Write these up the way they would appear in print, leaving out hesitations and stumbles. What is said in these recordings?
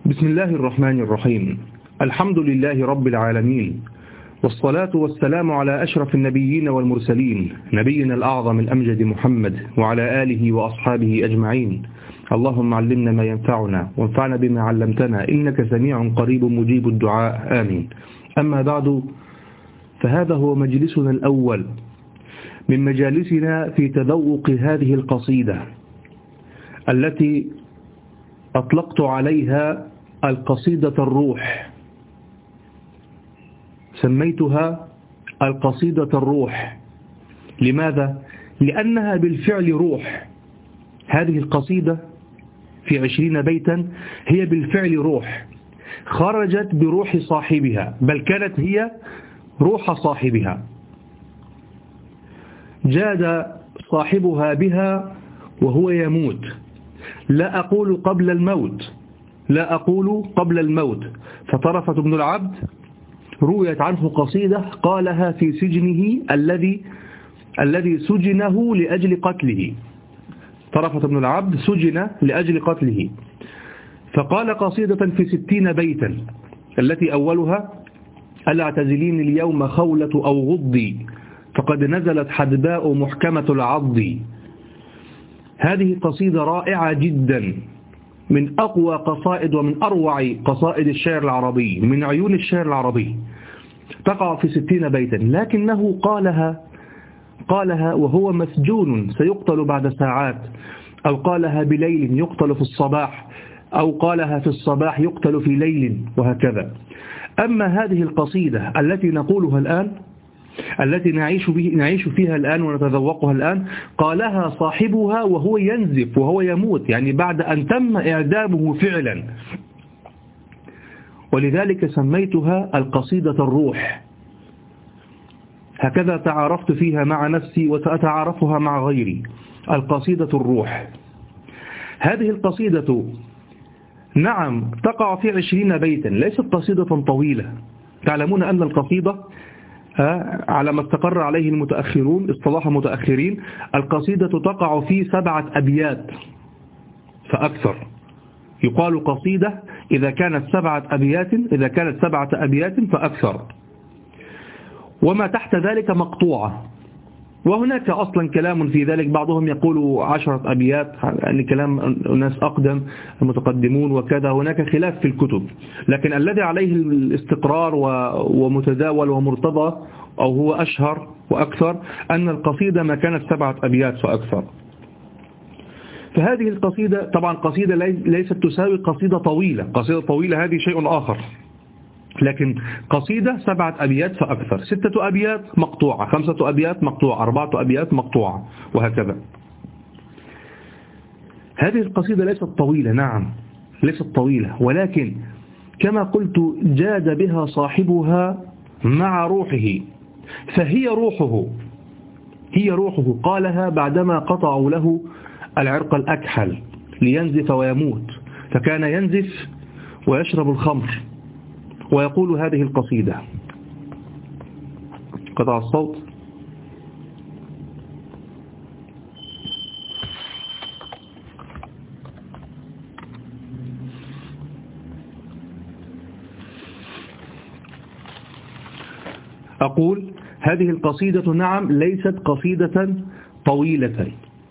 بسم الله الرحمن الرحيم. الحمد لله رب العالمين، والصلاة والسلام على أشرف النبيين والمرسلين، نبينا الأعظم الأمجد محمد وعلى آله وأصحابه أجمعين. اللهم علمنا ما ينفعنا وانفعنا بما علمتنا، إنك سميع قريب مجيب الدعاء، آمين. أما بعد، فهذا هو مجلسنا الأول من مجالسنا في تذوق هذه القصيدة التي أطلقت عليها القصيدة الروح. سميتها القصيدة الروح. لماذا؟ لأنها بالفعل روح. هذه القصيدة في 20 بيتا هي بالفعل روح، خرجت بروح صاحبها، بل كانت هي روح صاحبها. جاد صاحبها بها وهو يموت. لا أقول قبل الموت، لا أقول قبل الموت. فطرفة بن العبد رويت عنه قصيدة قالها في سجنه الذي سجنه لأجل قتله. طرفة بن العبد سجن لأجل قتله، فقال قصيدة في 60 بيتا، التي أولها: ألا اعتزلين اليوم خولة أو غضي، فقد نزلت حدباء محكمة العض. هذه قصيدة رائعة جدا، من أقوى قصائد ومن أروع قصائد الشعر العربي، من عيون الشعر العربي، تقع في 60 بيتا. لكنه قالها وهو مسجون سيقتل بعد ساعات، أو قالها بليل يقتل في الصباح، أو قالها في الصباح يقتل في ليل، وهكذا. أما هذه القصيدة التي نقولها الآن، التي نعيش فيها الآن ونتذوقها الآن، قالها صاحبها وهو ينزف وهو يموت، يعني بعد أن تم إعدامه فعلا. ولذلك سميتها القصيدة الروح. هكذا تعارفت فيها مع نفسي وسأتعارفها مع غيري. القصيدة الروح. هذه القصيدة نعم تقع في 20 بيتا، ليست قصيدة طويلة. تعلمون أن القصيدة على ما استقر عليه المتأخرون، اصطلاح متأخرين، القصيدة تقع في 7 أبيات فأكثر. يقال قصيدة إذا كانت 7 أبيات فأكثر، وما تحت ذلك مقطوعة. وهناك أصلا كلام في ذلك، بعضهم يقول 10 أبيات، يعني كلام ناس أقدم المتقدمون وكذا، هناك خلاف في الكتب. لكن الذي عليه الاستقرار ومتداول ومرتضى، أو هو أشهر وأكثر، أن القصيدة ما كانت 7 أبيات فأكثر. فهذه القصيدة طبعا قصيدة ليست تساوي قصيدة طويلة. قصيدة طويلة هذه شيء آخر، لكن قصيدة 7 أبيات فأكثر، 6 أبيات مقطوعة، 5 أبيات مقطوعة، 4 أبيات مقطوعة، وهكذا. هذه القصيدة ليست طويلة، نعم ليست طويلة، ولكن كما قلت جاد بها صاحبها مع روحه، فهي روحه، هي روحه. قالها بعدما قطعوا له العرق الأكحل لينزف ويموت، فكان ينزف ويشرب الخمر ويقول هذه القصيدة. قطع الصوت. أقول هذه القصيدة نعم ليست قصيدة طويلة،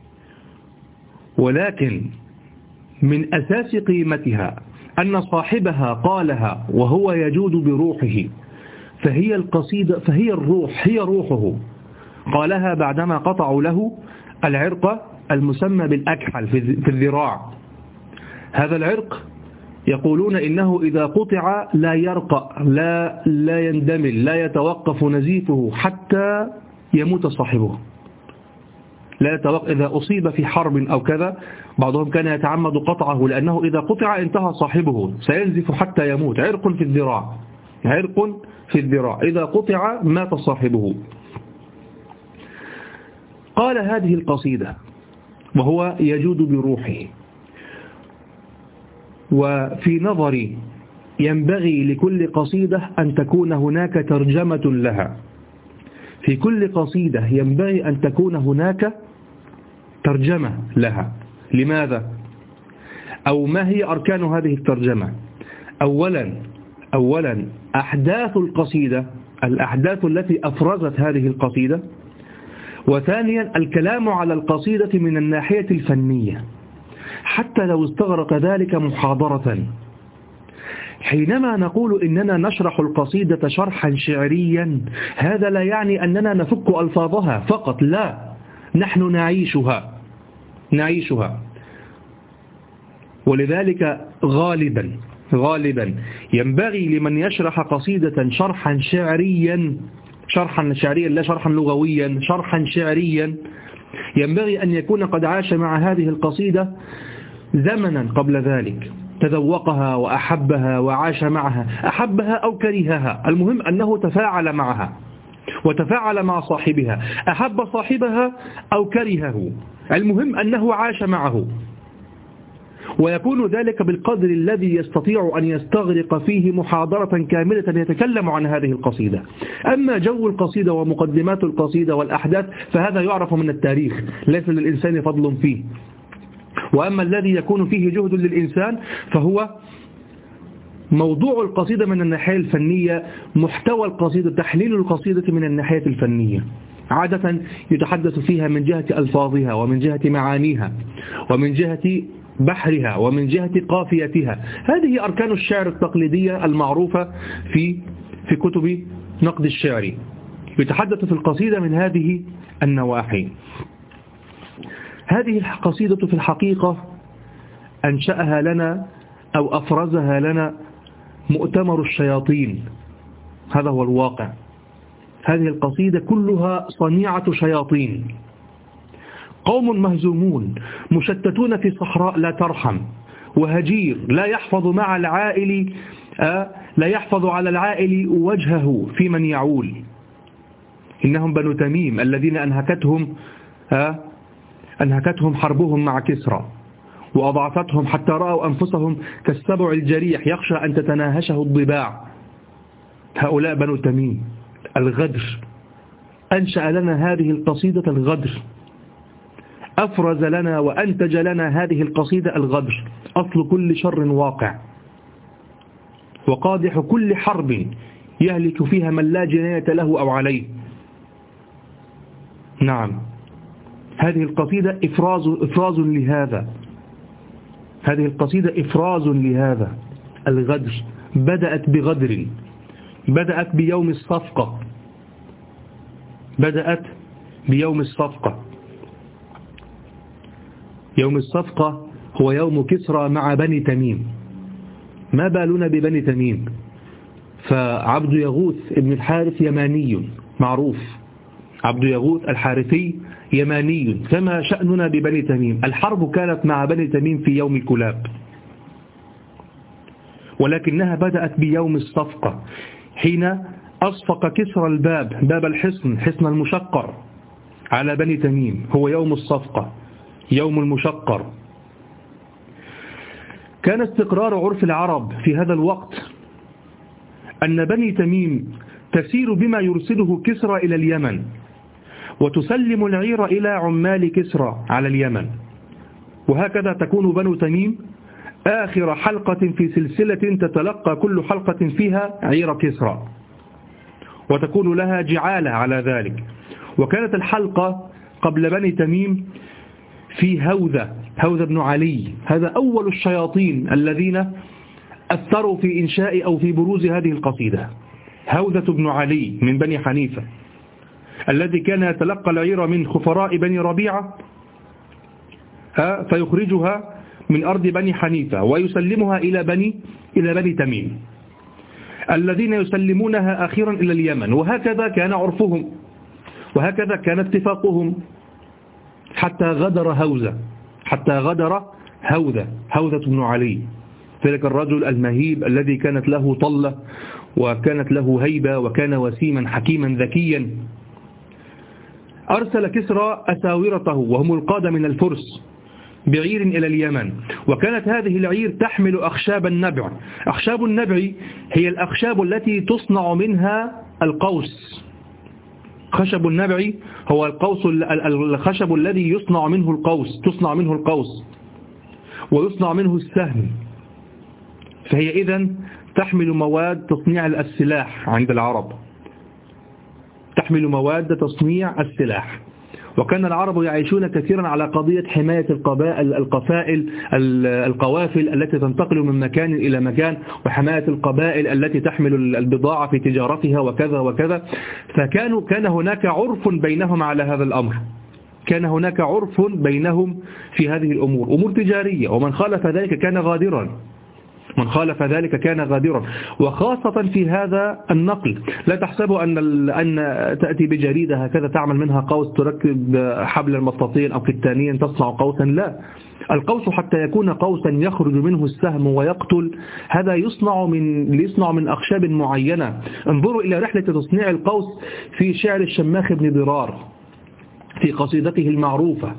ولكن من أساس قيمتها أن صاحبها قالها وهو يجود بروحه، فهي القصيدة، فهي الروح، هي روحه. قالها بعدما قطعوا له العرق المسمى بالأكحل في الذراع. هذا العرق يقولون إنه إذا قطع لا يرقى، لا يندمل، لا يتوقف نزيفه حتى يموت صاحبه. لا يتوقف. إذا أصيب في حرب أو كذا، بعضهم كان يتعمد قطعه، لأنه إذا قطع انتهى صاحبه، سينزف حتى يموت. عرق في الذراع، عرق في الذراع، إذا قطع مات صاحبه. قال هذه القصيدة وهو يجود بروحه. وفي نظري ينبغي لكل قصيدة أن تكون هناك ترجمة لها. في كل قصيدة ينبغي أن تكون هناك ترجمة لها. لماذا؟ أو ما هي أركان هذه الترجمة؟ أولا أحداث القصيدة، الأحداث التي أفرزت هذه القصيدة، وثانيا الكلام على القصيدة من الناحية الفنية حتى لو استغرق ذلك محاضرة. حينما نقول إننا نشرح القصيدة شرحا شعريا، هذا لا يعني أننا نفك ألفاظها فقط، لا، نحن نعيشها. ولذلك غالبا ينبغي لمن يشرح قصيدة شرحا شعريا لا شرحا لغويا، شرحا شعريا، ينبغي أن يكون قد عاش مع هذه القصيدة زمنا قبل ذلك، تذوقها وأحبها وعاش معها، أحبها أو كرهها، المهم أنه تفاعل معها وتفاعل مع صاحبها، أحب صاحبها أو كرهه، المهم أنه عاش معه، ويكون ذلك بالقدر الذي يستطيع أن يستغرق فيه محاضرة كاملة يتكلم عن هذه القصيدة. أما جو القصيدة ومقدمات القصيدة والأحداث فهذا يعرف من التاريخ، ليس للإنسان فضل فيه. وأما الذي يكون فيه جهد للإنسان فهو موضوع القصيدة من الناحية الفنية، محتوى القصيدة، تحليل القصيدة من الناحية الفنية، عادة يتحدث فيها من جهة ألفاظها ومن جهة معانيها ومن جهة بحرها ومن جهة قافيتها. هذه أركان الشعر التقليدية المعروفة في كتب نقد الشعر، يتحدث في القصيدة من هذه النواحي. هذه القصيدة في الحقيقة أنشأها لنا أو أفرزها لنا مؤتمر الشياطين، هذا هو الواقع. هذه القصيدة كلها صنيعة شياطين، قوم مهزومون مشتتون في صحراء لا ترحم، وهجير لا يحفظ على العائل وجهه في من يعول. إنهم بنو تميم الذين أنهكتهم حربهم مع كسرى وأضعفتهم حتى رأوا أنفسهم كالسبع الجريح يخشى أن تتناهشه الضباع. هؤلاء بنو تميم، الغدر. أنشأ لنا هذه القصيدة الغدر، أفرز لنا وأنتج لنا هذه القصيدة الغدر، أصل كل شر واقع وقادح كل حرب يهلك فيها من لا جناية له أو عليه. نعم، هذه القصيدة إفراز لهذا، هذه القصيدة إفراز لهذا الغدر. بدأت بغدر، بدأت بيوم الصفقة، بدأت بيوم الصفقة. يوم الصفقة هو يوم كسرى مع بني تميم. ما بالنا ببني تميم؟ فعبد يغوث ابن الحارث يماني معروف، عبد يغوث الحارثي يماني، كما شأننا ببني تميم. الحرب كانت مع بني تميم في يوم الكلاب، ولكنها بدأت بيوم الصفقة، حين أصفق كسرى الباب، باب الحصن، حصن المشقر، على بني تميم. هو يوم الصفقة، يوم المشقر. كان استقرار عرف العرب في هذا الوقت أن بني تميم تسير بما يرسله كسرى إلى اليمن، وتسلم العير إلى عمال كسرى على اليمن، وهكذا تكون بنو تميم آخر حلقة في سلسلة تتلقى كل حلقة فيها عير كسرى، وتكون لها جعالة على ذلك. وكانت الحلقة قبل بني تميم في هوذة بن علي، هذا أول الشياطين الذين أثروا في إنشاء أو في بروز هذه القصيدة. هوذة بن علي من بني حنيفة، الذي كان يتلقى العير من خفراء بني ربيعة فيخرجها من أرض بني حنيفة ويسلمها إلى بني تميم، الذين يسلمونها أخيرا إلى اليمن. وهكذا كان عرفهم، وهكذا كان اتفاقهم، حتى غدر هوذة بن علي، ذلك الرجل المهيب الذي كانت له طلة وكانت له هيبة وكان وسيما حكيما ذكيا. أرسل كسرى أساورته وهم القادة من الفرس بعير إلى اليمن، وكانت هذه العير تحمل أخشاب النبع. أخشاب النبع هي الأخشاب التي تصنع منها القوس. خشب النبع هو الخشب الذي يصنع منه القوس، ويصنع منه السهم. فهي إذن تحمل مواد تصنيع السلاح عند العرب، تحمل مواد تصنيع السلاح. وكان العرب يعيشون كثيرا على قضية حماية القوافل التي تنتقل من مكان إلى مكان، وحماية القبائل التي تحمل البضاعة في تجارتها وكذا وكذا. كان هناك عرف بينهم على هذا الأمر، كان هناك عرف بينهم في هذه الأمور، أمور تجارية، ومن خالف ذلك كان غادرا، من خالف ذلك كان غادرا. وخاصة في هذا النقل، لا تحسبوا أن تأتي بجريدة هكذا تعمل منها قوس، تركب حبلا مطاطيا أو كتانيا تصنع قوسا، لا. القوس حتى يكون قوسا يخرج منه السهم ويقتل، هذا يصنع من أخشاب معينة. انظروا إلى رحلة تصنيع القوس في شعر الشماخ بن ضرار في قصيدته المعروفة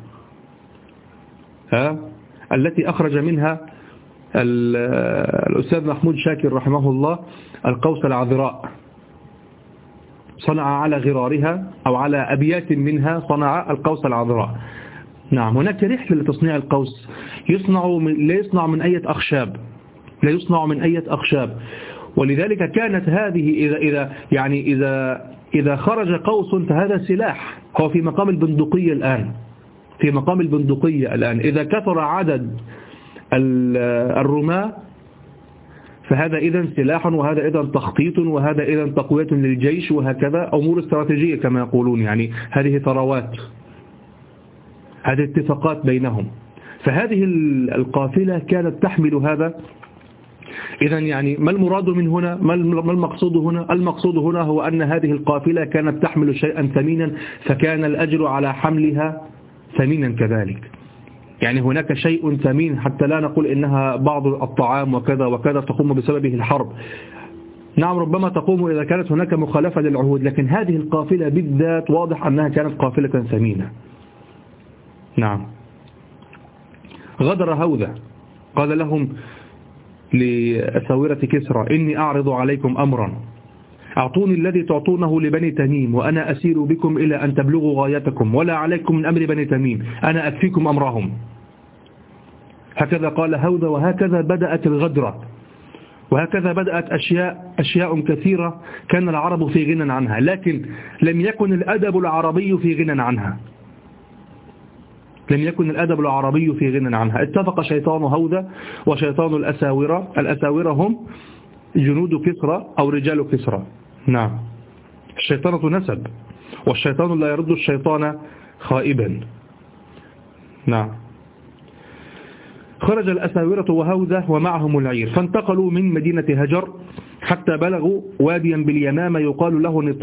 التي أخرج منها الأستاذ محمود شاكر رحمه الله القوس العذراء. صنع على غرارها أو على أبيات منها صنع القوس العذراء. نعم، هناك رحلة لتصنيع القوس، لا يصنع من أي أخشاب، لا يصنع من أي أخشاب. ولذلك كانت هذه إذا خرج قوس فهذا سلاح، هو في مقام البندقية الآن، في مقام البندقية الآن. إذا كثر عدد الرماة فهذا إذن سلاح، وهذا إذن تخطيط، وهذا إذن تقوية للجيش، وهكذا أمور استراتيجية كما يقولون. يعني هذه ثروات، هذه اتفاقات بينهم. فهذه القافلة كانت تحمل هذا. إذن يعني ما المراد من هنا؟ ما المقصود هنا؟ المقصود هنا هو أن هذه القافلة كانت تحمل شيئا ثمينا، فكان الأجر على حملها ثمينا كذلك. يعني هناك شيء ثمين، حتى لا نقول إنها بعض الطعام وكذا وكذا تقوم بسببه الحرب. نعم، ربما تقوم إذا كانت هناك مخالفة للعهود، لكن هذه القافلة بالذات واضح أنها كانت قافلة ثمينة. نعم. غدر هوذا، قال لهم لأساورة كسرى: إني أعرض عليكم أمرا، أعطوني الذي تعطونه لبني تميم وأنا أسير بكم إلى أن تبلغوا غايتكم، ولا عليكم من أمر بني تميم، أنا أكفيكم أمرهم. هكذا قال هوذا، وهكذا بدأت الغدرة، وهكذا بدأت أشياء كثيرة كان العرب في غنى عنها، لكن لم يكن الأدب العربي في غنى عنها، لم يكن الأدب العربي في غنى عنها. اتفق شيطان هوذا وشيطان الأساورة هم جنود كسرى أو رجال كسرى. نعم، الشيطانة نسب، والشيطان لا يرد الشيطان خائبا. نعم. خرج الأساورة وهوذا ومعهم العير، فانتقلوا من مدينة هجر حتى بلغوا واديا باليمامة يقال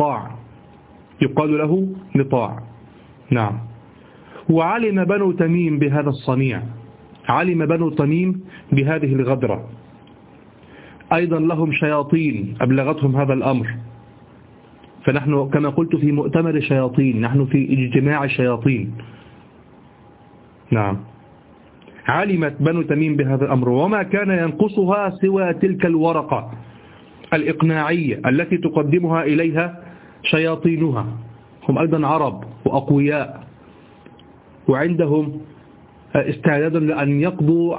له نطاع. نعم. وعلم بنو تميم بهذا الصنيع، علم بنو تميم بهذه الغدرة. أيضا لهم شياطين أبلغتهم هذا الأمر، فنحن كما قلت في مؤتمر شياطين، نحن في اجتماع شياطين. نعم. علمت بنو تميم بهذا الأمر، وما كان ينقصها سوى تلك الورقة الإقناعية التي تقدمها إليها شياطينها. هم أيضا عرب وأقوياء، وعندهم استعداد لأن يقضوا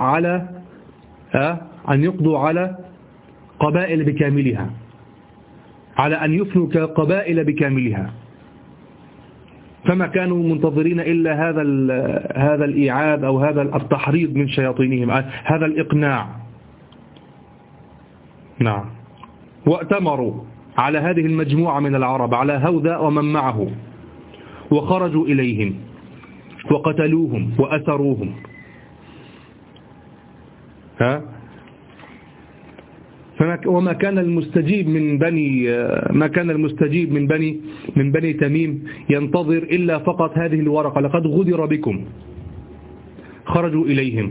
على قبائل بكاملها، على أن يفنوا كقبائل بكاملها. فما كانوا منتظرين إلا هذا الإيعاد أو هذا التحريض من شياطينهم، هذا الإقناع. نعم. وأتمروا على هذه المجموعة من العرب، على هوذا ومن معه، وخرجوا إليهم وقتلوهم وأسروهم. وما كان المستجيب من بني تميم ينتظر إلا فقط هذه الورقة: لقد غدر بكم. خرجوا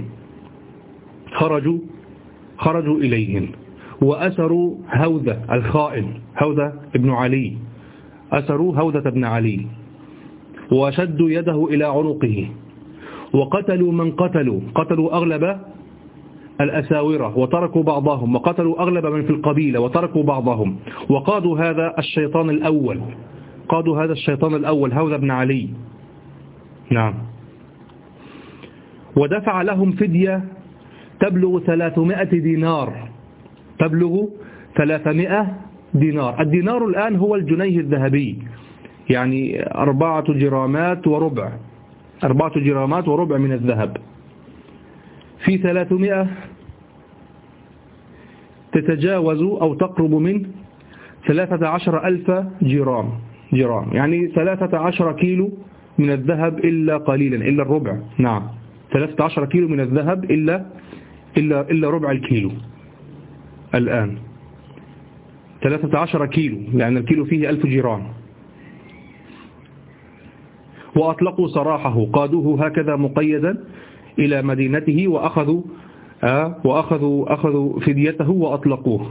إليهم وأسروا هوذا الخائن، هوذا ابن علي، أسروا هوذة بن علي وشدوا يده إلى عنقه، وقتلوا من قتلوا أغلب الأساورة وتركوا بعضهم، وقتلوا أغلب من في القبيلة وتركوا بعضهم، وقادوا هذا الشيطان الأول، هوذا بن علي. نعم. ودفع لهم فدية تبلغ 300 دينار، تبلغ 300 دينار. الدينار الآن هو الجنيه الذهبي، يعني 4 جرامات وربع، 4 جرامات وربع من الذهب. في 300 تتجاوز أو تقرب من 13,000 جرام، يعني 13 كيلو من الذهب إلا قليلا، إلا الربع. نعم، 13 كيلو من الذهب إلا ربع الكيلو الآن، 13 كيلو، لأن الكيلو فيه 1000 جرام. وأطلقوا سراحه، قادوه هكذا مقيدا إلى مدينته، وأخذوا فديته وأطلقوه.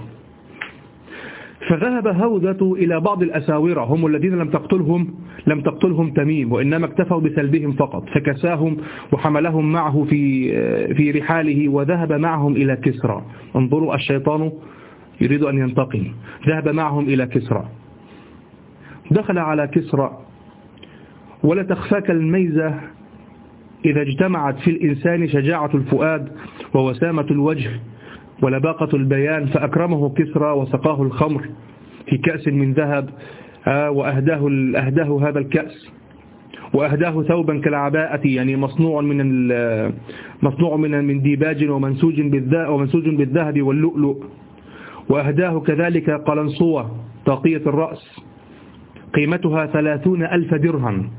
فذهب هوذة إلى بعض الأساورة، هم الذين لم تقتلهم تميم، وإنما اكتفوا بسلبهم فقط، فكساهم وحملهم معه في رحاله، وذهب معهم إلى كسرى. انظروا، الشيطان يريد أن ينتقم. ذهب معهم إلى كسرى، دخل على كسرى. ولا تخفاك الميزة إذا اجتمعت في الإنسان شجاعة الفؤاد ووسامة الوجه ولباقة البيان، فأكرمه كسرى وسقاه الخمر في كأس من ذهب، وأهداه هذا الكأس، وأهداه ثوبا كالعباءة، يعني مصنوع من ديباج ومنسوج بالذهب واللؤلؤ. وأهداه كذلك قلنصوة طاقية الرأس قيمتها 30,000 درهم،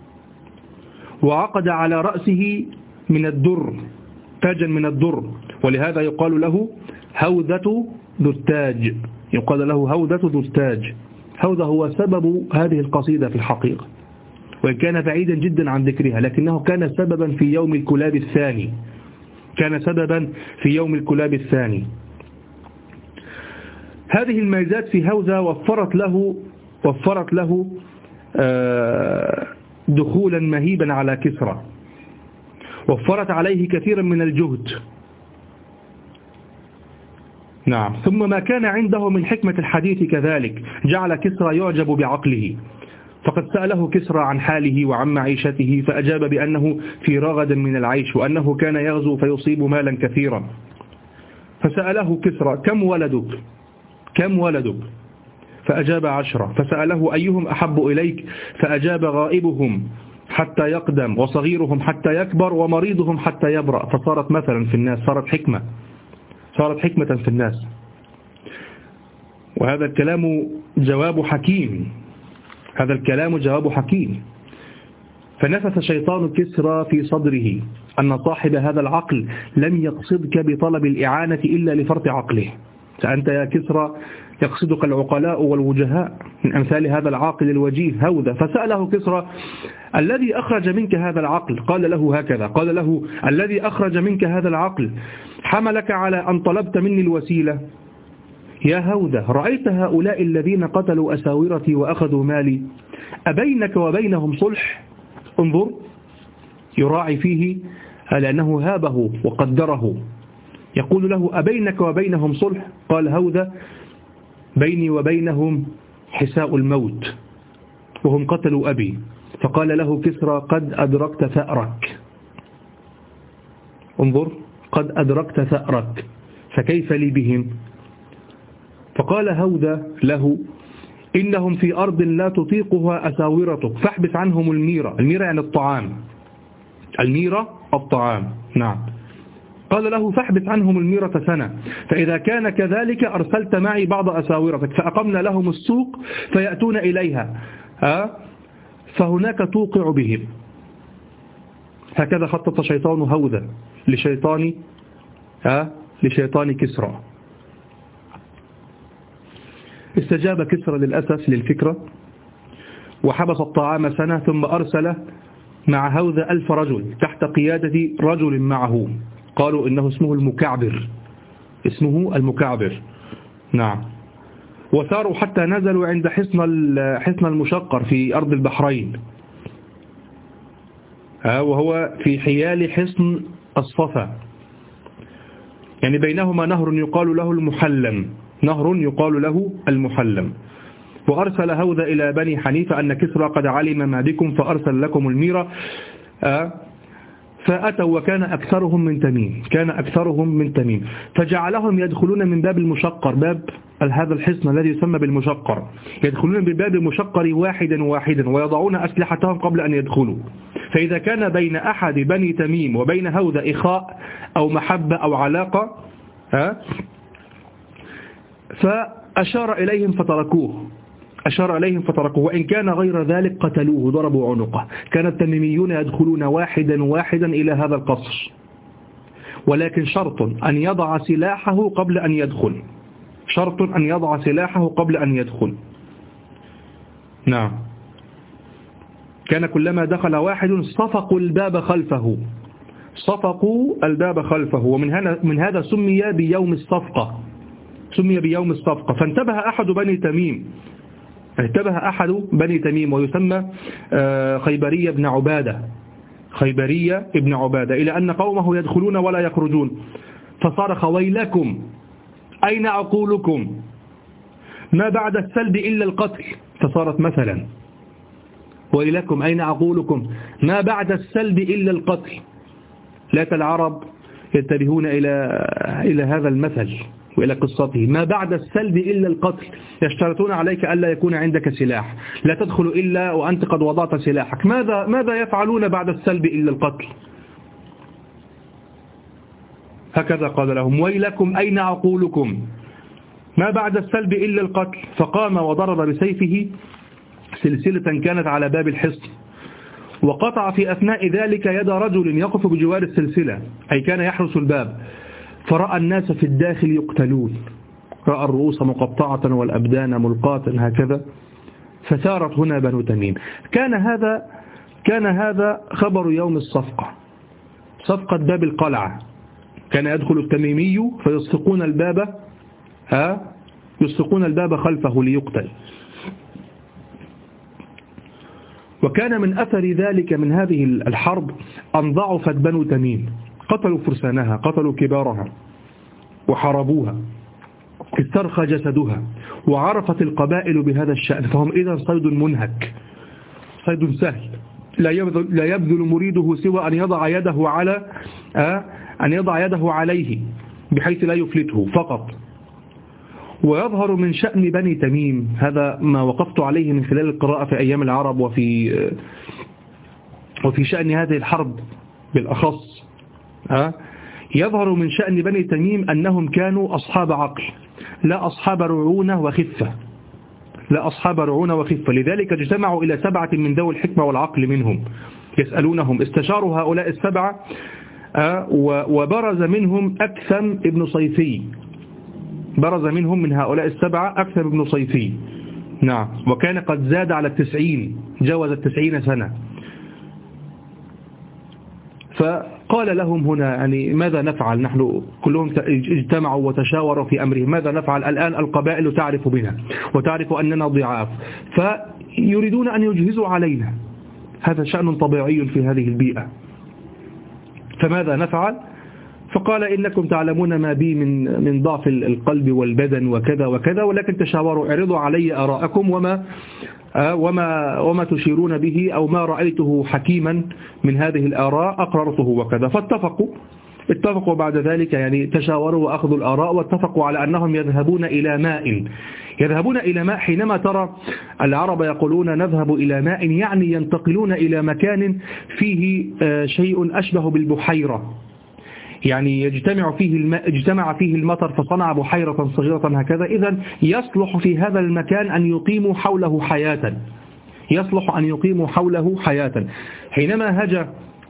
وعقد على رأسه من الدر تاجا من الدر، ولهذا يقال له هوذة ذو التاج، يقال له هوذة ذو التاج. هوذة هو سبب هذه القصيدة في الحقيقة، وإن كان بعيدا جدا عن ذكرها، لكنه كان سببا في يوم الكلاب الثاني، كان سببا في يوم الكلاب الثاني. هذه الميزات في هوذة وفرت له دخولا مهيبا على كسرى، وفرت عليه كثيرا من الجهد. نعم. ثم ما كان عنده من حكمة الحديث كذلك جعل كسرى يعجب بعقله، فقد سأله كسرى عن حاله وعن معيشته، فأجاب بأنه في رغد من العيش، وأنه كان يغزو فيصيب مالا كثيرا. فسأله كسرى كم ولدك؟ فأجاب 10. فسأله أيهم أحب إليك؟ فأجاب غائبهم حتى يقدم، وصغيرهم حتى يكبر، ومريضهم حتى يبرأ. فصارت مثلا في الناس، صارت حكمة في الناس. وهذا الكلام جواب حكيم. فنفث شيطان كسرى في صدره أن صاحب هذا العقل لم يقصدك بطلب الإعانة إلا لفرط عقله. فأنت يا كسرى يقصدك العقلاء والوجهاء من أمثال هذا العاقل الوجيه هوذا. فسأله كسرى الذي أخرج منك هذا العقل؟ قال له هكذا، قال له الذي أخرج منك هذا العقل حملك على أن طلبت مني الوسيلة؟ يا هوذا، رأيت هؤلاء الذين قتلوا أساورتي وأخذوا مالي، أبينك وبينهم صلح؟ انظر، يراعي فيه لأنه هابه وقدره، يقول له أبينك وبينهم صلح؟ قال هوذا بيني وبينهم حساء الموت، وهم قتلوا أبي. فقال له كسرى قد أدركت ثأرك. انظر، قد أدركت ثأرك، فكيف لي بهم؟ فقال هوذا له إنهم في أرض لا تطيقها أساورتك، فاحبس عنهم الميرة. الميرة يعني الطعام، الطعام. نعم. قال له فاحبس عنهم الميرة سنة، فإذا كان كذلك أرسلت معي بعض أساورتك، فأقمنا لهم السوق فيأتون إليها، فهناك توقع بهم. هكذا خطط شيطان هوذا لشيطان كسرى. استجاب كسرى للأسف للفكرة، وحبس الطعام سنة، ثم أرسل مع هوذا 1000 رجل تحت قيادة رجل معه، قالوا إنه اسمه المكعبر. نعم. وساروا حتى نزلوا عند حصن المشقر في أرض البحرين، وهو في حيال حصن الصفا، يعني بينهما نهر يقال له المحلم. وأرسل هوذا إلى بني حنيفة أن كسرى قد علم ما بكم، فأرسل لكم الميرة، فأتوا وكان أكثرهم من تميم فجعلهم يدخلون من باب المشقر، باب هذا الحصن الذي يسمى بالمشقر، يدخلون بالباب المشقر واحدا ويضعون أسلحتهم قبل أن يدخلوا. فإذا كان بين أحد بني تميم وبين هوذا إخاء أو محبة أو علاقة فأشار إليهم فتركوه، وإن كان غير ذلك قتلوه ضربوا عنقه. كان التميميون يدخلون واحدا إلى هذا القصر، ولكن شرط أن يضع سلاحه قبل أن يدخل. نعم. كان كلما دخل واحد صفقوا الباب خلفه، ومن هذا سمي بيوم الصفقة. فانتبه أحد بني تميم ويسمى خيبرية بن عبادة إلى أن قومه يدخلون ولا يخرجون، فصارخ: ويلكم أين عقولكم؟ ما بعد السلب إلا القتل. فصارت مثلا: ويلكم أين عقولكم؟ ما بعد السلب إلا القتل. لا العرب ينتبهون إلى هذا المثل وإلى قصته: ما بعد السلب إلا القتل. يشترطون عليك ألا يكون عندك سلاح، لا تدخل إلا وأنت قد وضعت سلاحك. ماذا يفعلون بعد السلب إلا القتل؟ هكذا قال لهم: ويلكم أين عقولكم؟ ما بعد السلب إلا القتل. فقام وضرب بسيفه سلسلة كانت على باب الحصن، وقطع في أثناء ذلك يد رجل يقف بجوار السلسلة، أي كان يحرس الباب. فرأى الناس في الداخل يقتلون، رأى الرؤوس مقطعة والأبدان ملقاة هكذا. فثارت هنا بنو تميم. كان هذا خبر يوم الصفقة، صفقة باب القلعة. كان يدخل التميمي فيصفقون الباب خلفه ليقتل. وكان من أثر ذلك من هذه الحرب أن ضعفت بنو تميم، قتلوا فرسانها، قتلوا كبارها وحاربوها، استرخى جسدها، وعرفت القبائل بهذا الشأن. فهم إذا صيد منهك، صيد سهل، لا يبذل مريده سوى أن يضع يده عليه بحيث لا يفلته فقط. ويظهر من شأن بني تميم، هذا ما وقفت عليه من خلال القراءة في أيام العرب وفي شأن هذه الحرب بالأخص، يظهر من شأن بني تميم أنهم كانوا أصحاب عقل، لا أصحاب رعونة وخفة. لذلك اجتمعوا إلى 7 من ذوي الحكمة والعقل منهم يسألونهم. استشاروا هؤلاء 7 وبرز منهم أكثم ابن صيفي، برز منهم من هؤلاء 7 أكثم ابن صيفي. نعم. وكان قد زاد على 90، جاوز 90 سنة. فقال لهم هنا يعني ماذا نفعل؟ نحن كلهم اجتمعوا وتشاوروا في أمره، ماذا نفعل الآن؟ القبائل تعرف بنا وتعرف أننا ضعاف، فيريدون أن يجهزوا علينا. هذا شأن طبيعي في هذه البيئة. فماذا نفعل؟ فقال: إنكم تعلمون ما بي من ضعف القلب والبدن وكذا وكذا، ولكن تشاوروا، اعرضوا علي آراءكم وما تشيرون به، أو ما رأيته حكيما من هذه الآراء أقررته وكذا. اتفقوا بعد ذلك، يعني تشاوروا وأخذوا الآراء واتفقوا على أنهم يذهبون إلى ماء. حينما ترى العرب يقولون نذهب إلى ماء، يعني ينتقلون إلى مكان فيه شيء أشبه بالبحيرة، يعني اجتمع فيه المطر فصنع بحيرة صغيرة هكذا. إذن يصلح في هذا المكان أن يقيموا حوله حياة. حينما هجى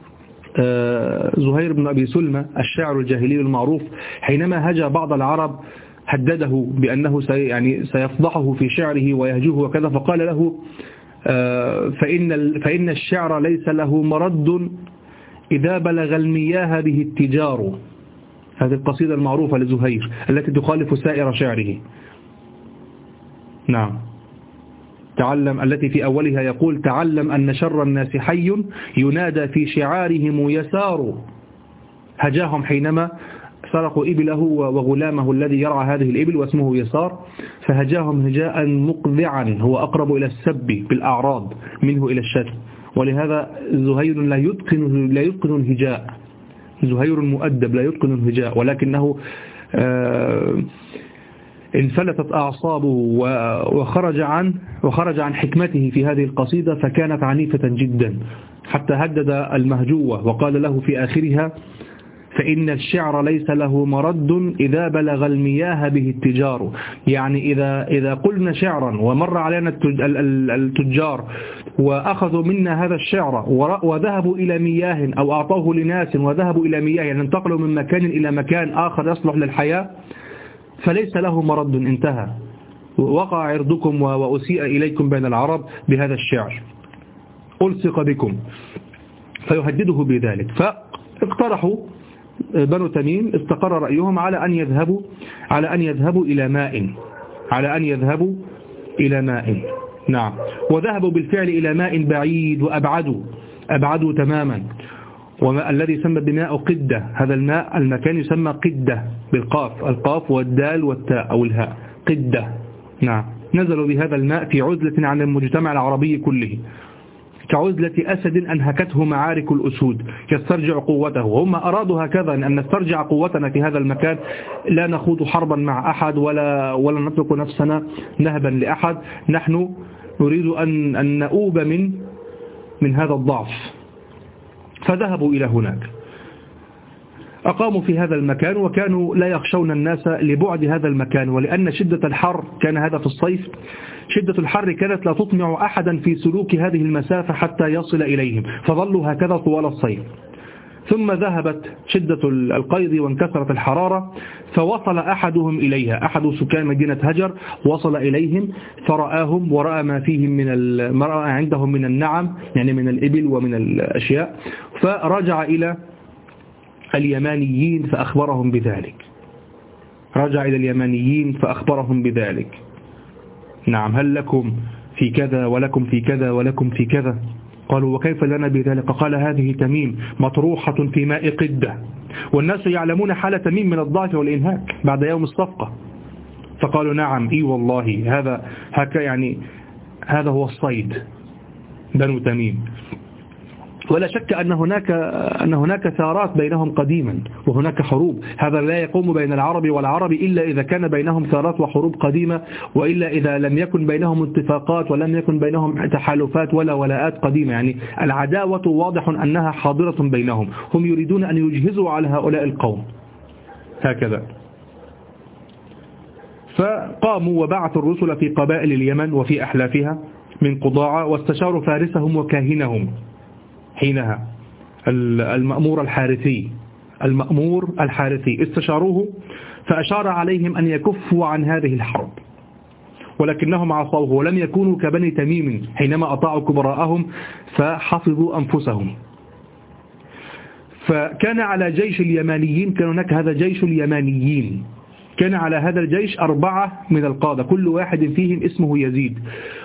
زهير بن أبي سلمى الشاعر الجاهلي المعروف، حينما هجى بعض العرب هدده بأنه سيفضحه في شعره ويهجوه وكذا، فقال له: فإن الشعر ليس له مرد إذا بلغ المياه به التجار. هذه القصيدة المعروفة لزهير التي تخالف سائر شعره. نعم. التي في أولها يقول: تعلم أن شر الناس حي ينادى في شعارهم يسار. هجاهم حينما سرقوا إبله وغلامه الذي يرعى هذه الإبل واسمه يسار، فهجاهم هجاء مقذعا هو أقرب إلى السب بالأعراض منه إلى الشتم. ولهذا زهير لا يتقن الهجاء. زهير مؤدب لا يتقن الهجاء، ولكنه انفلتت أعصابه وخرج عن حكمته في هذه القصيدة، فكانت عنيفة جدا حتى هدد المهجوة وقال له في آخرها: فإن الشعر ليس له مرد إذا بلغ المياه به التجار. يعني إذا قلنا شعرا ومر علينا التجار وأخذوا منا هذا الشعر وذهبوا إلى مياه أو أعطوه لناس وذهبوا إلى مياه، يعني انتقلوا من مكان إلى مكان آخر يصلح للحياة، فليس له مرد، انتهى، وقع عرضكم وأسيء إليكم بين العرب بهذا الشعر، ألصق بكم. فيهدده بذلك. فاقترحوا بنو تميم، استقر رأيهم على أن يذهبوا إلى ماء. نعم. وذهبوا بالفعل إلى ماء بعيد وأبعدوا تماما، الذي يسمى بماء قدة. هذا المكان يسمى قدة بالقاف، القاف والدال والتاء أو الهاء، قدة. نعم. نزلوا بهذا الماء في عزلة عن المجتمع العربي كله، كعزلة أسد أنهكته معارك الأسود يسترجع قوته. وهم أرادوا هكذا أن نسترجع قوتنا في هذا المكان، لا نخوض حربا مع أحد ولا نترك نفسنا نهبا لأحد، نحن نريد أن نؤوب من هذا الضعف. فذهبوا إلى هناك، أقاموا في هذا المكان، وكانوا لا يخشون الناس لبعد هذا المكان، ولأن شدة الحر كان هذا في الصيف، شدة الحر كانت لا تطمع أحدا في سلوك هذه المسافة حتى يصل إليهم، فظلوا هكذا طوال الصيف. ثم ذهبت شدة القيض وانكسرت الحرارة، فوصل أحدهم إليها، أحد سكان مدينة هجر وصل إليهم فرآهم ورأى ما فيهم ما رأى عندهم من النعم، يعني من الإبل ومن الأشياء، فرجع إلى اليمانيين فأخبرهم بذلك. نعم. هل لكم في كذا ولكم في كذا ولكم في كذا؟ قالوا: وكيف لنا بذلك؟ قال: هذه تميم مطروحة في ماء قدة، والناس يعلمون حال تميم من الضعف والإنهاك بعد يوم الصفقة. فقالوا: نعم، إي والله، هذا هو الصيد، بنو تميم. ولا شك أن هناك ثارات بينهم قديما، وهناك حروب. هذا لا يقوم بين العرب والعرب إلا إذا كان بينهم ثارات وحروب قديمة، وإلا إذا لم يكن بينهم اتفاقات ولم يكن بينهم تحالفات ولا ولاءات قديمة. يعني العداوة واضح أنها حاضرة بينهم، هم يريدون أن يجهزوا على هؤلاء القوم هكذا. فقاموا وبعثوا الرسل في قبائل اليمن وفي أحلافها من قضاعة، واستشاروا فارسهم وكاهنهم حينها، المأمور الحارثي استشاروه، فأشار عليهم أن يكفوا عن هذه الحرب، ولكنهم عصوه ولم يكونوا كبني تميم حينما أطاعوا كبراءهم فحفظوا أنفسهم. فكان على جيش اليمانيين، كان هناك هذا جيش اليمانيين، كان على هذا الجيش 4 من القادة، كل واحد فيهم اسمه يزيد،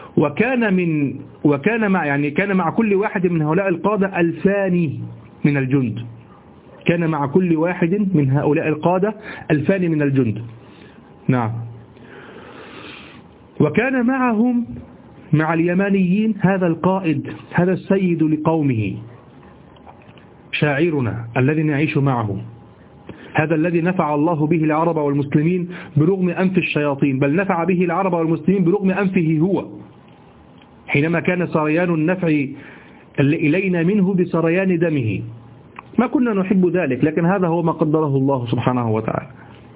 كان مع كل واحد من هؤلاء القادة 2000 من الجند، كان مع كل واحد من هؤلاء القادة 2000 من الجند. نعم. وكان معهم مع اليمانيين هذا القائد، هذا السيد لقومه، شاعرنا الذي نعيش معه، هذا الذي نفع الله به العرب والمسلمين برغم أنف الشياطين، بل نفع به العرب والمسلمين برغم أنفه هو، حينما كان سريان النفع إلينا منه بسريان دمه. ما كنا نحب ذلك، لكن هذا هو ما قدره الله سبحانه وتعالى.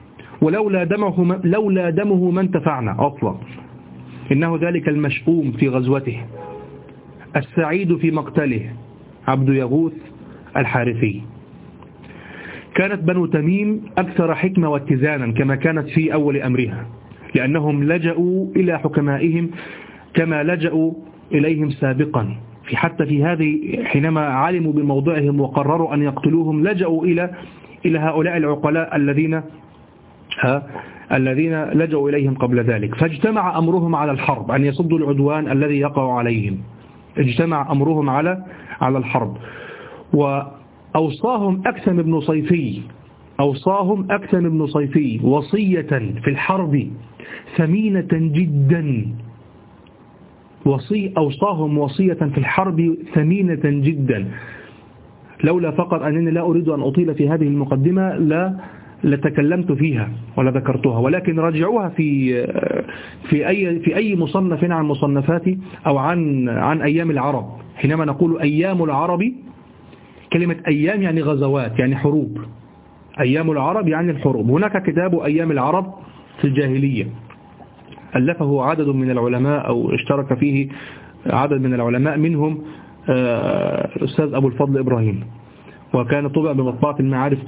لولا دمه ما انتفعنا أصلا، إنه ذلك المشؤوم في غزوته، السعيد في مقتله، عبد يغوث الحارثي. كانت بنو تميم أكثر حكمة واتزانا كما كانت في أول أمرها، لأنهم لجأوا إلى حكمائهم كما لجأوا إليهم سابقا، حتى في هذه حينما علموا بموضعهم وقرروا أن يقتلوهم لجأوا إلى هؤلاء العقلاء الذين لجأوا إليهم قبل ذلك. فاجتمع أمرهم على الحرب، أن يصدوا العدوان الذي يقع عليهم، اجتمع أمرهم على الحرب. وأوصاهم أكثم بن صيفي وصية في الحرب ثمينة جدا، أوصاهم وصية في الحرب ثمينة جدا. لولا فقط أنني لا أريد أن أطيل في هذه المقدمة لتكلمت فيها ولا ذكرتها، ولكن راجعوها في أي مصنف عن مصنفاتي أو عن أيام العرب. حينما نقول أيام العرب، كلمة أيام يعني غزوات، يعني حروب. أيام العرب يعني الحروب. هناك كتاب أيام العرب في الجاهلية ألفه عدد من العلماء أو اشترك فيه عدد من العلماء، منهم الأستاذ أبو الفضل إبراهيم، وكان طبع بمطبعة المعارف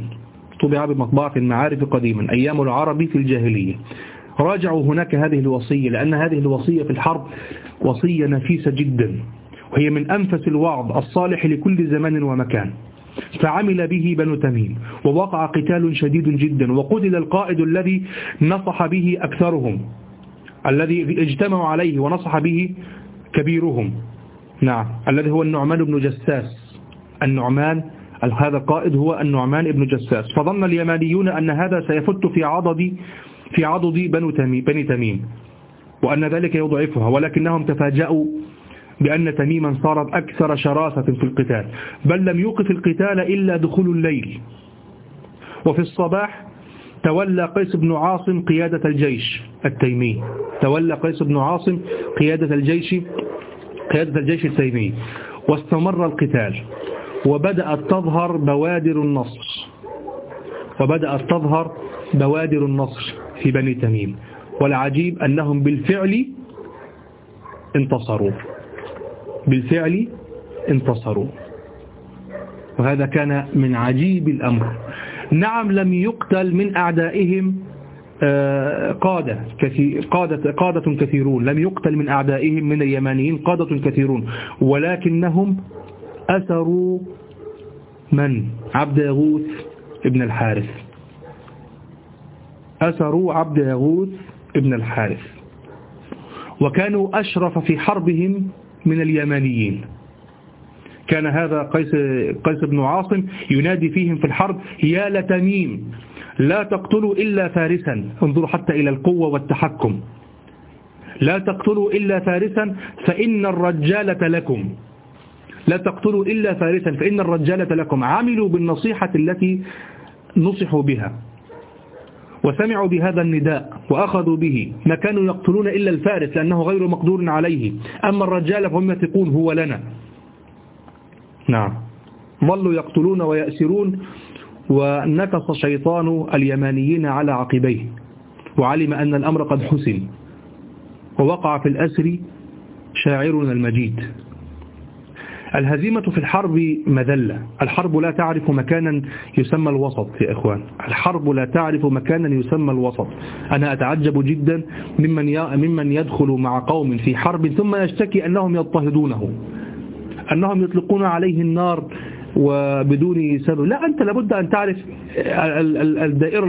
قديما، أيام العرب في الجاهلية. راجعوا هناك هذه الوصية، لأن هذه الوصية في الحرب وصية نفيسة جدا، وهي من أنفس الوعظ الصالح لكل زمان ومكان. فعمل به بنو تميم، ووقع قتال شديد جدا، وقتل القائد الذي نصح به أكثرهم، الذي اجتمعوا عليه ونصح به كبيرهم، نعم، الذي هو النعمان بن جساس. هذا القائد هو النعمان بن جساس. فظن اليمانيون أن هذا سيفت في عضد بني تميم، وأن ذلك يضعفها، ولكنهم تفاجأوا بأن تميما صارت أكثر شراسة في القتال، بل لم يوقف القتال إلا دخول الليل. وفي الصباح تولى قيس بن عاصم قيادة الجيش التيمي، قيادة الجيش التيمي، واستمر القتال، وبدأت تظهر بوادر النصر في بني تميم. والعجيب أنهم بالفعل انتصروا، وهذا كان من عجيب الأمر. نعم، لم يقتل من أعدائهم قادة كثيرون، لم يقتل من أعدائهم من اليمانيين قادة كثيرون، ولكنهم أسروا عبد يغوث ابن الحارث، وكانوا أشرف في حربهم من اليمانيين. كان هذا قيس بن عاصم ينادي فيهم في الحرب: يا لتميم لا تقتلوا إلا فارسا. انظروا حتى إلى القوة والتحكم. لا تقتلوا إلا فارسا فإن الرجالة لكم. لا تقتلوا إلا فارسا فإن الرجالة لكم. عملوا بالنصيحة التي نصحوا بها، وسمعوا بهذا النداء وأخذوا به. ما كانوا يقتلون إلا الفارس لأنه غير مقدور عليه، أما الرجال فهم يثقون هو لنا. نعم، ظلوا يقتلون ويأسرون، ونكص شيطان اليمانيين على عقبيه، وعلم أن الأمر قد حسن، ووقع في الأسر شاعرنا المجيد. الهزيمة في الحرب مذلة. الحرب لا تعرف مكانا يسمى الوسط يا إخوان. أنا أتعجب جدا ممن يدخل مع قوم في حرب ثم يشتكي أنهم يضطهدونه، أنهم يطلقون عليه النار وبدون سبب. لا، أنت لابد أن تعرف الدائرة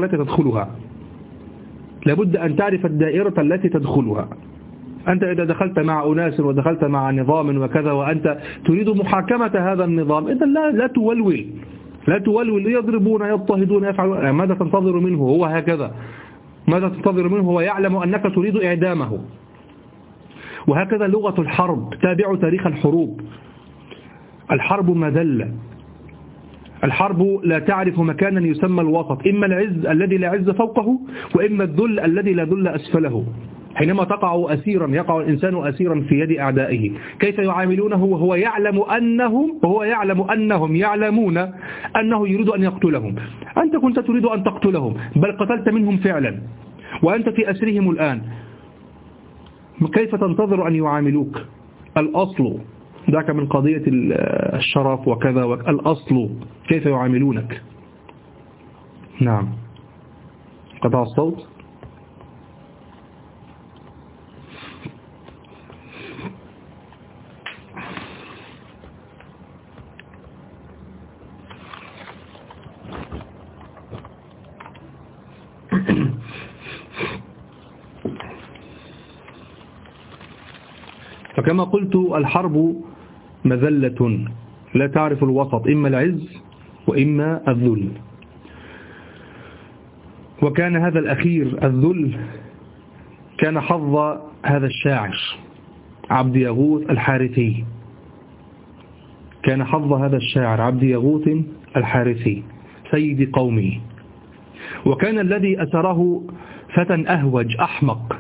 التي تدخلها. أنت إذا دخلت مع أناس ودخلت مع نظام وكذا، وأنت تريد محاكمة هذا النظام، إذن لا تولول يضربون يضطهدون يفعلون. ماذا تنتظر منه؟ هو هكذا. ماذا تنتظر منه؟ هو يعلم أنك تريد إعدامه. وهكذا لغة الحرب. تابعوا تاريخ الحروب. الحرب مذلة. الحرب لا تعرف مكانا يسمى الوسط، إما العز الذي لا عز فوقه، وإما الذل الذي لا ذل أسفله. حينما يقع الإنسان أسيرا في يد أعدائه، كيف يعاملونه وهو يعلم أنهم يعلمون أنه يريد أن يقتلهم؟ أنت كنت تريد أن تقتلهم، بل قتلت منهم فعلا، وأنت في أسرهم الآن. كيف تنتظر أن يعاملوك؟ الأصل ذاك من قضية الشرف وكذا، الأصل كيف يعاملونك. نعم، قطع الصوت. فكما قلت، الحرب مذلة لا تعرف الوسط، إما العز وإما الذل. وكان هذا الأخير الذل كان حظ هذا الشاعر عبد يغوث الحارثي. كان حظ هذا الشاعر عبد يغوث الحارثي سيد قومه. وكان الذي أسره فتى أهوج أحمق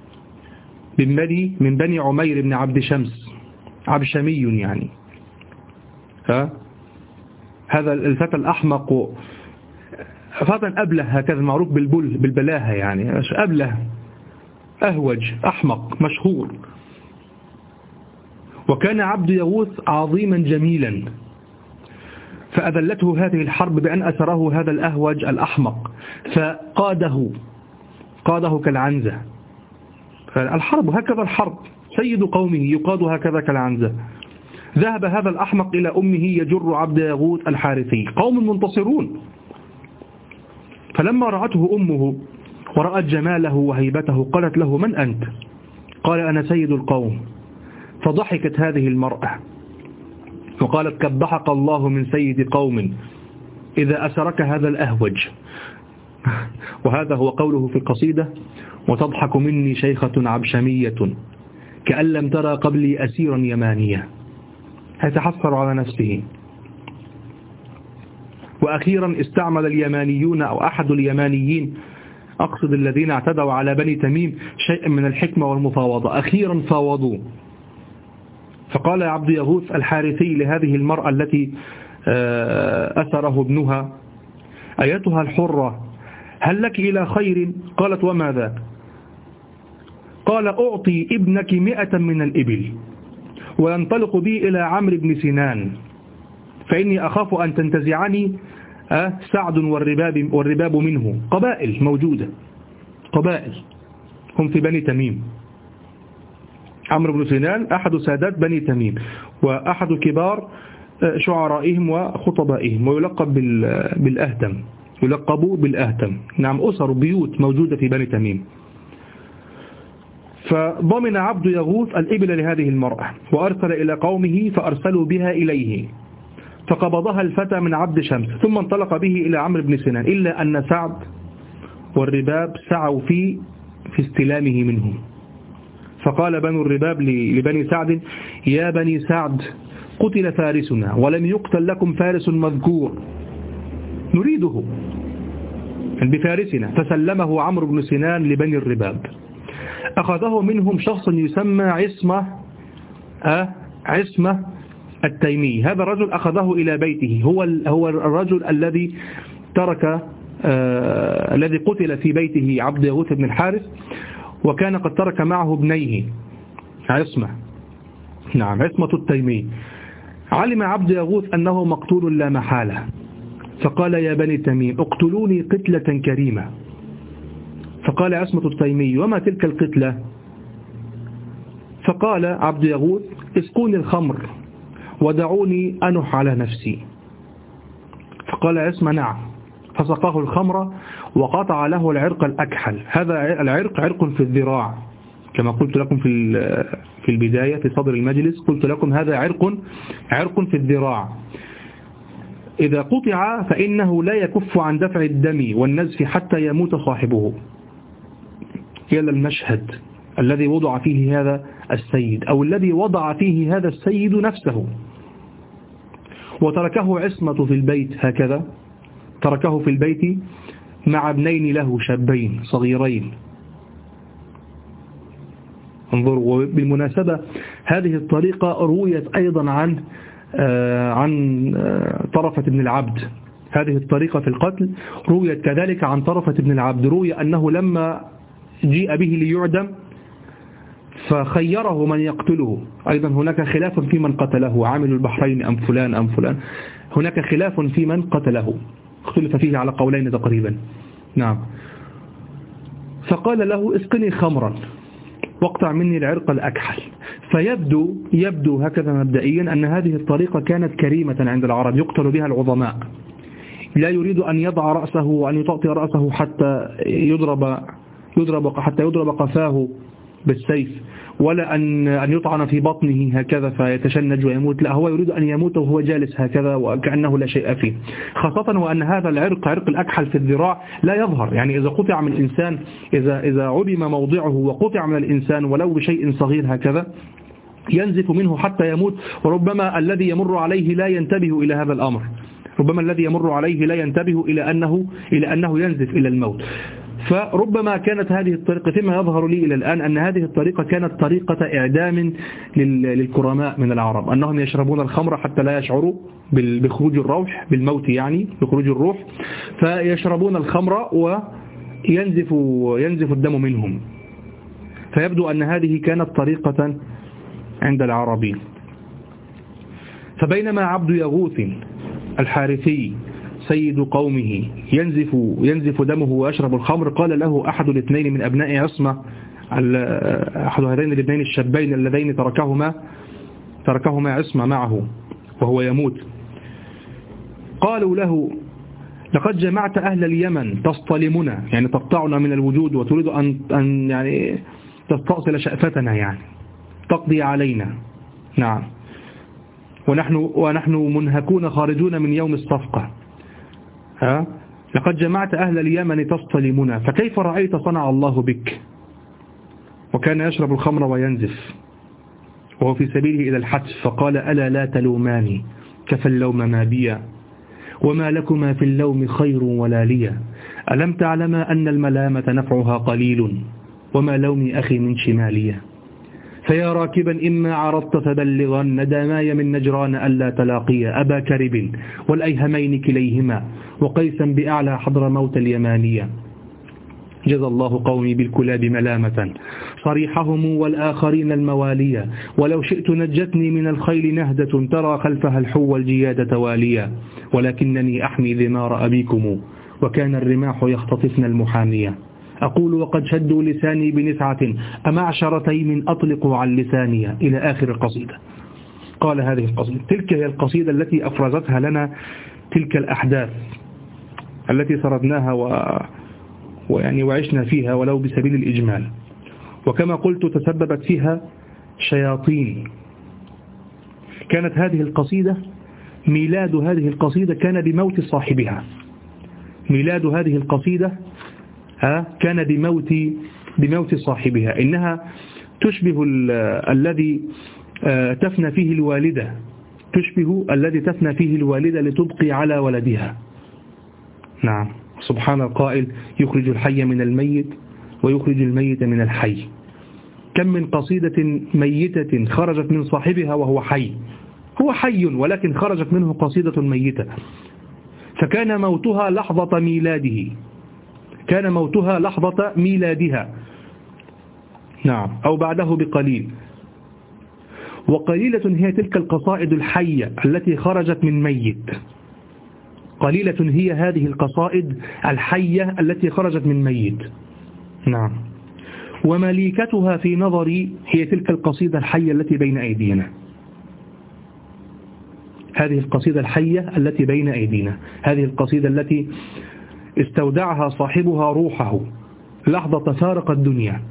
من بني عمير بن عبد شمس، عبشمي يعني. هذا الفتى الأحمق فتى أبله، هكذا معروف بالبلاهة يعني، أبله أهوج أحمق مشهور. وكان عبد يغوث عظيما جميلا، فأذلته هذه الحرب بأن أسره هذا الأهوج الأحمق، قاده كالعنزة. فالحرب هكذا، الحرب سيد قومه يقاد هكذا كالعنزة. ذهب هذا الأحمق إلى أمه يجر عبد يغوث الحارثي، قوم منتصرون. فلما رأته أمه ورأت جماله وهيبته قالت له: من أنت؟ قال: أنا سيد القوم. فضحكت هذه المرأة وقالت: قد ضحك الله من سيد قوم إذا أسرك هذا الأهوج. وهذا هو قوله في القصيدة: وتضحك مني شيخة عبشمية كأن لم ترى قبلي أسيرا يمانيا. يتحسر على نفسه. وأخيرا استعمل اليمانيون أو أحد اليمانيين، أقصد الذين اعتدوا على بني تميم، شيء من الحكمة والمفاوضة. أخيرا فاوضوا، فقال عبد يغوث الحارثي لهذه المرأة التي أسره ابنها: أيتها الحرة، هل لك إلى خير؟ قالت: وما ذاك؟ قال: أعطي ابنك 100 من الإبل وينطلق بي إلى عمرو بن سنان، فإني أخاف أن تنتزعني سعد والرباب منه. قبائل موجودة، قبائل هم في بني تميم. عمرو بن سنان أحد سادات بني تميم، وأحد كبار شعرائهم وخطبائهم، ويلقب بالأهتم، يلقبوا بالأهتم. نعم، أسر بيوت موجودة في بني تميم. فضمن عبد يغوث الإبل لهذه المرأة وأرسل إلى قومه فأرسلوا بها إليه، فقبضها الفتى من عبد شمس، ثم انطلق به إلى عمرو بن سنان، إلا أن سعد والرباب سعوا في استلامه منهم. فقال بنو الرباب لبني سعد: يا بني سعد، قتل فارسنا ولم يقتل لكم فارس مذكور نريده بفارسنا. فسلمه عمرو بن سنان لبني الرباب. أخذه منهم شخص يسمى عصمة التيمي. هذا الرجل أخذه إلى بيته، هو الرجل الذي ترك الذي قتل في بيته عبد يغوث بن الحارث، وكان قد ترك معه ابنيه عصمة. نعم، عصمة التيمي. علم عبد يغوث أنه مقتول لا محالة، فقال: يا بني تميم، اقتلوني قتلة كريمة. فقال عصمة التيمي: وما تلك القتلة؟ فقال عبد يغوث: اسقوني الخمر ودعوني أنح على نفسي. فقال عصمة: نعم. فسقاه الخمر وقطع له العرق الأكحل. هذا العرق عرق في الذراع، كما قلت لكم في البداية في صدر المجلس، قلت لكم هذا عرق في الذراع. إذا قطع فإنه لا يكف عن دفع الدم والنزف حتى يموت صاحبه. يلا المشهد الذي وضع فيه هذا السيد، أو الذي وضع فيه هذا السيد نفسه. وتركه عصمة في البيت هكذا، تركه في البيت مع ابنين له شابين صغيرين. انظروا. وبالمناسبة هذه الطريقة رويت أيضا عن طرفة بن العبد. هذه الطريقة في القتل رويت كذلك عن طرفة بن العبد. روي أنه لما جيء به ليعدم فخيره من يقتله. أيضا هناك خلاف في من قتله، عامل البحرين أم فلان. هناك خلاف في من قتله، اختلف فيه على قولين تقريبا. نعم. فقال له: اسقني خمرا واقطع مني العرق الأكحل. فيبدو هكذا مبدئيا أن هذه الطريقة كانت كريمة عند العرب، يقتل بها العظماء. لا يريد أن يضع رأسه وأن يطأطئ رأسه حتى يضرب قفاه بالسيف، ولا أن يطعن في بطنه هكذا فيتشنج ويموت. لا، هو يريد أن يموت وهو جالس هكذا وكأنه لا شيء فيه، خاصة وأن هذا العرق الأكحل في الذراع لا يظهر. يعني إذا قطع من الإنسان، إذا عدم موضعه وقطع من الإنسان ولو بشيء صغير هكذا، ينزف منه حتى يموت، وربما الذي يمر عليه لا ينتبه إلى هذا الأمر، ربما الذي يمر عليه لا ينتبه إلى أنه ينزف إلى الموت. فربما كانت هذه الطريقة، فيما يظهر لي إلى الآن أن هذه الطريقة كانت طريقة إعدام للكرماء من العرب، أنهم يشربون الخمر حتى لا يشعروا بخروج الروح، بالموت يعني بخروج الروح، فيشربون الخمر وينزف الدم منهم. فيبدو أن هذه كانت طريقة عند العربي. فبينما عبد يغوث الحارثي سيد قومه ينزف دمه ويشرب الخمر، قال له أحد الاثنين من أبناء عصمة، أحد هذين الاثنين الشابين اللذين تركهما عصمة معه وهو يموت، قالوا له: لقد جمعت أهل اليمن تصطلمنا، يعني تقطعنا من الوجود وتريد أن يعني تستأصل شأفتنا، يعني تقضي علينا. نعم، ونحن منهكون خارجون من يوم الصفقة. لقد جمعت أهل اليمن تصطلمنا، فكيف رأيت صنع الله بك؟ وكان يشرب الخمر وينزف وهو في سبيله إلى الحتف، فقال: ألا لا تلوماني كفى اللوم ما بيا، وما لكما في اللوم خير ولا لي، ألم تعلما أن الملامة نفعها قليل، وما لوم أخي من شمالية، فيا راكبا إما عرضت فبلغن دماي من نجران ألا تلاقي أبا كرب والأيهمين كليهما، وقيسا بأعلى حضر موت اليمانية، جزى الله قومي بالكلاب ملامة صريحهم والآخرين الموالية، ولو شئت نجتني من الخيل نهدة ترى خلفها الحو الجياد تواليا، ولكنني أحمي ذمار أبيكم وكان الرماح يختطفن المحامية، أقول وقد شدوا لساني بنسعة أمعشر تيم أطلق عن لساني، إلى آخر القصيدة. قال هذه القصيدة، تلك هي القصيدة التي أفرزتها لنا تلك الأحداث التي سردناها وعشنا فيها ولو بسبيل الإجمال. وكما قلت تسببت فيها شياطين. كانت هذه القصيدة، ميلاد هذه القصيدة كان بموت صاحبها، ميلاد هذه القصيدة كان بموت صاحبها. إنها تشبه الذي تفنى فيه الوالدة، تشبه الذي تفنى فيه الوالدة لتبقي على ولدها. نعم، سبحان القائل: يخرج الحي من الميت ويخرج الميت من الحي. كم من قصيدة ميتة خرجت من صاحبها وهو حي، هو حي ولكن خرجت منه قصيدة ميتة، فكان موتها لحظة ميلاده، كان موتها لحظة ميلادها، نعم، أو بعده بقليل. وقليلة هي تلك القصائد الحية التي خرجت من ميت، قليلة هي هذه القصائد الحية التي خرجت من ميت. نعم، ومليكتها في نظري هي تلك القصيدة الحية التي بين أيدينا، هذه القصيدة الحية التي بين أيدينا، هذه القصيدة التي استودعها صاحبها روحه لحظة فارق الدنيا.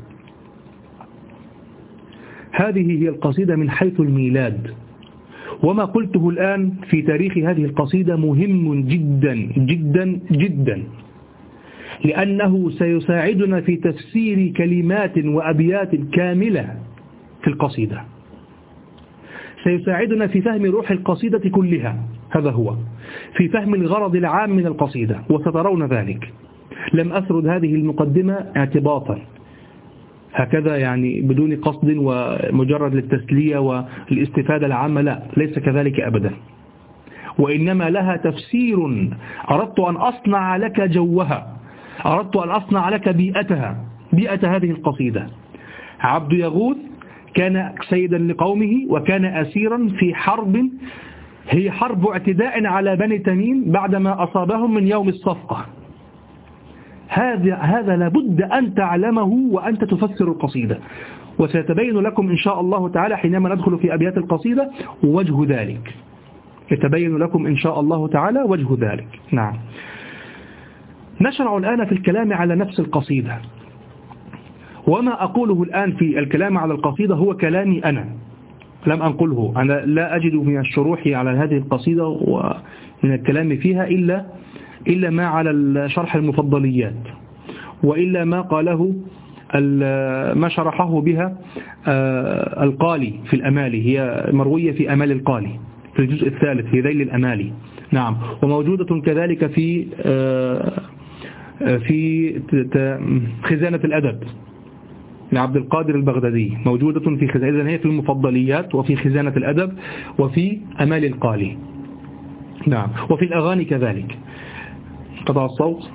هذه هي القصيدة من حيث الميلاد. وما قلته الآن في تاريخ هذه القصيدة مهم جدا جدا جدا، لأنه سيساعدنا في تفسير كلمات وأبيات كاملة في القصيدة، سيساعدنا في فهم روح القصيدة كلها، هذا هو، في فهم الغرض العام من القصيدة، وسترون ذلك. لم أسرد هذه المقدمة اعتباطا هكذا يعني بدون قصد ومجرد للتسلية والاستفادة العامة، لا، ليس كذلك أبدا، وإنما لها تفسير. أردت أن أصنع لك جوها، أردت أن أصنع لك بيئتها، بيئة هذه القصيدة. عبد يغوث كان سيدا لقومه وكان أسيرا في حرب، هي حرب اعتداء على بني تميم بعدما أصابهم من يوم الصفقة. هذا لابد أن تعلمه وأنت تفسر القصيدة، وسيتبين لكم إن شاء الله تعالى حينما ندخل في أبيات القصيدة وجه ذلك، يتبين لكم إن شاء الله تعالى وجه ذلك. نعم، نشرع الآن في الكلام على نفس القصيدة، وما أقوله الآن في الكلام على القصيدة هو كلامي أنا، لم أنقله، أنا لا أجد من الشروح على هذه القصيدة ومن الكلام فيها إلا ما على شرح المفضليات، وإلا ما قاله ما شرحه بها القالي في الأمالي، هي مروية في أمال القالي في الجزء الثالث في ذيل الأمالي. نعم. وموجودة كذلك في خزانة الأدب لعبد القادر البغدادي، موجودة في خزانة، هي في المفضليات وفي خزانة الأدب وفي أمال القالي. نعم. وفي الأغاني كذلك. قطع الصوت.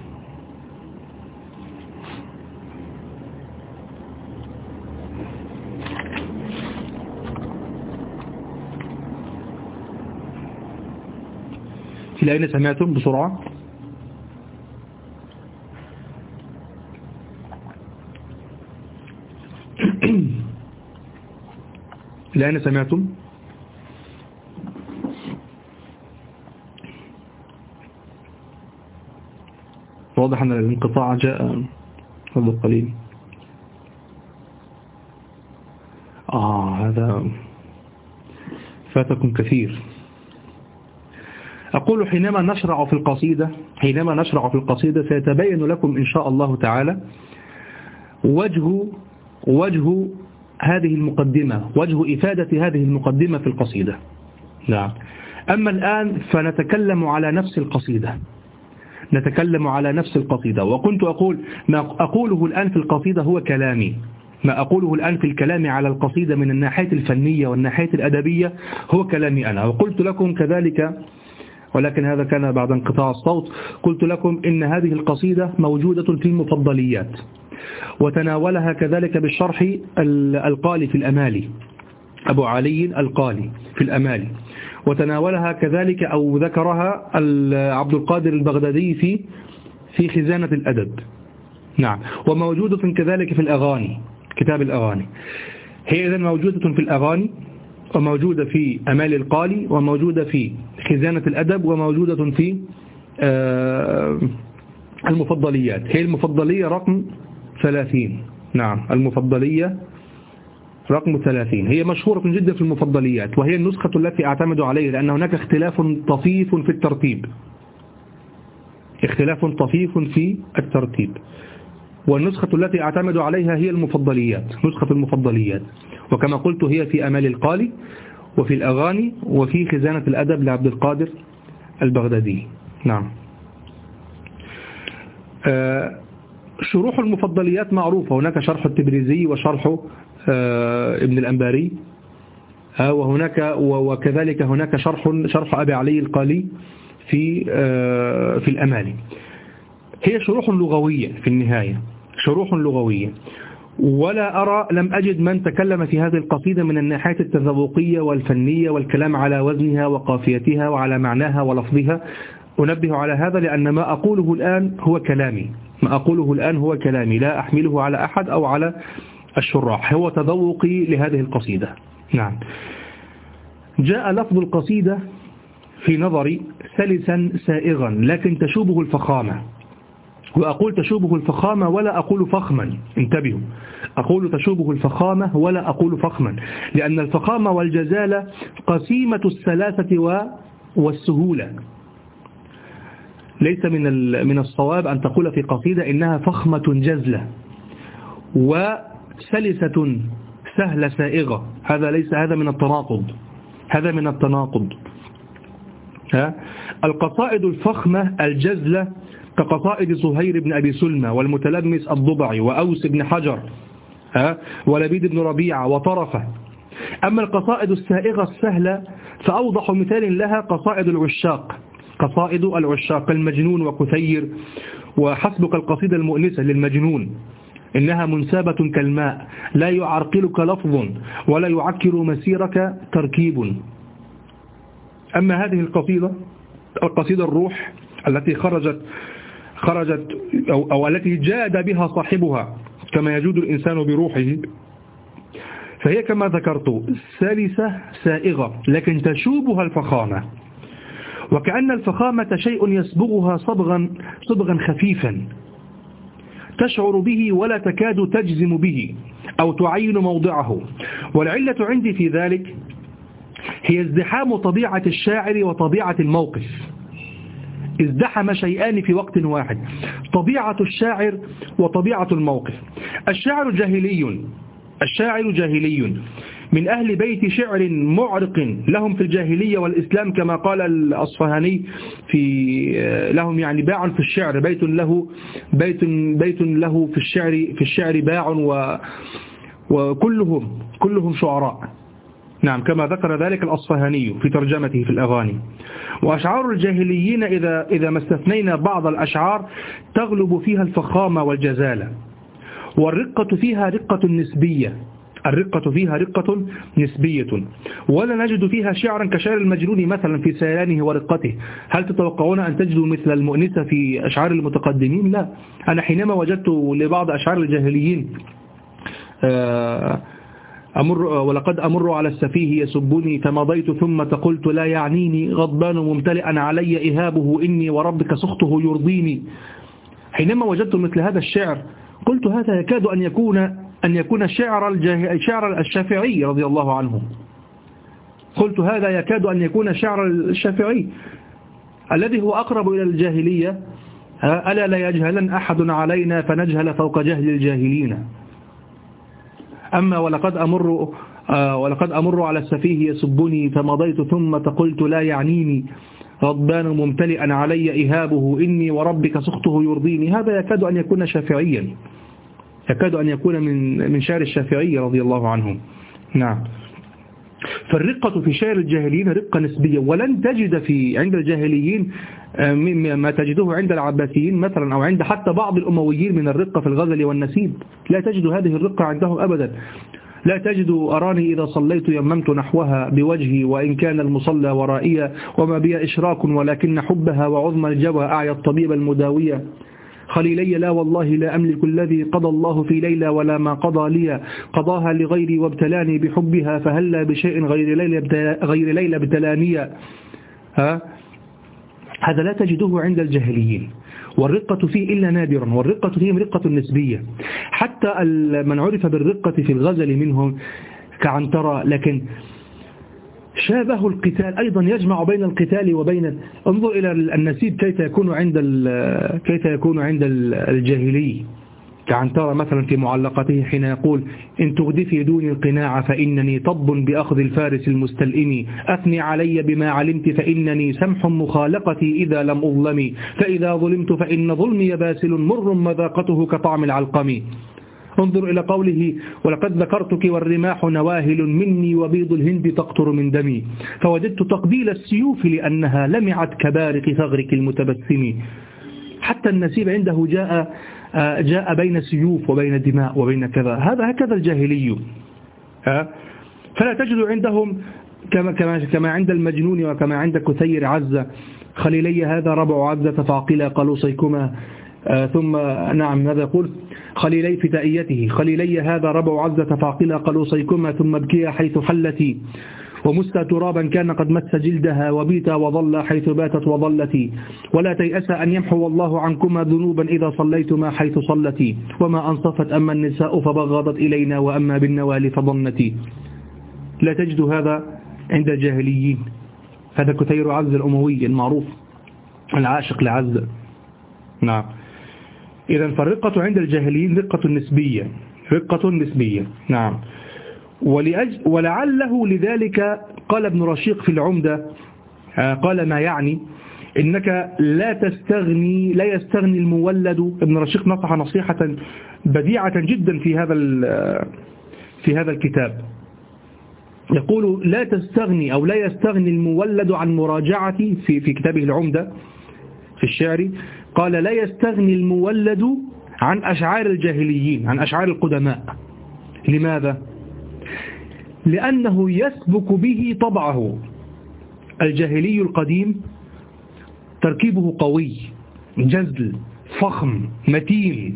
إلى أين سمعتم بسرعة؟ إلى أين سمعتم؟ واضح أن الانقطاع جاء قبل قليل. هذا فاتكم كثير. أقول حينما نشرع في القصيدة سيتبين لكم إن شاء الله تعالى وجه هذه المقدمة، وجه إفادة هذه المقدمة في القصيدة. نعم. أما الآن فنتكلم على نفس القصيدة، وكنت أقول ما أقوله الآن في القصيدة هو كلامي، ما أقوله الآن في الكلام على القصيدة من الناحية الفنية والناحية الأدبية هو كلامي أنا. وقلت لكم كذلك، ولكن هذا كان بعد انقطاع الصوت، قلت لكم إن هذه القصيدة موجودة في المفضليات، وتناولها كذلك بالشرح القالي في الأمالي، أبو علي القالي في الأمالي، وتناولها كذلك أو ذكرها عبد القادر البغدادي في خزانة الأدب. نعم. وموجودة كذلك في الأغاني، كتاب الأغاني. هي إذن موجودة في الأغاني، وموجودة في أمال القالي، وموجودة في خزانة الأدب، وموجودة في المفضليات. هي المفضلية رقم 30. نعم. المفضلية رقم 30 هي مشهورة جدا في المفضليات، وهي النسخة التي أعتمد عليها، لأن هناك اختلاف طفيف في الترتيب، والنسخة التي أعتمد عليها هي نسخة المفضليات، وكما قلت هي في أمال القالي وفي الأغاني وفي خزانة الأدب لعبد القادر البغدادي. نعم. شروح المفضليات معروفة، هناك شرح التبريزي وشرح ابن الأنباري، وكذلك هناك شرح أبي علي القالي في الأمالي. هي شروح لغوية في النهاية، شروح لغوية، لم أجد من تكلم في هذه القصيدة من الناحية التذوقية والفنية والكلام على وزنها وقافيتها وعلى معناها ولفظها. أنبه على هذا لأن ما أقوله الآن هو كلامي، لا أحمله على أحد أو على الشراح، هو تذوقي لهذه القصيدة. نعم. جاء لفظ القصيدة في نظري سلسا سائغا، لكن تشوبه الفخامة، وأقول تشوبه الفخامة ولا أقول فخما، انتبهوا، أقول تشوبه الفخامة ولا أقول فخما، لأن الفخامة والجزالة قسيمة السلاسة والسهولة. ليس من الصواب أن تقول في قصيدة إنها فخمة جزلة وسلسة سهلة سائغة، هذا من التناقض. القصائد الفخمة الجزلة كقصائد زهير بن أبي سلمى والمتلمس الضبعي وأوس بن حجر ولبيد بن ربيعة وطرفة. أما القصائد السائغة السهلة فأوضح مثال لها قصائد العشاق المجنون وكثير، وحسبك القصيدة المؤنسة للمجنون، إنها منسابة كالماء لا يعرقلك لفظ ولا يعكر مسيرك تركيب. أما هذه القصيدة الروح التي خرجت أو التي جاد بها صاحبها كما يجود الإنسان بروحه، فهي كما ذكرت سلسة سائغة لكن تشوبها الفخامة، وكأن الفخامة شيء يسبغها صبغا خفيفا تشعر به ولا تكاد تجزم به أو تعين موضعه. والعلة عندي في ذلك هي ازدحام طبيعة الشاعر وطبيعة الموقف. ازدحم شيئان في وقت واحد، طبيعة الشاعر وطبيعة الموقف. الشاعر جاهلي من أهل بيت شعر معرق لهم في الجاهلية والإسلام، كما قال الأصفهاني لهم يعني باع في الشعر، بيت له في الشعر باع، وكلهم شعراء. نعم، كما ذكر ذلك الأصفهاني في ترجمته في الأغاني. وأشعار الجاهليين إذا ما استثنينا بعض الأشعار تغلب فيها الفخامة والجزالة، والرقة فيها رقة نسبية، ولا نجد فيها شعرا كشعر المجنون مثلا في سيلانه ورقته. هل تتوقعون أن تجدوا مثل المؤنسة في أشعار المتقدمين؟ لا. أنا حينما وجدت لبعض أشعار الجاهليين ولقد أمر على السفيه يسبني فمضيت ثم قلت لا يعنيني، غضبان ممتلئا علي إهابه إني وربك سخطه يرضيني. حينما وجدت مثل هذا الشعر قلت هذا يكاد أن يكون شعر الشافعي رضي الله عنه. قلت هذا يكاد أن يكون شعر الشافعي الذي هو أقرب إلى الجاهلية. ألا لا يجهلن أحد علينا فنجهل فوق جهل الجاهلين. أما ولقد أمر على السفيه يسبني فمضيت ثم قلت لا يعنيني، غضبان ممتلئا علي إهابه إني وربك سخطه يرضيني. هذا يكاد أن يكون شافعيا، يكاد أن يكون من شعر الشافعي رضي الله عنه. نعم. فالرقة في شعر الجاهليين رقة نسبية، ولن تجد عند الجاهليين ما تجده عند العباسيين مثلا أو عند حتى بعض الأمويين من الرقة في الغزل والنسيب. لا تجد هذه الرقة عندهم أبدا. لا تجد أراني إذا صليت يممت نحوها بوجهي وإن كان المصلى ورائيا وما بي إشراك ولكن حبها وعظم الجوى أعيا الطبيب المداوية. خليلي لا والله لا أملك الذي قضى الله في ليلة ولا ما قضى لي، قضاها لغيري وابتلاني بحبها فهلا بشيء غير ليلة ابتلانية. هذا لا تجده عند الجاهليين، والرقة فيه إلا نادرا، والرقة فيهم رقة نسبية. حتى من عرف بالرقة في الغزل منهم كعنترة، لكن شابه القتال أيضا، يجمع بين القتال وبين. انظر إلى النسيب كيف يكون عند الجاهلي كعنترة مثلا في معلقته حين يقول إن تغدفي دوني القناع فإنني طب بأخذ الفارس المستلئم، أثني علي بما علمت فإنني سمح مخالقتي إذا لم أظلم، فإذا ظلمت فإن ظلمي باسل مر مذاقته كطعم العلقم. انظر إلى قوله ولقد ذكرتك والرماح نواهل مني وبيض الهند تقطر من دمي، فوجدت تقبيل السيوف لأنها لمعت كبارق ثغرك المتبسم. حتى النسيب عنده جاء بين سيوف وبين دماء وبين كذا. هكذا الجاهلي. فلا تجد عندهم كما عند المجنون وكما عند كثير عزة خليلي هذا ربع عزة فعقلا قلوصيكما. ثم نعم ماذا يقول خليلي في تأيته خليلي هذا ربع عزة فعقلا قلوصيكما ثم ابكيا حيث حلتي ومسى ترابا كان قد مس جلدها وبيتا وظل حيث باتت وظلتي ولا تيأس أن يمحو الله عنكما ذنوبا إذا صليتما حيث صلتي وما أنصفت أما النساء فبغضت إلينا وأما بالنوال فضنتي. لا تجد هذا عند الجاهليين. هذا كثير عز الأموي المعروف العاشق لعز. نعم. إذا فالرقة عند الجاهليين رقة نسبية. نعم. ولعله لذلك قال ابن رشيق في العمدة قال ما يعني إنك لا يستغني المولد. ابن رشيق نصح نصيحة بديعة جدا في هذا الكتاب. يقول لا يستغني المولد عن مراجعة في كتابه العمدة في الشعر. قال لا يستغني المولد عن أشعار الجاهليين، عن أشعار القدماء. لماذا؟ لأنه يسبك به طبعه. الجاهلي القديم تركيبه قوي جزل فخم متين.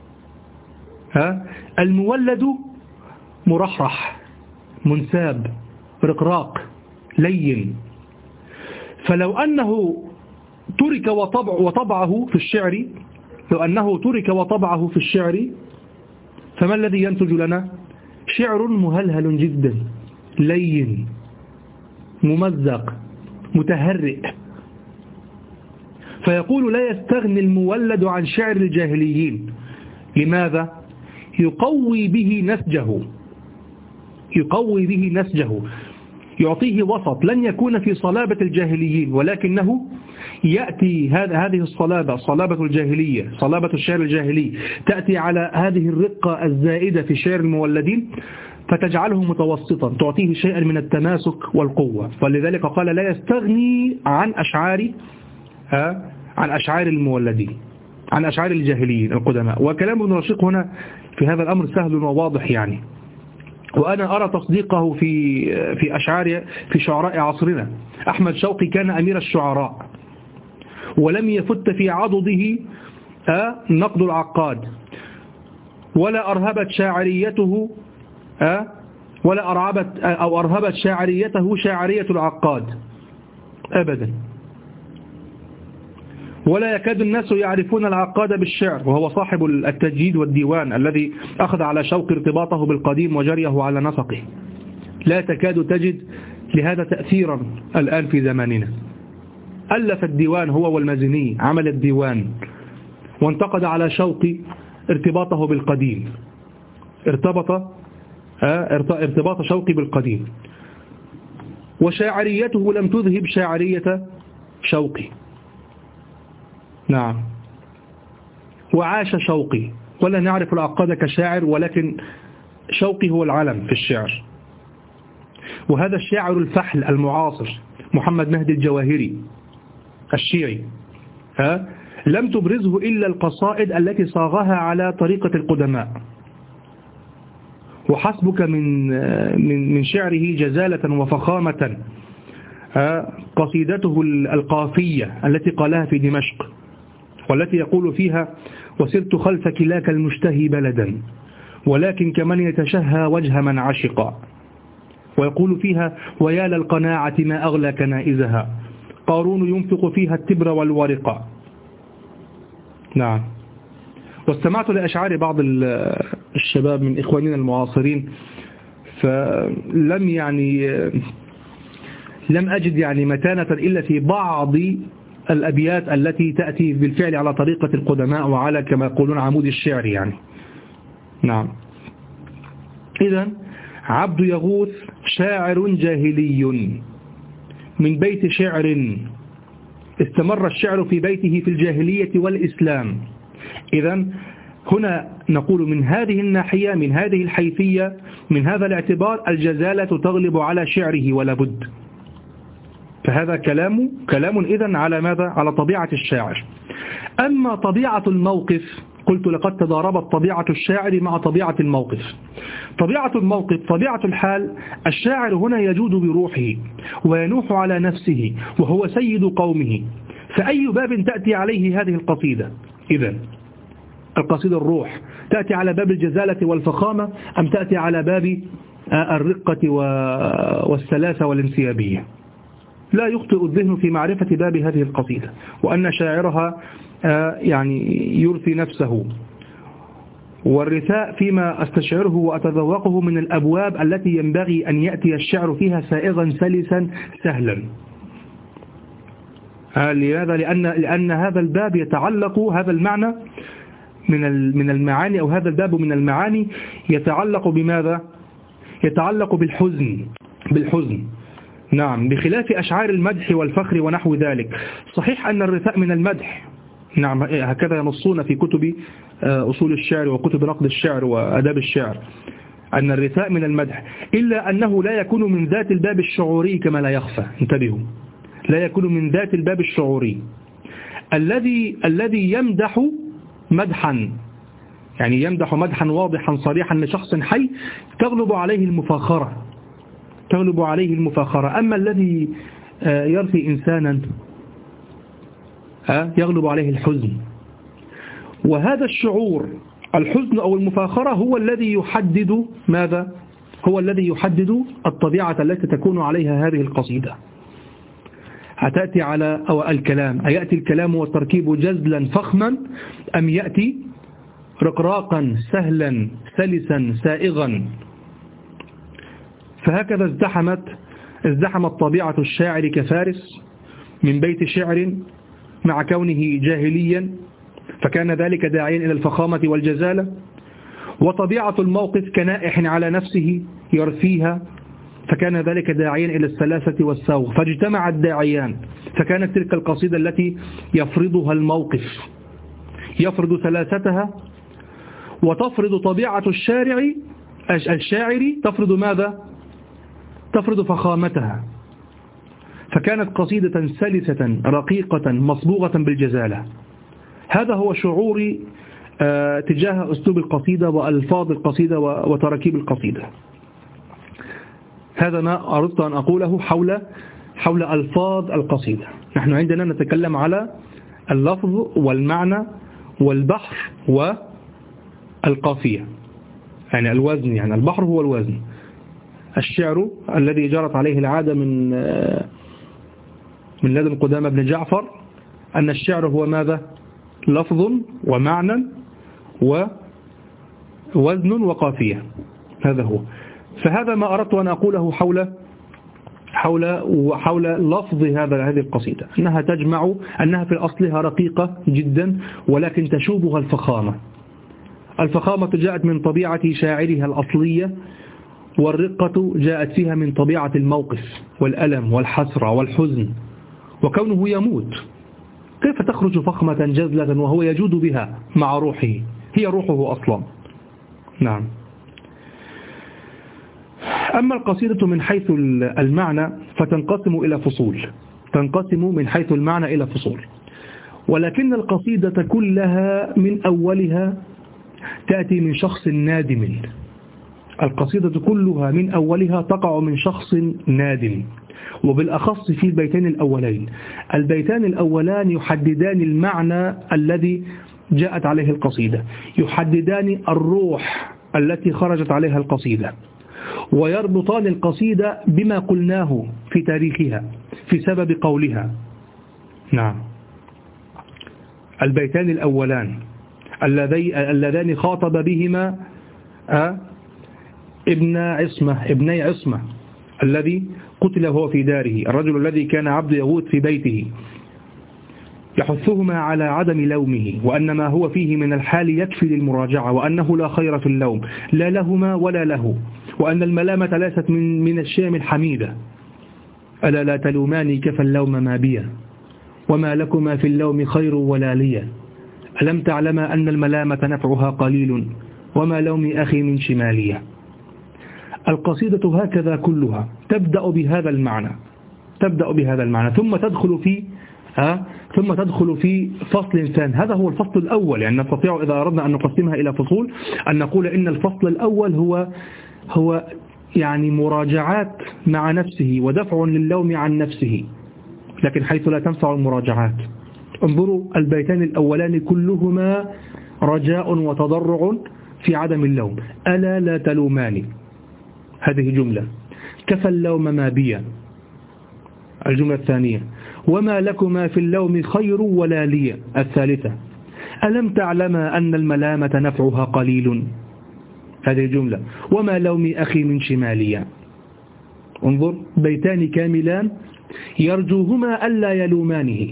المولد مرحرح منساب رقراق لين. فلو أنه ترك وطبعه في الشعر، لو أنه ترك وطبعه في الشعر فما الذي ينتج لنا؟ شعر مهلهل جدا لين ممزق متهرئ. فيقول لا يستغني المولد عن شعر الجاهليين. لماذا؟ يقوي به نسجه، يقوي به نسجه، يعطيه وسط لن يكون في صلابة الجاهليين، ولكنه يأتي هذه الصلابة، صلابة الجاهلية، صلابة الشعر الجاهلي، تأتي على هذه الرقة الزائدة في شعر المولدين فتجعله متوسطا، تعطيه شيئا من التماسك والقوة. فلذلك قال لا يستغني عن أشعار المولدين، عن أشعار الجاهليين القدماء. وكلام ابن رشيق هنا في هذا الأمر سهل وواضح يعني، وأنا أرى تصديقه في أشعار في شعراء عصرنا. أحمد شوقي كان أمير الشعراء ولم يفت في عضده نقد العقاد، ولا أرهبت شاعريته أرهبت شاعريته شاعرية العقاد أبدا، ولا يكاد الناس يعرفون العقاد بالشعر، وهو صاحب التجديد والديوان الذي أخذ على شوق ارتباطه بالقديم وجريه على نسقه. لا تكاد تجد لهذا تأثيرا الآن في زماننا. ألف الديوان هو والمازني، عمل الديوان وانتقد على شوق ارتباطه بالقديم، ارتباط شوقي بالقديم، وشاعريته لم تذهب شاعرية شوقي. نعم، وعاش شوقي، ولا نعرف العقاد كشاعر، ولكن شوقي هو العلم في الشعر. وهذا الشاعر الفحل المعاصر محمد مهدي الجواهري الشيعي لم تبرزه إلا القصائد التي صاغها على طريقة القدماء. وحسبك من شعره جزالة وفخامة قصيدته القافية التي قالها في دمشق، والتي يقول فيها وسرت خلف كلاك المشتهي بلدا ولكن كمن يتشهى وجه من عشق، ويقول فيها ويا للقناعة ما أغلى كنائزها قارون ينفق فيها التبر والورق. نعم. واستمعت لأشعار بعض الشباب من إخواننا المعاصرين، فلم لم أجد متانة إلا في بعض الأبيات التي تأتي بالفعل على طريقة القدماء وعلى كما يقولون عمود الشعر يعني. نعم. إذن عبد يغوث شاعر جاهلي من بيت شعر استمر الشعر في بيته في الجاهلية والإسلام. إذن هنا نقول من هذه الناحية، من هذه الحيثية، من هذا الاعتبار الجزالة تغلب على شعره ولا بد. فهذا كلام إذن على ماذا؟ على طبيعة الشاعر. أما طبيعة الموقف، قلت لقد تضاربت طبيعة الشاعر مع طبيعة الموقف. طبيعة الموقف، طبيعة الحال، الشاعر هنا يجود بروحه وينوح على نفسه وهو سيد قومه. فأي باب تأتي عليه هذه القصيدة؟ إذن القصيدة الروح تأتي على باب الجزالة والفخامة أم تأتي على باب الرقة والسلاسة والانسيابية؟ لا يخطئ الذهن في معرفة باب هذه القصيدة، وأن شاعرها يرثي نفسه. والرثاء فيما أستشعره وأتذوقه من الأبواب التي ينبغي أن يأتي الشعر فيها سائغا سلسا سهلا. لماذا؟ لأن هذا الباب يتعلق، هذا المعنى من المعاني، أو هذا الباب من المعاني يتعلق بماذا؟ يتعلق بالحزن. نعم، بخلاف أشعار المدح والفخر ونحو ذلك. صحيح أن الرثاء من المدح، نعم، هكذا ينصون في كتب أصول الشعر وكتب نقد الشعر وأداب الشعر، أن الرثاء من المدح، إلا أنه لا يكون من ذات الباب الشعوري كما لا يخفى. انتبهوا، لا يكون من ذات الباب الشعوري الذي يمدح مدحا، يمدح مدحا واضحا صريحا لشخص حي تغلب عليه المفاخرة. أما الذي يرثي إنسانا يغلب عليه الحزن. وهذا الشعور، الحزن أو المفاخرة، هو الذي يحدد ماذا؟ هو الذي يحدد الطبيعة التي تكون عليها هذه القصيدة. هتأتي على الكلام، أيأتي الكلام والتركيب جزلا فخما أم يأتي رقراقا سهلا سلسا سائغا؟ فهكذا ازدحمت طبيعة الشاعر كفارس من بيت شعر مع كونه جاهليا فكان ذلك داعيا إلى الفخامة والجزالة، وطبيعة الموقف كنائح على نفسه يرثيها فكان ذلك داعيا إلى السلاسة والسوغ، فاجتمع الداعيان، فكانت تلك القصيدة التي يفرضها الموقف يفرض سلاستها وتفرض طبيعة الشاعر تفرض ماذا؟ تفرض فخامتها، فكانت قصيدة سلسة رقيقة مصبوغة بالجزالة. هذا هو شعوري تجاه أسلوب القصيدة وألفاظ القصيدة وتراكيب القصيدة. هذا ما أردت أن أقوله حول ألفاظ القصيدة. نحن عندنا نتكلم على اللفظ والمعنى والبحر والقافية، يعني الوزن، يعني البحر هو الوزن. الشعر الذي جرت عليه العادة من لدن قدامى بن جعفر أن الشعر هو ماذا؟ لفظ ومعنى ووزن وقافية، هذا هو. فهذا ما أردت أن أقوله حول لفظ هذه القصيدة، أنها تجمع، أنها في أصلها رقيقة جدا ولكن تشوبها الفخامة. الفخامة جاءت من طبيعة شاعرها الأصلية، والرقة جاءت فيها من طبيعة الموقف والألم والحسرة والحزن، وكونه يموت كيف تخرج فخمة جزلة وهو يجود بها مع روحه، هي روحه أصلا. نعم. أما القصيدة من حيث المعنى فتنقسم إلى فصول، تنقسم من حيث المعنى إلى فصول، ولكن القصيدة كلها من أولها تأتي من شخص نادم. القصيدة كلها من أولها تقع من شخص نادم، وبالأخص في البيتين الأولين. البيتان الأولان يحددان المعنى الذي جاءت عليه القصيدة، يحددان الروح التي خرجت عليها القصيدة، ويربطان القصيدة بما قلناه في تاريخها في سبب قولها. نعم. البيتان الأولان اللذان خاطب بهما ابني عصمة الذي قتل وهو في داره، الرجل الذي كان عبد يغوث في بيته، يحثهما على عدم لومه، وأن ما هو فيه من الحال يكفي للمراجعة، وأنه لا خير في اللوم لا لهما ولا له، وأن الملامة ليست من الشيم الحميدة. ألا لا تلوماني كفى اللوم ما بيا، وما لكما في اللوم خير ولا لي، ألم تعلما أن الملامة نفعها قليل، وما لوم أخي من شمالية. القصيدة هكذا كلها تبدأ بهذا المعنى ثم تدخل في فصل ثاني. هذا هو الفصل الأول، يعني نستطيع إذا أردنا أن نقسمها إلى فصول أن نقول إن الفصل الأول هو يعني مراجعات مع نفسه ودفع للوم عن نفسه، لكن حيث لا تنفع المراجعات. انظروا البيتان الأولان كلهما رجاء وتضرع في عدم اللوم. ألا لا تلوماني، هذه جملة. كفى اللوم ما بيا، الجملة الثانية. وما لكما في اللوم خير ولا لي، الثالثة. ألم تعلما أن الملامة نفعها قليل، هذه الجملة. وما لوم أخي من شمالية. انظر بيتان كاملان يرجوهما ألا يلومانه.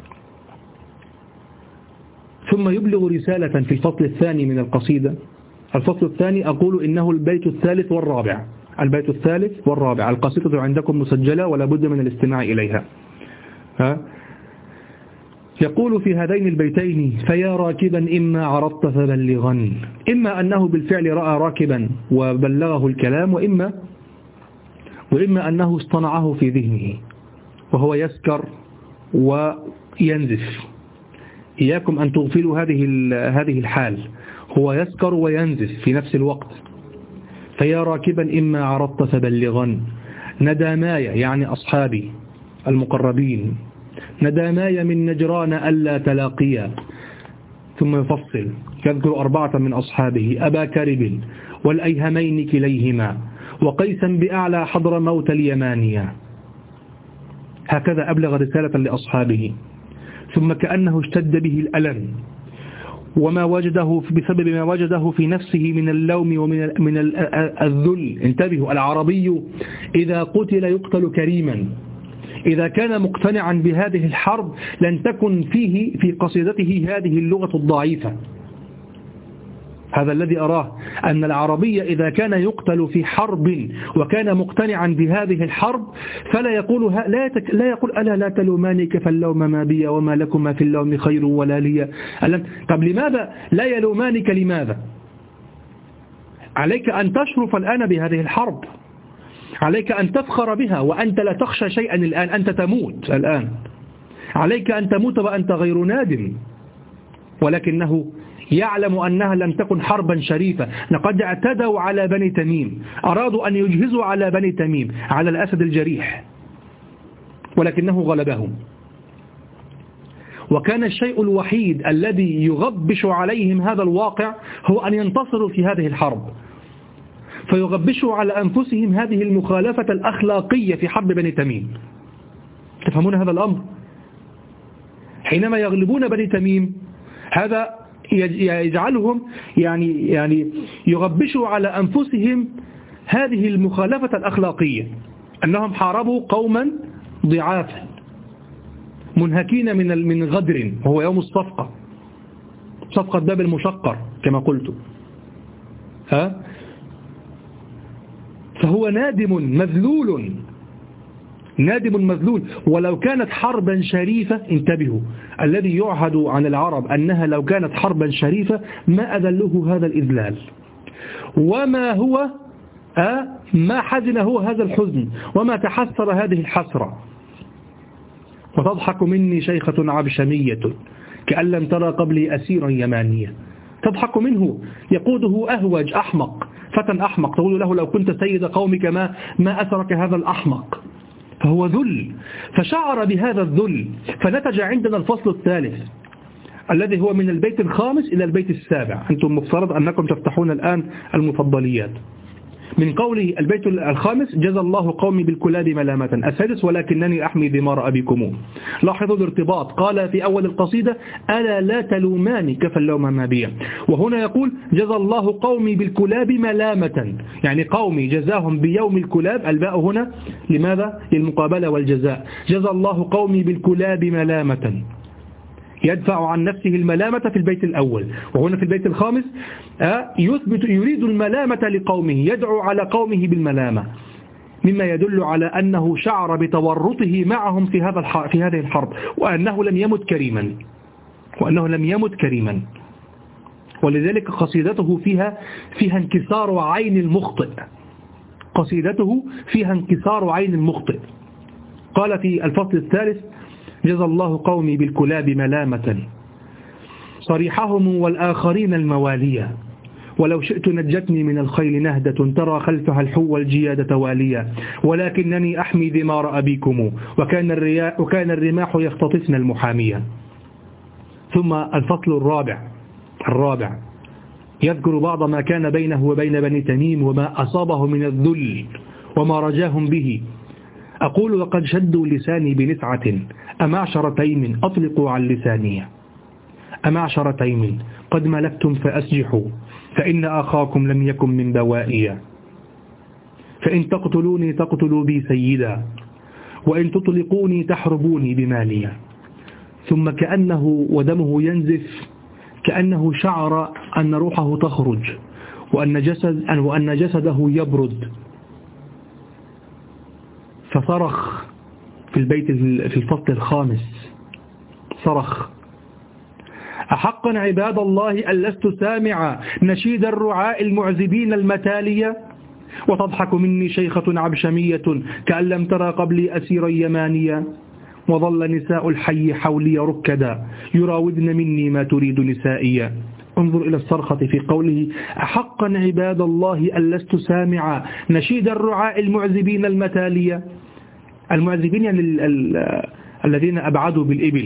ثم يبلغ رسالة في الفصل الثاني من القصيدة. الفصل الثاني أقول إنه البيت الثالث والرابع. القصيدة عندكم مسجلة ولا بد من الاستماع إليها. يقول في هذين البيتين: فيا راكبا إما عرضت فبلغا. إما أنه بالفعل رأى راكبا وبلغه الكلام، وإما أنه اصطنعه في ذهنه وهو يسكر وينزف. إياكم أن تغفلوا هذه الحال، هو يسكر وينزف في نفس الوقت. فيا راكبا إما عرضت فبلغا، نداماي يعني أصحابي المقربين، نداماي من نجران ألا تلاقيا. ثم يفصل يذكر 4 من أصحابه: أبا كرب والأيهمين كليهما، وقيسا بأعلى حضر موت اليمانية. هكذا أبلغ رسالة لأصحابه. ثم كأنه اشتد به الألم وما وجده بسبب ما وجده في نفسه من اللوم ومن الذل. انتبهوا، العربي إذا قتل يقتل كريما، إذا كان مقتنعا بهذه الحرب لن تكن فيه في قصيدته هذه اللغة الضعيفة. هذا الذي أراه، أن العربية إذا كان يقتل في حرب وكان مقتنعا بهذه الحرب فلا يقول لا يقول ألا لا تلوماني فاللوم ما بي وما لكما في اللوم خير ولا لي. طب لماذا لا يلومانك؟ لماذا؟ عليك أن تشرف الآن بهذه الحرب، عليك أن تفخر بها وأنت لا تخشى شيئا الآن، أنت تموت الآن، عليك أن تموت وأنت غير نادم. ولكنه يعلم أنها لم تكن حربا شريفة. لقد اعتدوا على بني تميم، أرادوا أن يجهزوا على بني تميم، على الأسد الجريح، ولكنه غلبهم. وكان الشيء الوحيد الذي يغبش عليهم هذا الواقع هو أن ينتصروا في هذه الحرب، فيغبشوا على أنفسهم هذه المخالفة الأخلاقية في حرب بني تميم. تفهمون هذا الأمر؟ حينما يغلبون بني تميم هذا يجعلهم يعني يغبشوا على أنفسهم هذه المخالفة الأخلاقية، أنهم حاربوا قوما ضعافا منهكين من غدر، وهو يوم الصفقة، صفقة باب المشقر كما قلت. فهو نادم مذلول. ولو كانت حربا شريفة، انتبهوا، الذي يعهد عن العرب أنها لو كانت حربا شريفة ما أذله هذا الإذلال، وما هو ما حزنه هذا الحزن، وما تحسر هذه الحسرة. وتضحك مني شيخة عبشمية كأن لم ترى قبلي أسيرا يمانيا. تضحك منه، يقوده أهوج أحمق، فتى أحمق، تقول له لو كنت سيد قومك ما أثرك هذا الأحمق. فهو ذل، فشعر بهذا الذل، فنتج عندنا الفصل الثالث الذي هو من البيت الخامس إلى البيت السابع. أنتم مفترض أنكم تفتحون الآن المفضليات. من قوله البيت الخامس: جزى الله قومي بالكلاب ملامة. السادس: ولكنني أحمي ذمار أبيكم. لاحظوا الارتباط، قال في أول القصيدة: ألا لا تلوماني كفى اللوم ما بي، وهنا يقول: جزى الله قومي بالكلاب ملامة، يعني قومي جزاهم بيوم الكلاب. الباء هنا لماذا؟ للمقابلة والجزاء. جزى الله قومي بالكلاب ملامة، يدفع عن نفسه الملامة في البيت الأول، وهنا في البيت الخامس يريد الملامة لقومه، يدعو على قومه بالملامة، مما يدل على أنه شعر بتورطه معهم في هذه الحرب، وأنه لم يمت كريما. ولذلك قصيدته فيها انكسار عين المخطئ، قصيدته فيها انكسار عين المخطئ. قال في الفصل الثالث: جزى الله قومي بالكلاب ملامة صريحهم والآخرين الموالية، ولو شئت نجتني من الخيل نهدة ترى خلفها الحو الجياد تواليا، ولكنني أحمي ذمار أبيكم وكان الرماح يختطفن المحامية. ثم الفصل الرابع يذكر بعض ما كان بينه وبين بني تميم وما أصابه من الذل وما رجاهم به. أقول: وقد شدوا لساني بنسعة أمعشر تيم أطلقوا عن لساني، أمعشر تيم قد ملكتم فأسجحوا فإن أخاكم لم يكن من بوائي، فإن تقتلوني تقتلوا بي سيدا وإن تطلقوني تحربوني بمالي. ثم كأنه ودمه ينزف، كأنه شعر أن روحه تخرج وأن جسده يبرد، فصرخ في الفصل الخامس، صرخ: أحقا عباد الله أن لست سامعا نشيد الرعاء المعذبين المتالية، وتضحك مني شيخة عبشمية كأن لم ترى قبلي أسيرا يمانيا، وظل نساء الحي حولي ركدا يراودن مني ما تريد نسائيا. انظر إلى الصرخة في قوله: أحقا عباد الله أن لست سامعا نشيد الرعاء المعذبين المتالية. المعذبين يعني الذين أبعدوا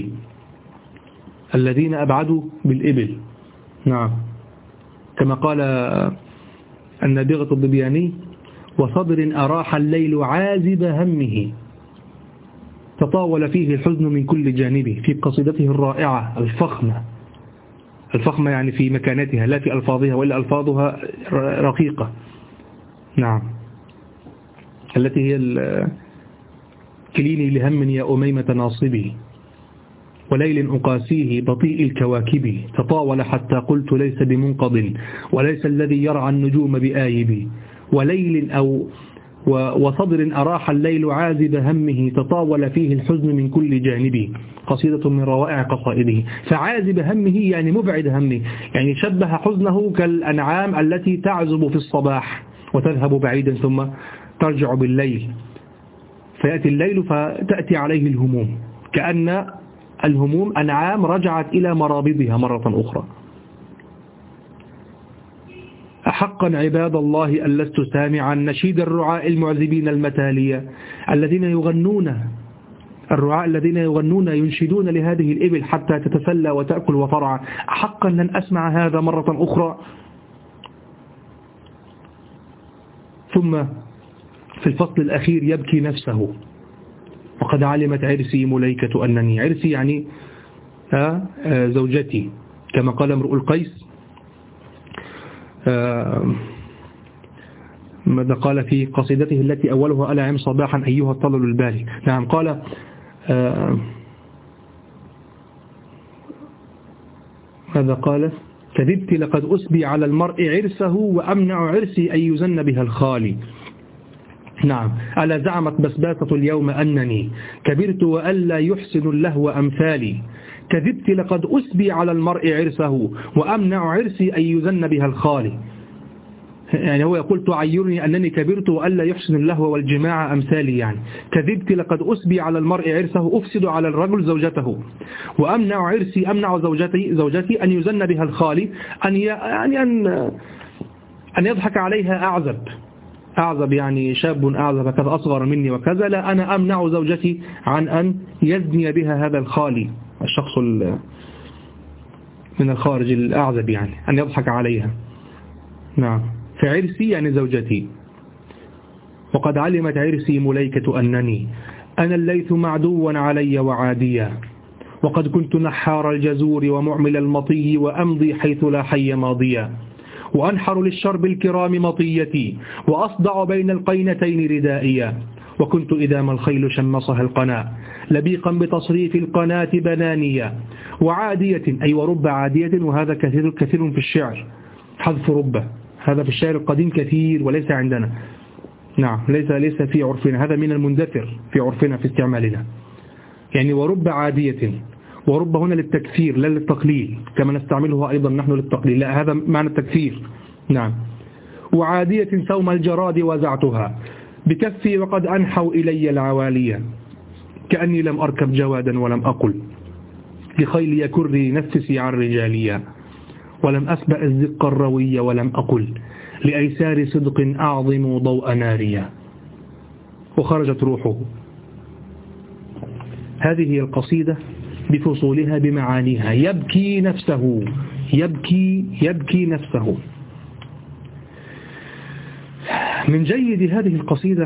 بالإبل، نعم، كما قال النابغة الضبياني: وصدر أراح الليل عازب همه تطاول فيه الحزن من كل جانبه. في قصيدته الرائعة الفخمة يعني في مكانتها لا في ألفاظها، وإلا ألفاظها رقيقة، نعم، التي هي كليني لهم يا أميمة ناصبي، وليل أقاسيه بطيء الكواكب، تطاول حتى قلت ليس بمنقض، وليس الذي يرعى النجوم بآيب، وليل وصدر أراح الليل عازب همه، تطاول فيه الحزن من كل جانب. قصيدة من روائع قصائده. فعازب همه يعني مبعد همه، يعني شبه حزنه كالأنعام التي تعزب في الصباح وتذهب بعيدا ثم ترجع بالليل، فيأتي الليل فتأتي عليه الهموم، كأن الهموم أنعام رجعت إلى مرابضها مرة أخرى. أحقا عباد الله أن لست سامعا نشيد الرعاء المعذبين المتالية الذين يغنون، الرعاء الذين يغنون ينشدون لهذه الإبل حتى تتسلى وتأكل وترعى. أحقا لن أسمع هذا مرة أخرى. ثم في الفصل الأخير يبكي نفسه، وقد علمت عرسي مليكة أنني، عرسي يعني زوجتي، كما قال امرؤ القيس. ماذا قال في قصيدته التي أولها ألا عم صباحا أيها الطلل البالي؟ نعم قال ماذا قال؟ كذبت لقد أسبي على المرء عرسه وأمنع عرسي أن يزن بها الخالي. نعم. ألا زعمت بسباسة اليوم أنني كبرت وألا يحسن اللهو أمثالي، كذبت لقد أسبي على المرء عرسه وأمنع عرسي أن يزن بها الخالي. يعني هو يقول تعيرني أنني كبرت وألا يحسن اللهو والجماع أمثالي، يعني كذبت لقد أسبي على المرء عرسه، أفسد على الرجل زوجته، وأمنع عرسي أمنع زوجتي أن يزن بها الخالي، أن يضحك عليها أعزب يعني شاب أعزب كذا أصغر مني وكذا، لا أنا أمنع زوجتي عن أن يزني بها هذا الخالي، الشخص من الخارج الأعزب، يعني أن يضحك عليها. نعم. فعرسي يعني زوجتي. وقد علمت عرسي مليكة أنني أنا الليث معدوا علي وعاديا، وقد كنت نحار الجزور ومعمل المطي، وأمضي حيث لا حي ماضيا، وأنحر للشرب الكرام مطيتي، وأصدع بين القينتين ردائيا، وكنت إذا ما الخيل شمصها القناة لبيقا بتصريف القناة بنانيا، وعادية أي ورب عادية، وهذا كثير في الشعر، حذف ربة، هذا في الشعر القديم كثير وليس عندنا. نعم ليس في عرفنا، هذا من المندثر في عرفنا في استعمالنا. يعني ورب عادية، ورب هنا للتكثير لا للتقليل كما نستعمله أيضا نحن للتقليل، لا هذا معنى التكثير. نعم. وعادية سوم الجراد وزعتها بكفي وقد أنحوا إلي العوالية، كأني لم أركب جوادا ولم أقل لخيل يكري نفسي عن رجاليا، ولم أسبأ الزق الروي ولم أقل لأيسار صدق أعظم ضوء ناريا. وخرجت روحه. هذه القصيدة بفصولها بمعانيها. يبكي نفسه، يبكي نفسه. من جيد هذه القصيدة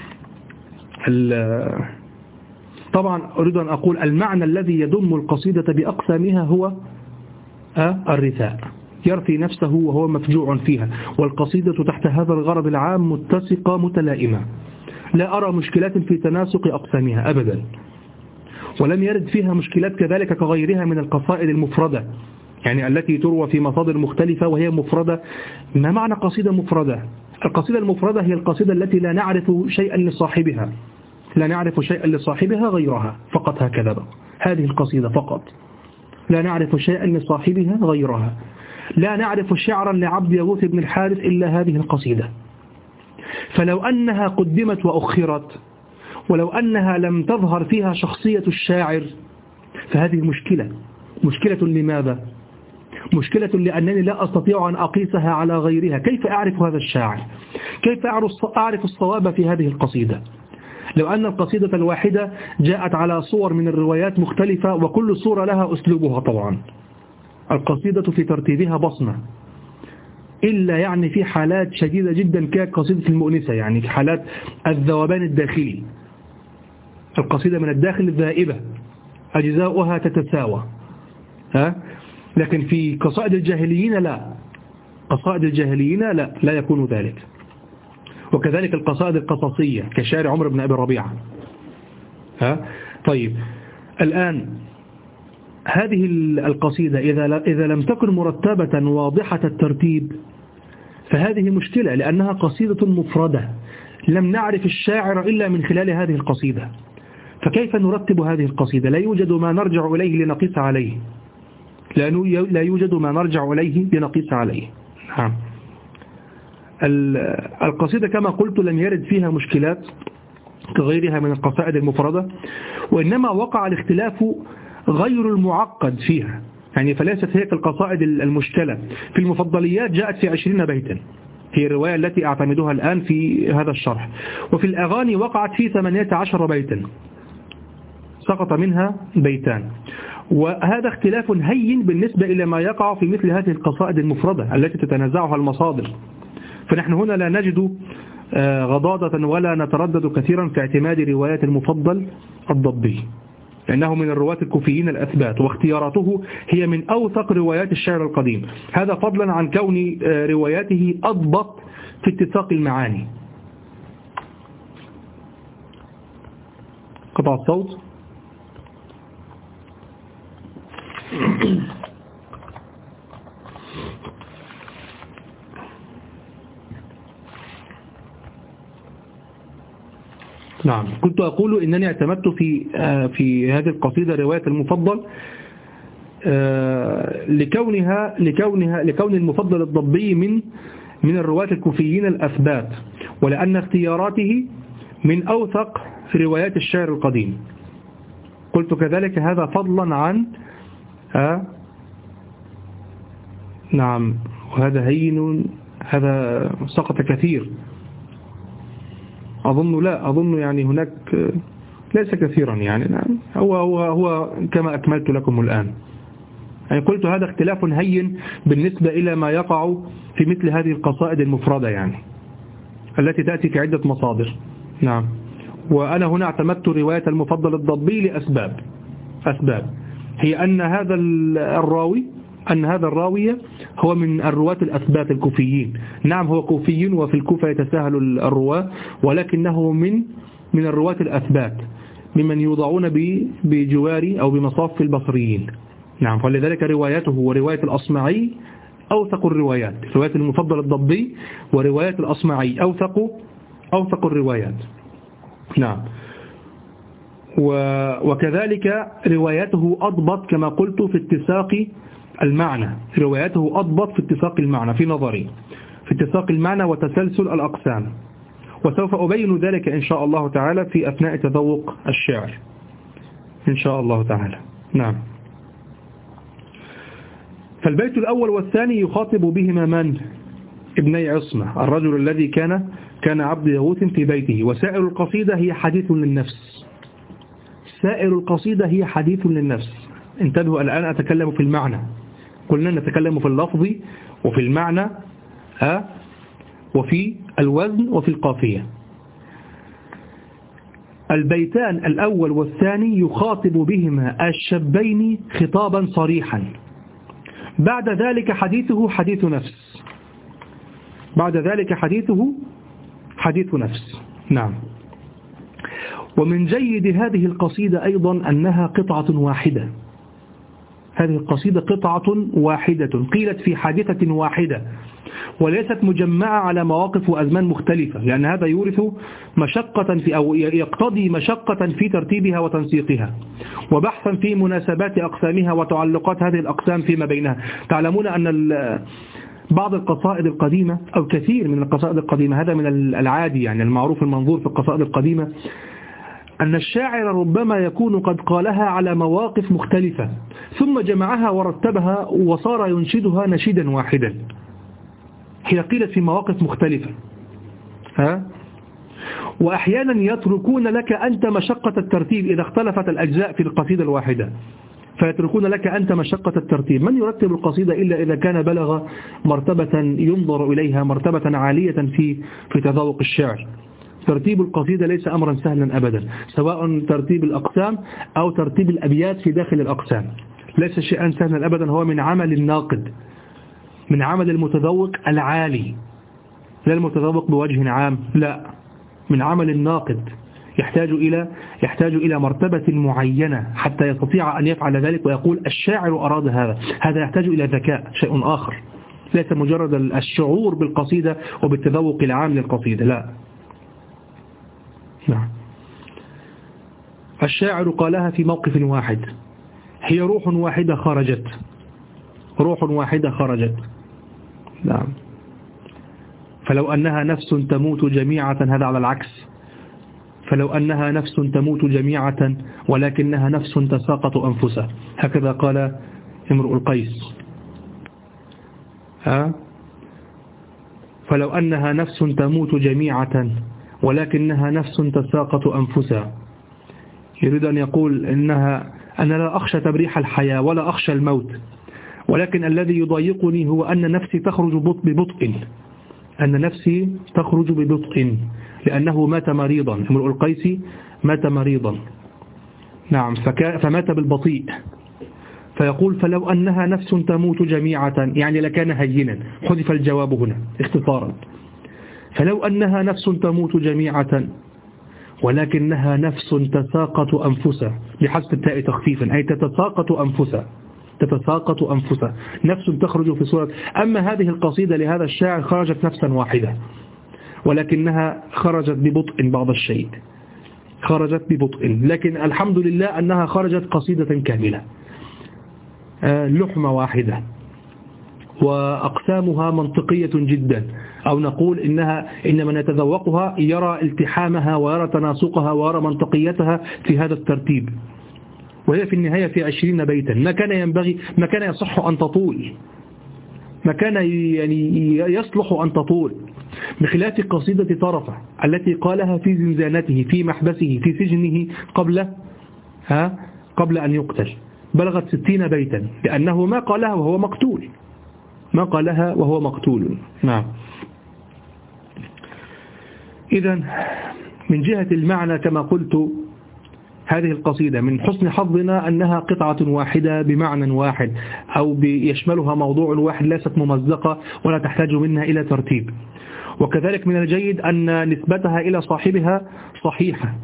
طبعا أريد أن أقول المعنى الذي يضم القصيدة بأقسامها هو الرثاء، يرثي نفسه وهو مفجوع فيها، والقصيدة تحت هذا الغرض العام متسقة متلائمة، لا أرى مشكلات في تناسق أقسامها أبدا، ولم يرد فيها مشكلات كذلك كغيرها من القصائد المفردة، يعني التي تروى في مصادر مختلفة وهي مفردة. ما معنى قصيدة مفردة؟ القصيدة المفردة هي القصيدة التي لا نعرف شيئا لصاحبها، لا نعرف شيئا لصاحبها غيرها، فقط هكذا بقى. هذه القصيدة فقط، لا نعرف شيئا لصاحبها غيرها، لا نعرف شعرا لعبد يغوث بن الحارث إلا هذه القصيدة. فلو أنها قدمت وأخرت، ولو أنها لم تظهر فيها شخصية الشاعر، فهذه مشكلة لماذا؟ مشكلة لأنني لا أستطيع أن أقيسها على غيرها. كيف أعرف هذا الشاعر؟ كيف أعرف الصواب في هذه القصيدة؟ لو أن القصيدة الواحدة جاءت على صور من الروايات مختلفة، وكل صورة لها أسلوبها طبعا. القصيدة في ترتيبها بصمة، إلا يعني في حالات شديدة جدا كقصيدة المؤنسة، يعني في حالات الذوبان الداخلي، القصيدة من الداخل الذائبة أجزاؤها تتساوى، لكن في قصائد الجاهليين لا، قصائد الجاهليين لا يكون ذلك. وكذلك القصائد القصصية كشعر عمرو بن أبي ربيعة، طيب الآن هذه القصيدة إذا لم تكن مرتبة واضحة الترتيب فهذه مشكلة، لأنها قصيدة مفردة لم نعرف الشاعر إلا من خلال هذه القصيدة. فكيف نرتب هذه القصيدة؟ لا يوجد ما نرجع إليه لنقيس عليه، لا يوجد ما نرجع إليه لنقيس عليه. القصيدة كما قلت لم يرد فيها مشكلات كغيرها من القصائد المفردة، وإنما وقع الاختلاف غير المعقد فيها، يعني فليست هيك القصائد المشكلة. في المفضليات جاءت في 20 بيتا، هي الرواية التي أعتمدها الآن في هذا الشرح. وفي الأغاني وقعت في 18 بيتا، سقط منها بيتان. وهذا اختلاف هين بالنسبة إلى ما يقع في مثل هذه القصائد المفردة التي تتنازعها المصادر. فنحن هنا لا نجد غضاضة ولا نتردد كثيرا في اعتماد روايات المفضل الضبي، لأنه من الرواة الكوفيين الأثبات، واختياراته هي من أوثق روايات الشعر القديم. هذا فضلا عن كون رواياته أضبط في اتساق المعاني. قطع الصوت. نعم، كنت أقول إنني اعتمدت في هذه القصيدة رواية المفضل لكون المفضل الضبي من الرواة الكوفيين الأثبات، ولأن اختياراته من أوثق في روايات الشعر القديم. قلت كذلك هذا فضلا عن نعم، وهذا هين، هذا سقط كثير. أظن يعني هناك ليس كثيرا، يعني نعم، هو كما أكملت لكم الآن. يعني قلت هذا اختلاف هين بالنسبة إلى ما يقع في مثل هذه القصائد المفردة، يعني التي تأتي في عدة مصادر. نعم، وأنا هنا اعتمدت رواية المفضل الضبي لأسباب. هي أن هذا الراوي هو من الرواة الأثبات الكوفيين. نعم، هو كوفي وفي الكوفة يتساهل الرواة، ولكنه من الرواة الأثبات، ممن يوضعون بجوار أو بمصاف البصريين. نعم، فلذلك رواياته ورواية الأصمعي أوثق الروايات. رواية المفضل الضبي ورواية الأصمعي أوثق الروايات. نعم، وكذلك روايته أضبط كما قلت في اتساق المعنى. روايته أضبط في اتساق المعنى في نظري، في اتساق المعنى وتسلسل الأقسام، وسوف أبين ذلك إن شاء الله تعالى في أثناء تذوق الشعر إن شاء الله تعالى. نعم، فالبيت الأول والثاني يخاطب بهما من؟ ابني عصمة، الرجل الذي كان عبد يغوث في بيته. وسائر القصيدة هي حديث للنفس. سائر القصيدة هي حديث للنفس. انتبهوا، الآن أتكلم في المعنى. قلنا نتكلم في اللفظ وفي المعنى وفي الوزن وفي القافية. البيتان الأول والثاني يخاطب بهما الشابين خطابا صريحا. بعد ذلك حديثه حديث نفس. نعم، ومن جيد هذه القصيدة أيضا أنها قطعة واحدة. هذه القصيدة قطعة واحدة قيلت في حادثة واحدة، وليست مجمعة على مواقف وأزمان مختلفة، لأن هذا يورث مشقة أو يقتضي مشقة في ترتيبها وتنسيقها، وبحثا في مناسبات أقسامها وتعلقات هذه الأقسام فيما بينها. تعلمون أن بعض القصائد القديمة أو كثير من القصائد القديمة، هذا من العادي، يعني المعروف المنظور في القصائد القديمة، أن الشاعر ربما يكون قد قالها على مواقف مختلفة ثم جمعها ورتبها وصار ينشدها نشيدا واحدا. هي قيلت في مواقف مختلفة، وأحيانا يتركون لك أنت مشقة الترتيب إذا اختلفت الأجزاء في القصيدة الواحدة، فيتركون لك أنت مشقة الترتيب. من يرتب القصيدة إلا إذا كان بلغ مرتبة ينظر إليها، مرتبة عالية في تذوق الشعر. ترتيب القصيدة ليس أمرا سهلا أبدا، سواء ترتيب الأقسام أو ترتيب الأبيات في داخل الأقسام، ليس شيئا سهلا أبدا. هو من عمل الناقد، من عمل المتذوق العالي، لا المتذوق بوجه عام، لا، من عمل الناقد. يحتاج إلى مرتبة معينة حتى يستطيع أن يفعل ذلك ويقول الشاعر أراد هذا يحتاج إلى ذكاء، شيء آخر، ليس مجرد الشعور بالقصيدة وبالتذوق العام للقصيدة، لا. نعم. الشاعر قالها في موقف واحد: هي روح واحدة خرجت، روح واحدة خرجت. نعم. فلو أنها نفس تموت جميعة، هذا على العكس، فلو أنها نفس تموت جميعة ولكنها نفس تساقط أنفسها، هكذا قال امرؤ القيس. فلو أنها نفس تموت جميعة ولكنها نفس تساقط أنفسها، يريد أن يقول أنا لا أخشى تبريح الحياة ولا أخشى الموت، ولكن الذي يضايقني هو أن نفسي تخرج ببطء، أن نفسي تخرج ببطء لأنه مات مريضا. امرؤ القيس مات مريضا، نعم، فمات بالبطيء. فيقول فلو أنها نفس تموت جميعة، يعني لكان هينا، حذف الجواب هنا اختصارا. فلو أنها نفس تموت جميعة ولكنها نفس تساقط أنفسها، بحذف التاء تخفيفا، أي تتساقط أنفسها، تتساقط أنفسها، نفس تخرج في صورة. أما هذه القصيدة لهذا الشاعر خرجت نفسا واحدة ولكنها خرجت ببطء، بعض الشيء خرجت ببطء، لكن الحمد لله أنها خرجت قصيدة كاملة، لحمة واحدة، وأقسامها منطقية جدا، أو نقول إن من يتذوقها يرى التحامها ويرى تناسقها ويرى منطقيتها في هذا الترتيب، وهي في النهاية في 20 بيتا، ما كان يصح أن تطول، ما كان يعني يصلح أن تطول، بخلاف قصيدة طرفة التي قالها في زنزانته، في محبسه، في سجنه قبل أن يقتل، بلغت 60 بيتا، لأنه ما قالها وهو مقتول، ما قالها وهو مقتول. نعم. إذن من جهة المعنى كما قلت، هذه القصيدة من حسن حظنا أنها قطعة واحدة بمعنى واحد، أو يشملها موضوع واحد، ليست ممزقة ولا تحتاج منها إلى ترتيب. وكذلك من الجيد أن نسبتها إلى صاحبها صحيحة،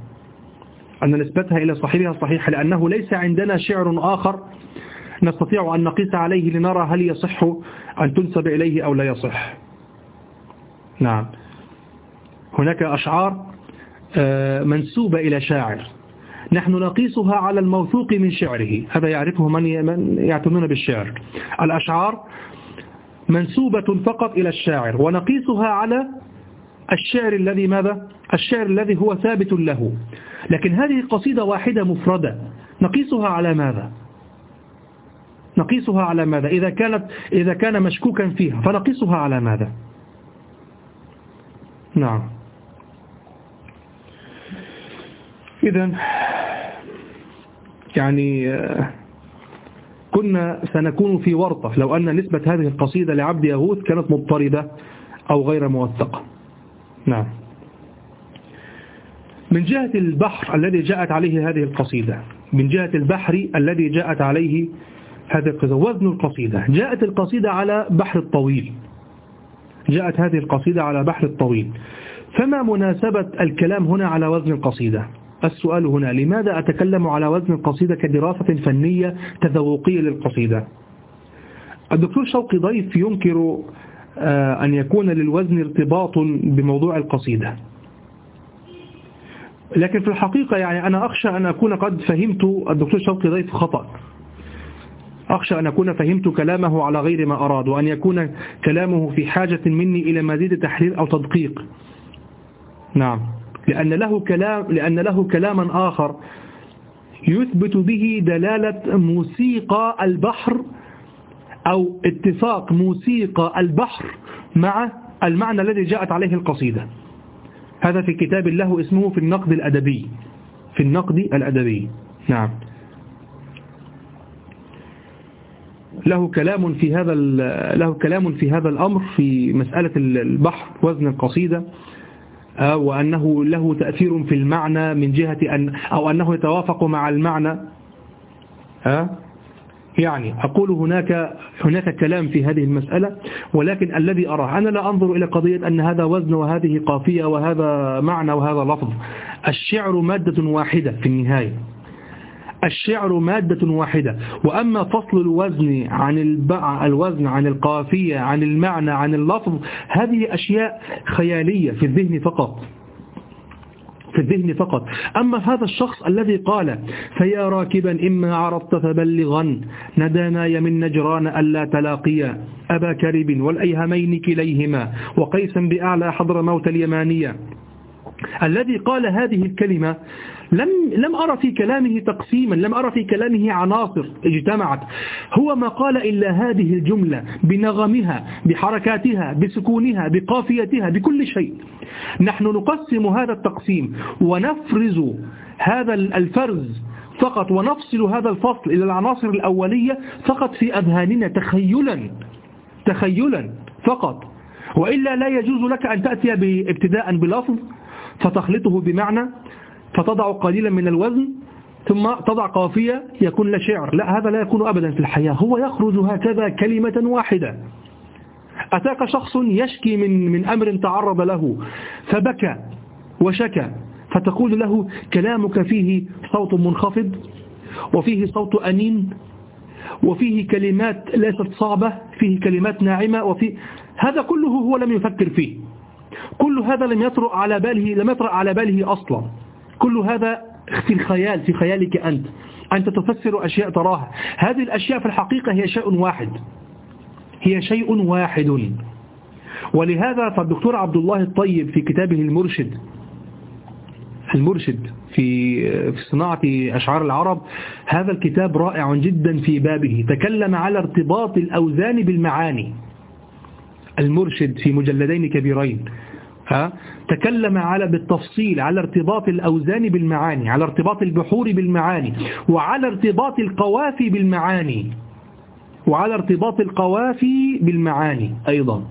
لأنه ليس عندنا شعر آخر نستطيع أن نقيس عليه لنرى هل يصح أن تنسب إليه أو لا يصح. نعم. هناك أشعار منسوبة إلى شاعر نحن نقيسها على الموثوق من شعره، هذا يعرفه من يعتنون بالشعر. الأشعار منسوبة فقط إلى الشاعر ونقيسها على الشعر الذي ماذا؟ الشعر الذي هو ثابت له. لكن هذه قصيدة واحدة مفردة نقيسها على ماذا؟ نقيسها على ماذا؟ إذا كان مشكوكا فيها فنقيسها على ماذا؟ نعم. إذن يعني كنا سنكون في ورطة لو أن نسبة هذه القصيدة لعبد يغوث كانت مضطردة أو غير موثقة. نعم. من جهة البحر الذي جاءت عليه هذه القصيدة، من جهة البحر الذي جاءت عليه هذه القصيدة، وزن القصيدة، جاءت القصيدة على بحر الطويل، جاءت هذه القصيدة على بحر الطويل، فما مناسبة الكلام هنا على وزن القصيدة؟ السؤال هنا لماذا أتكلم على وزن القصيدة كدراسة فنية تذوقية للقصيدة؟ الدكتور شوقي ضيف ينكر أن يكون للوزن ارتباط بموضوع القصيدة، لكن في الحقيقة يعني أنا أخشى أن أكون قد فهمت الدكتور شوقي ضيف خطأ، أخشى أن أكون فهمت كلامه على غير ما أراد، وأن يكون كلامه في حاجة مني إلى مزيد تحرير أو تدقيق. نعم. لأن له كلاما آخر يثبت به دلالة موسيقى البحر أو اتفاق موسيقى البحر مع المعنى الذي جاءت عليه القصيدة. هذا في كتاب له اسمه في النقد الأدبي، في النقد الأدبي. نعم. له كلام في هذا الأمر في مسألة البحر وزن القصيدة، وأنه له تأثير في المعنى من جهة أو أنه يتوافق مع المعنى. يعني أقول هناك كلام في هذه المسألة، ولكن الذي أراه أنا لا أنظر إلى قضية أن هذا وزن وهذه قافية وهذا معنى وهذا لفظ. الشعر مادة واحدة في النهاية، الشعر مادة واحدة. وأما فصل الوزن عن القافية عن المعنى عن اللفظ، هذه أشياء خيالية في الذهن فقط، في الذهن فقط. أما هذا الشخص الذي قال فيا راكبا إما عرضت فبلغا نداناي من نجران ألا تلاقيا أبا كرب والأيهمين كليهما وقيسا بأعلى حضر موت اليمانية، الذي قال هذه الكلمة لم أرى في كلامه تقسيما، لم أرى في كلامه عناصر اجتمعت، هو ما قال إلا هذه الجملة بنغمها بحركاتها بسكونها بقافيتها بكل شيء. نحن نقسم هذا التقسيم ونفرز هذا الفرز فقط ونفصل هذا الفصل إلى العناصر الأولية فقط في أذهاننا تخيلا فقط، وإلا لا يجوز لك أن تأتي ابتداء بلفظ فتخلطه بمعنى فتضع قليلا من الوزن ثم تضع قافية يكون لا شعر، لا، هذا لا يكون أبدا في الحياة، هو يخرج هكذا كلمة واحدة. أتاك شخص يشكي من أمر تعرض له فبكى وشكى، فتقول له كلامك فيه صوت منخفض وفيه صوت أنين وفيه كلمات ليست صعبة، فيه كلمات ناعمة، هذا كله هو لم يفكر فيه، كل هذا لم يطرأ على باله أصلا، كل هذا في الخيال، في خيالك أنت تفسر أشياء تراها، هذه الأشياء في الحقيقة هي شيء واحد. ولهذا فالدكتور عبد الله الطيب في كتابه المرشد في صناعة أشعار العرب، هذا الكتاب رائع جدا في بابه، تكلم على ارتباط الأوزان بالمعاني. المرشد في مجلدين كبيرين تكلم بالتفصيل على ارتباط الأوزان بالمعاني، على ارتباط البحور بالمعاني، وعلى ارتباط القوافي بالمعاني أيضا.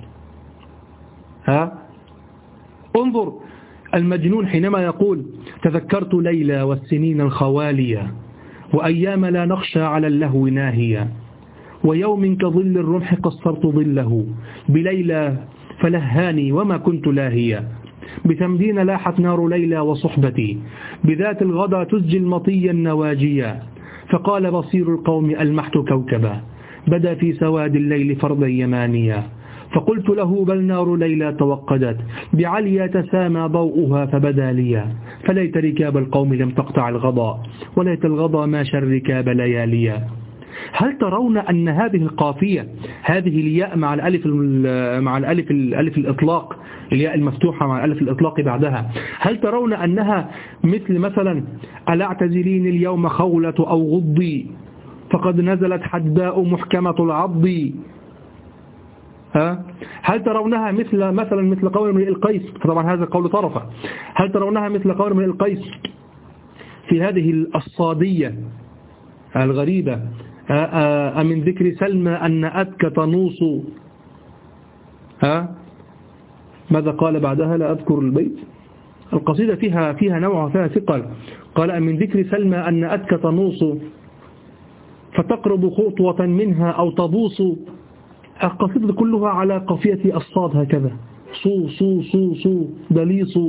انظر المجنون حينما يقول تذكرت ليلى والسنين الخوالية وأيام لا نخشى على اللهو ناهية ويوم كظل الرمح قصرت ظله بليلى فلهاني وما كنت لاهيا بتمدين لاحت نار ليلى وصحبتي بذات الغدا تسجي المطي النواجيا فقال بصير القوم ألمحت كوكبا بدا في سواد الليل فرضا يمانيا فقلت له بل نار ليلى توقدت بعليا تسامى ضوءها فبدا ليا فليت ركاب القوم لم تقطع الغضا وليت الغضا ما شر ركاب لياليا. هل ترون أن هذه القافية، هذه الياء مع الألف الإطلاق، الياء المفتوحة مع الألف الإطلاق بعدها، هل ترون أنها مثلا ألا اعتزلين اليوم خولة أو غضي فقد نزلت حداء محكمة العض؟ هل ترونها مثل قول امرئ القيس؟ طبعا هذا قول طرفة. هل ترونها مثل قول امرئ القيس في هذه الصادية الغريبة أمن ذكر سلمى أن أتك تنوص؟ ماذا قال بعدها؟ لا أذكر البيت. القصيدة فيها نوع، فيها ثقل. قال أمن ذكر سلمى أن أتك تنوص فتقرب خطوة منها أو تبوص. القصيدة كلها على قافية الصاد هكذا، صو صو صو صو دليص،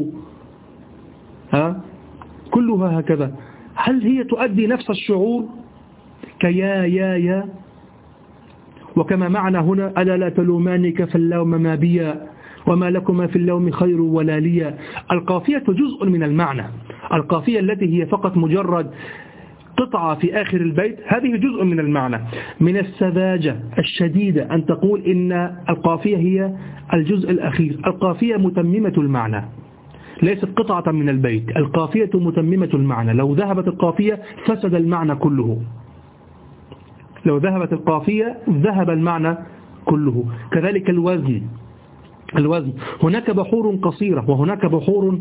كلها هكذا. هل هي تؤدي نفس الشعور كيا يا يا؟ وكما معنى هنا ألا لا تلومانك فاللوم ما بيا وما لكما في اللوم خير ولا ليا. القافية جزء من المعنى، القافية التي هي فقط مجرد قطعة في آخر البيت هذه جزء من المعنى. من السذاجة الشديدة أن تقول إن القافية هي الجزء الأخير. القافية متممة المعنى، ليست قطعة من البيت، القافية متممة المعنى. لو ذهبت القافية فسد المعنى كله، لو ذهبت القافية ذهب المعنى كله. كذلك الوزن، هناك بحور قصيرة وهناك بحور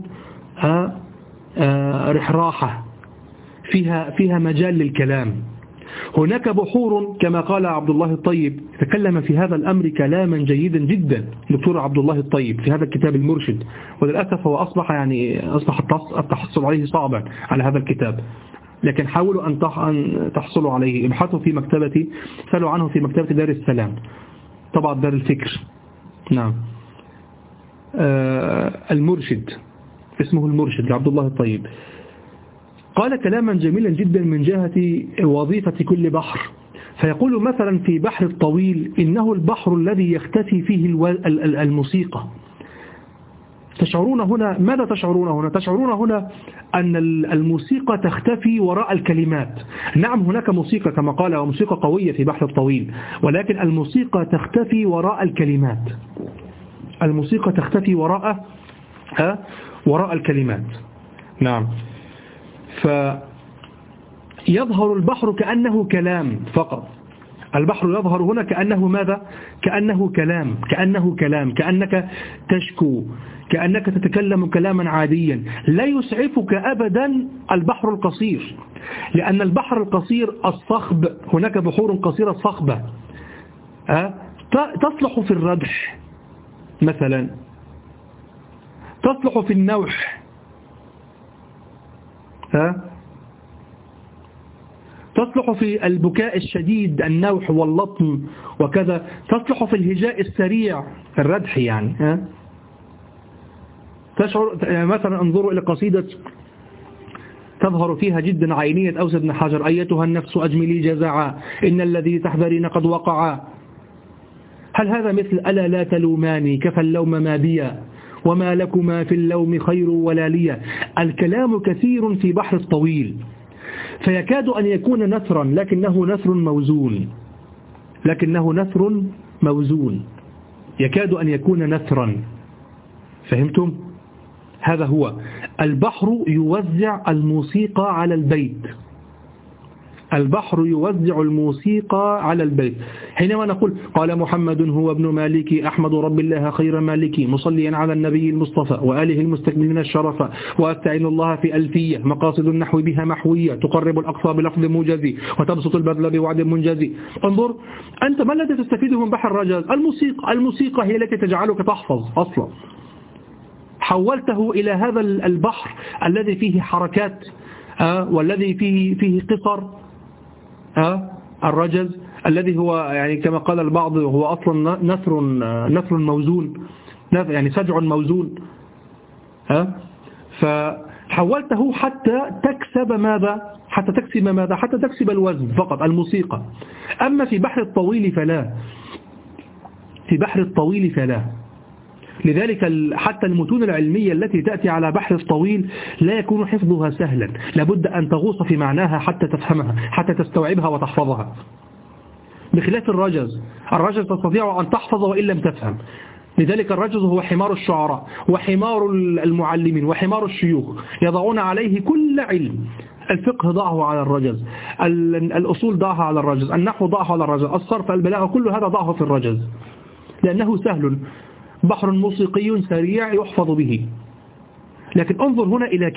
رحراحة فيها مجال للكلام. هناك بحور كما قال عبد الله الطيب، تكلم في هذا الأمر كلاما جيدا جدا دكتور عبد الله الطيب في هذا الكتاب المرشد، وللأسف هو أصبح التحصل عليه صعبا على هذا الكتاب، لكن حاولوا أن تحصلوا عليه. ابحثوا في مكتبتي، سألوا عنه في مكتبة دار السلام، طبعا دار الفكر. نعم. المرشد اسمه المرشد لعبد الله الطيب، قال كلاما جميلا جدا من جهة وظيفة كل بحر. فيقول مثلا في بحر الطويل إنه البحر الذي يختفي فيه الموسيقى. تشعرون هنا ماذا تشعرون هنا؟ تشعرون هنا أن الموسيقى تختفي وراء الكلمات. نعم هناك موسيقى كما قال، وموسيقى قوية في بحر الطويل، ولكن الموسيقى تختفي وراء الكلمات. الموسيقى تختفي وراء الكلمات. نعم. فيظهر البحر كأنه كلام فقط. البحر يظهر هنا كأنه ماذا؟ كأنه كلام، كأنك تشكو، كأنك تتكلم كلاما عاديا. لا يسعفك أبدا البحر القصير، لأن البحر القصير الصخب، هناك بحور قصيرة صخبة تصلح في الردح مثلا، تصلح في النوح، تصلح في البكاء الشديد النوح واللطم وكذا، تصلح في الهجاء السريع الردح يعني. تشعر مثلا انظروا إلى قصيدة تظهر فيها جدا عينية أوس بن حجر: أيتها النفس أجملي جزعا إن الذي تحذرين قد وقعا. هل هذا مثل ألا لا تلوماني كفى اللوم ما بيا وما لكما في اللوم خير ولا ليا؟ الكلام كثير في بحر الطويل، فيكاد أن يكون نثرا، لكنه نثر موزون، يكاد أن يكون نثرا. فهمتم؟ هذا هو البحر يوزع الموسيقى على البيت. البحر يوزع الموسيقى على البيت. حينما نقول قال محمد هو ابن مالكي أحمد رب الله خير مالكي مصليا على النبي المصطفى وآله المستكملين الشرف وأستعين الله في ألفية مقاصد النحو بها محوية تقرب الأقصى بلفظ موجزي وتبسط البذل بوعد منجزي. انظر أنت ما الذي تستفيده من بحر الرجاز؟ الموسيقى هي التي تجعلك تحفظ أصلا. حولته إلى هذا البحر الذي فيه حركات والذي فيه قصر. الرجز الذي هو يعني كما قال البعض هو أصلا نثر موزون، يعني سجع موزون. فحولته حتى تكسب ماذا؟ حتى تكسب الوزن فقط الموسيقى. أما في بحر الطويل فلا. لذلك حتى المتون العلمية التي تأتي على بحر الطويل لا يكون حفظها سهلا، لابد أن تغوص في معناها حتى تفهمها، حتى تستوعبها وتحفظها، بخلاف الرجز تستطيع أن تحفظ وإن لم تفهم. لذلك الرجز هو حمار الشعراء وحمار المعلمين وحمار الشيوخ، يضعون عليه كل علم. الفقه ضعه على الرجز، الأصول ضعها على الرجز، النحو ضعه على الرجز، الصرف، البلاغة، كل هذا ضعه في الرجز لأنه سهل، بحر موسيقي سريع يحفظ به. لكن انظر هنا إلى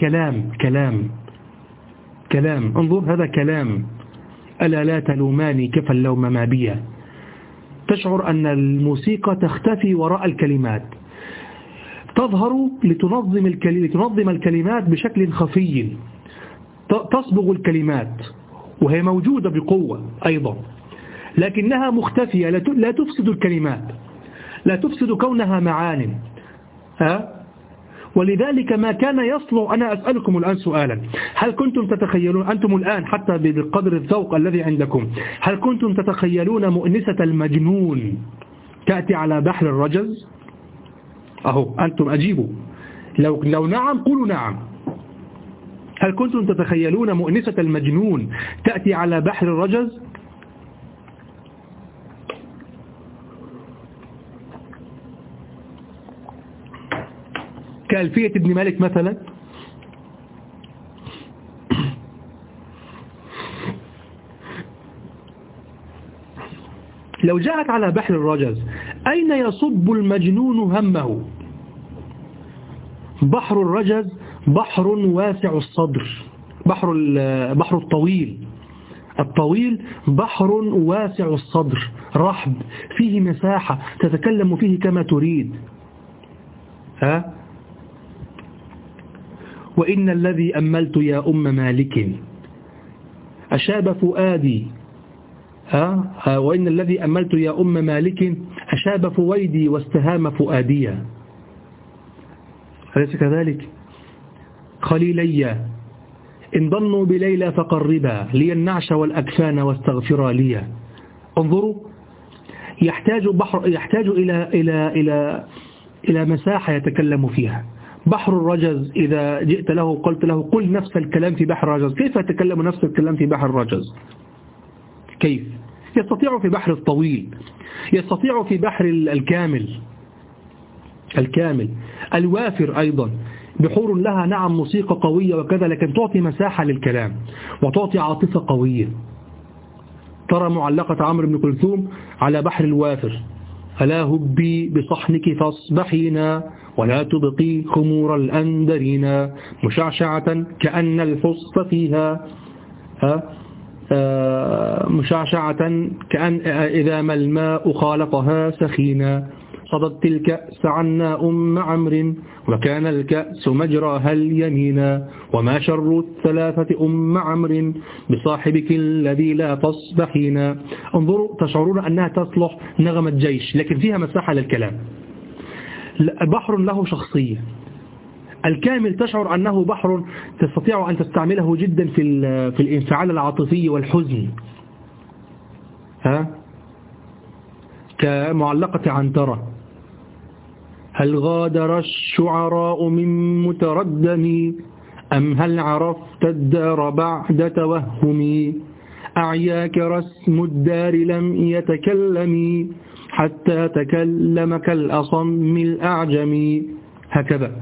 كلام، انظر هذا كلام: ألا لا تلوماني كفى اللوم ما بيا. تشعر أن الموسيقى تختفي وراء الكلمات، تظهر لتنظم الكلمات بشكل خفي، تصبغ الكلمات وهي موجودة بقوة أيضا، لكنها مختفية، لا تفسد الكلمات، لا تفسد كونها معان. ولذلك ما كان يصلح. أنا أسألكم الآن سؤالا: هل كنتم تتخيلون أنتم الآن حتى بقدر الذوق الذي عندكم، هل كنتم تتخيلون مؤنسة المجنون تأتي على بحر الرجز؟ أهو أنتم أجيبوا، لو نعم قولوا نعم. هل كنتم تتخيلون مؤنسة المجنون تأتي على بحر الرجز؟ كألفية ابن مالك مثلا. لو جاءت على بحر الرجز أين يصب المجنون همه؟ بحر الرجز بحر واسع الصدر، بحر الطويل بحر واسع الصدر، رحب، فيه مساحة تتكلم فيه كما تريد. وإن الذي أملت يا أم مالك أشاب فؤادي. وإن الذي أملت يا أم مالك أشاب فويدي واستهام فؤاديا. أليس كذلك؟ خليلي إن ضنوا بليلى فقربا لي النعش والأكفان واستغفرا لي. انظروا، يحتاج إلى مساحة يتكلم فيها. بحر الرجز إذا جئت له قلت له قل نفس الكلام في بحر الرجز، كيف يتكلم نفس الكلام في بحر الرجز؟ كيف؟ يستطيع في بحر الطويل، يستطيع في بحر الكامل الوافر أيضا. بحور لها نعم موسيقى قوية وكذا، لكن تعطي مساحة للكلام وتعطي عاطفة قوية. ترى معلقة عمرو بن كلثوم على بحر الوافر: ألا هبي بصحنك فاصبحينا ولا تبقي خمور الأندرينا مشعشعة كأن الحص فيها مشعشعة كأن إذا ما الماء خالطها سخينا صدت الكأس عنا عمرو وكان الكأس مجراها اليمينا وما شر الثلاثة عمرو بصاحبك الذي لا تصبحينا. انظروا، تشعرون أنها تصلح نغمة جيش، لكن فيها مساحة للكلام. بحر له شخصية. الكامل تشعر أنه بحر تستطيع أن تستعمله جدا في الانفعال العاطفي والحزن، كمعلقة عنترة: هل غادر الشعراء من متردم أم هل عرفت الدار بعد توهم أعياك رسم الدار لم يتكلم حتى تكلم كالأصم الأعجم. هكذا: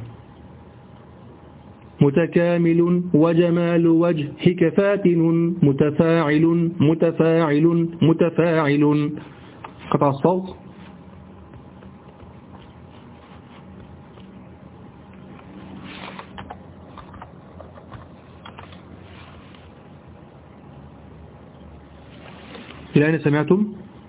متكامل وجمال وجهك فاتن متفاعل متفاعل متفاعل. قطع الصوت. إلى أين سمعتم؟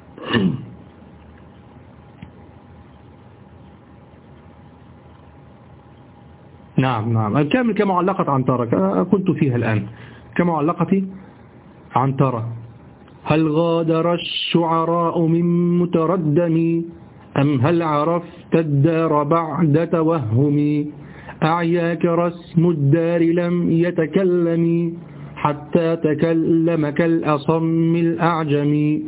نعم الكامل كمعلقة عنترة كنت فيها الآن، كمعلقة عنترة: هل غادر الشعراء من متردم أم هل عرفت الدار بعد توهم أعياك رسم الدار لم يتكلم حتى تكلم كالأصم الأعجم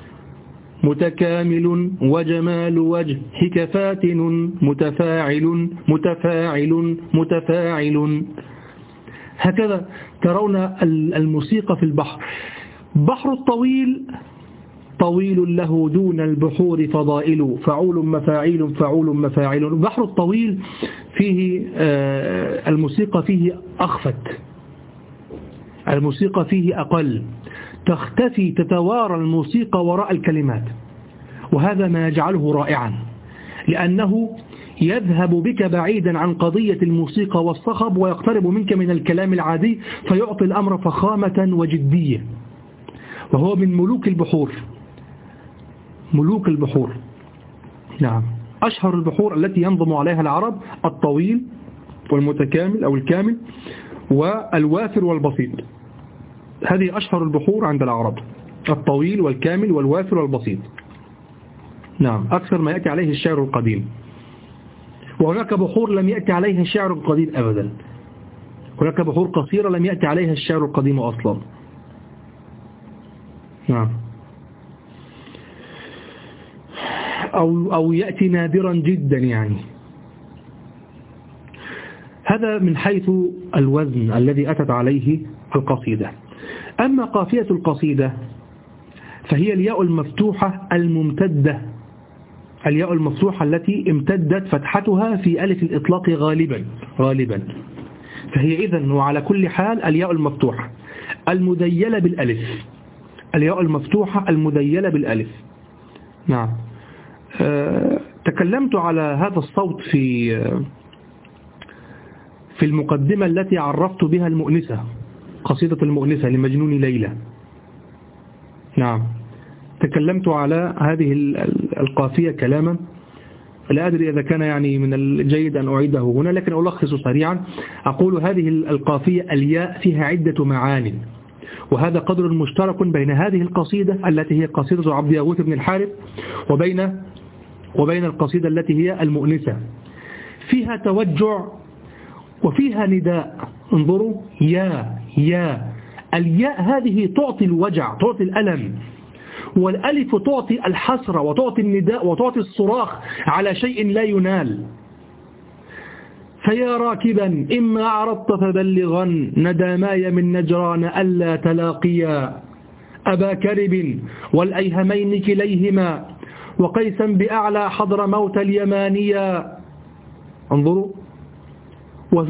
متكامل وجمال وجهك فاتن متفاعل متفاعل متفاعل. هكذا ترون الموسيقى في البحر. بحر الطويل طويل له دون البحور فضائل فعول مفاعيل فعول مفاعل. البحر الطويل فيه الموسيقى فيه أخفت، الموسيقى فيه أقل، تختفي تتوارى الموسيقى وراء الكلمات، وهذا ما يجعله رائعا، لأنه يذهب بك بعيدا عن قضية الموسيقى والصخب ويقترب منك من الكلام العادي، فيعطي الأمر فخامة وجدية. وهو من ملوك البحور، ملوك البحور. نعم، أشهر البحور التي ينظم عليها العرب: الطويل والمتكامل أو الكامل والوافر والبسيط. هذه أشهر البحور عند العرب: الطويل والكامل والوافر والبسيط. نعم، أكثر ما يأتي عليه الشعر القديم. وهناك بحور لم يأتي عليها الشعر القديم أبدا، هناك بحور قصيرة لم يأتي عليها الشعر القديم أصلا. نعم، أو يأتي نادرا جدا يعني. هذا من حيث الوزن الذي أتت عليه القصيدة. أما قافية القصيدة فهي الياء المفتوحة الممتدة، الياء المفتوحة التي امتدت فتحتها في ألف الإطلاق غالبا. فهي إذن وعلى كل حال الياء المفتوحة المذيلة بالألف، الياء المفتوحة المذيلة بالألف. نعم. تكلمت على هذا الصوت في المقدمة التي عرفت بها المؤنسة، قصيدة المؤنسة لمجنون ليلى. نعم، تكلمت على هذه القافية كلاما لا أدري إذا كان يعني من الجيد أن أعيده هنا، لكن ألخص سريعا. أقول هذه القافية الياء فيها عدة معان، وهذا قدر مشترك بين هذه القصيدة التي هي قصيدة عبد ياغوث بن الحارث وبين القصيدة التي هي المؤنسة. فيها توجع وفيها نداء. انظروا، يا يا، الياء هذه تعطي الوجع، تعطي الألم، والألف تعطي الحسرة وتعطي النداء وتعطي الصراخ على شيء لا ينال. فيا راكبا إما أعرضت فبلغا نداماي من نجران ألا تلاقيا أبا كرب والأيهمين كليهما وقيسا بأعلى حضر موت اليمانيا. انظروا، وفي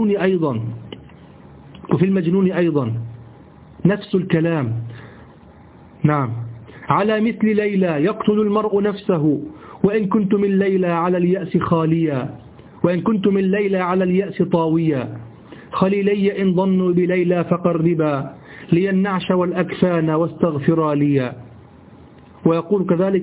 المجنون أيضا نفس الكلام. نعم، على مثل ليلى يقتل المرء نفسه وإن كنت من ليلى على اليأس خاليا، وإن كنت من ليلى على اليأس طاويا، خليلي إن ظنوا بليلى فقربا لي النعش والأكفان واستغفرا لي. ويقول كذلك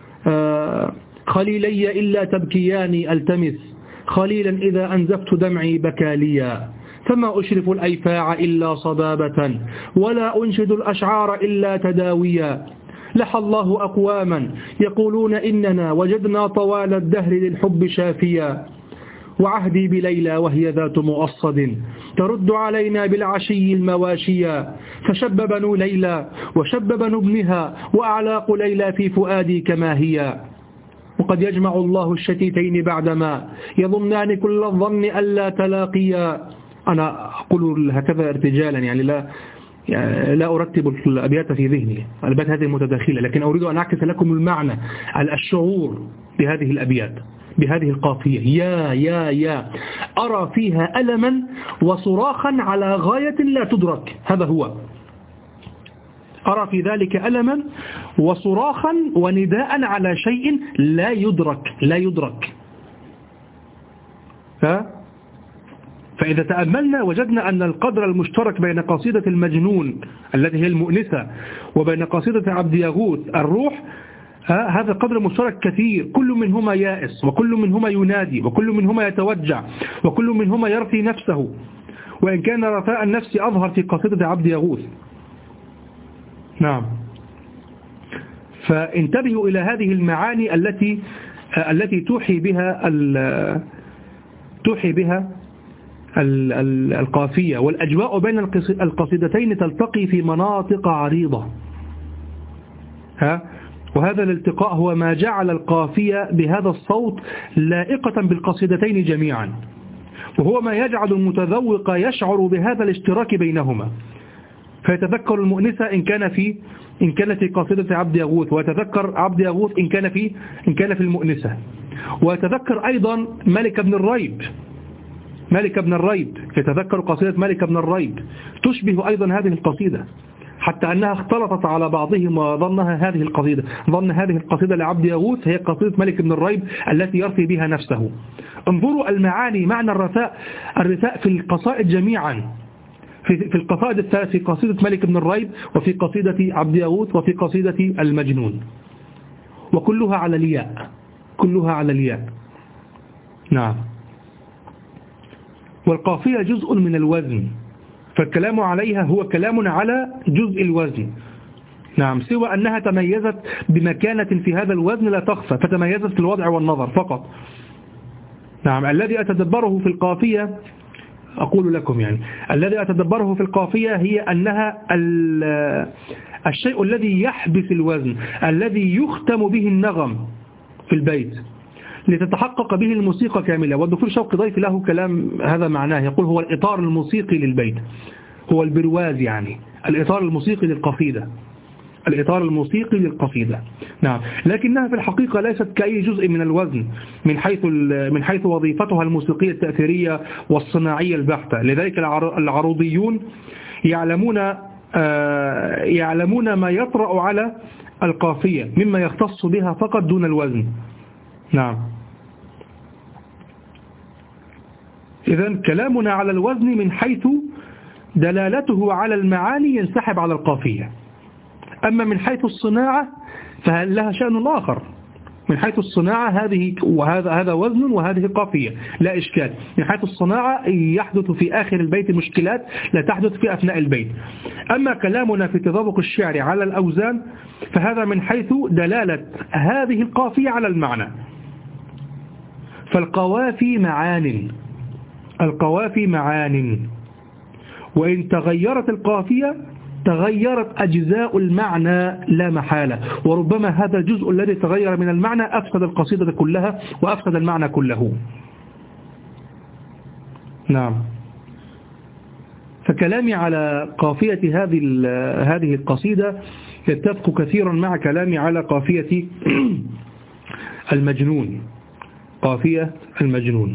خليلي إلا تبكياني ألتمس خليلا إذا أنزفت دمعي بكاليا، فما أشرف الأيفاع إلا صبابة ولا أنشد الأشعار إلا تداويا. لحى الله أقواما يقولون إننا وجدنا طوال الدهر للحب شافيا، وعهدي بليلى وهي ذات مؤصد ترد علينا بالعشي المواشيا، فشب بنو ليلى وشب بنو ابنها وأعلاق ليلى في فؤادي كما هي، وقد يجمع الله الشتيتين بعدما يظنان كل الظن ألا تلاقيا. أنا أقول هكذا ارتجالا، يعني لا أرتب الأبيات في ذهني، الأبيات هذه متداخلة، لكن أريد أن أعكس لكم المعنى، الشعور بهذه الأبيات، بهذه القافية. يا يا يا، أرى فيها ألما وصراخا على غاية لا تدرك، هذا هو، أرى في ذلك ألما وصراخا ونداء على شيء لا يدرك، لا يدرك. فإذا تأملنا وجدنا أن القدر المشترك بين قصيدة المجنون التي هي المؤنسة وبين قصيدة عبد يغوث الروح، هذا قدر مشترك كثير، كل منهما يائس وكل منهما ينادي وكل منهما يتوجع وكل منهما يرثي نفسه، وإن كان رثاء النفس أظهر في قصيدة عبد يغوث. نعم، فانتبهوا إلى هذه المعاني التي توحي بها القافية، والأجواء بين القصيدتين تلتقي في مناطق عريضة. وهذا الالتقاء هو ما جعل القافية بهذا الصوت لائقة بالقصيدتين جميعا، وهو ما يجعل المتذوق يشعر بهذا الاشتراك بينهما، فيتذكر المؤنسة إن كان في قصيدة عبد يغوث، ويتذكر عبد يغوث إن كان في المؤنسة، ويتذكر أيضا مالك بن الريب، يتذكر قصيدة مالك بن الريب تشبه أيضا هذه القصيدة، حتى أنها اختلطت على بعضهم وظن هذه القصيدة لعبد يغوث هي قصيدة مالك بن الريب التي يرثي بها نفسه. انظروا المعاني، معنى الرثاء في القصائد جميعا، في القصائد الثلاث، في قصيدة مالك بن الريب وفي قصيدة عبد يغوث وفي قصيدة المجنون، وكلها على الياء. نعم، والقافية جزء من الوزن، فالكلام عليها هو كلام على جزء الوزن. نعم، سوى أنها تميزت بمكانة في هذا الوزن لا تخفى، فتميزت في الوضع والنظر فقط. نعم، الذي أتدبره في القافية، أقول لكم يعني الذي أتدبره في القافية هي أنها الشيء الذي يحبس الوزن، الذي يختم به النغم في البيت لتتحقق به الموسيقى كاملة. والدكتور شوقي ضيف له كلام هذا معناه، يقول هو الإطار الموسيقي للبيت، هو البرواز، يعني الإطار الموسيقي للقصيدة. نعم، لكنها في الحقيقة ليست كأي جزء من الوزن من حيث وظيفتها الموسيقية التأثيرية والصناعية البحتة. لذلك العروضيون يعلمون ما يطرأ على القافية مما يختص بها فقط دون الوزن. نعم، إذن كلامنا على الوزن من حيث دلالته على المعاني ينسحب على القافية، أما من حيث الصناعة فلها شأن آخر. من حيث الصناعة هذا وزن وهذه قافية لا إشكال. من حيث الصناعة يحدث في آخر البيت مشكلات لا تحدث في أثناء البيت. أما كلامنا في تطابق الشعر على الأوزان فهذا من حيث دلالة هذه القافية على المعنى. فالقوافي معان، القوافي معان، وإن تغيرت القافية تغيرت أجزاء المعنى لا محالة، وربما هذا الجزء الذي تغير من المعنى أفسد القصيدة كلها وأفسد المعنى كله. نعم. فكلامي على قافية هذه القصيدة يتفق كثيرا مع كلامي على قافية المجنون، قافية المجنون.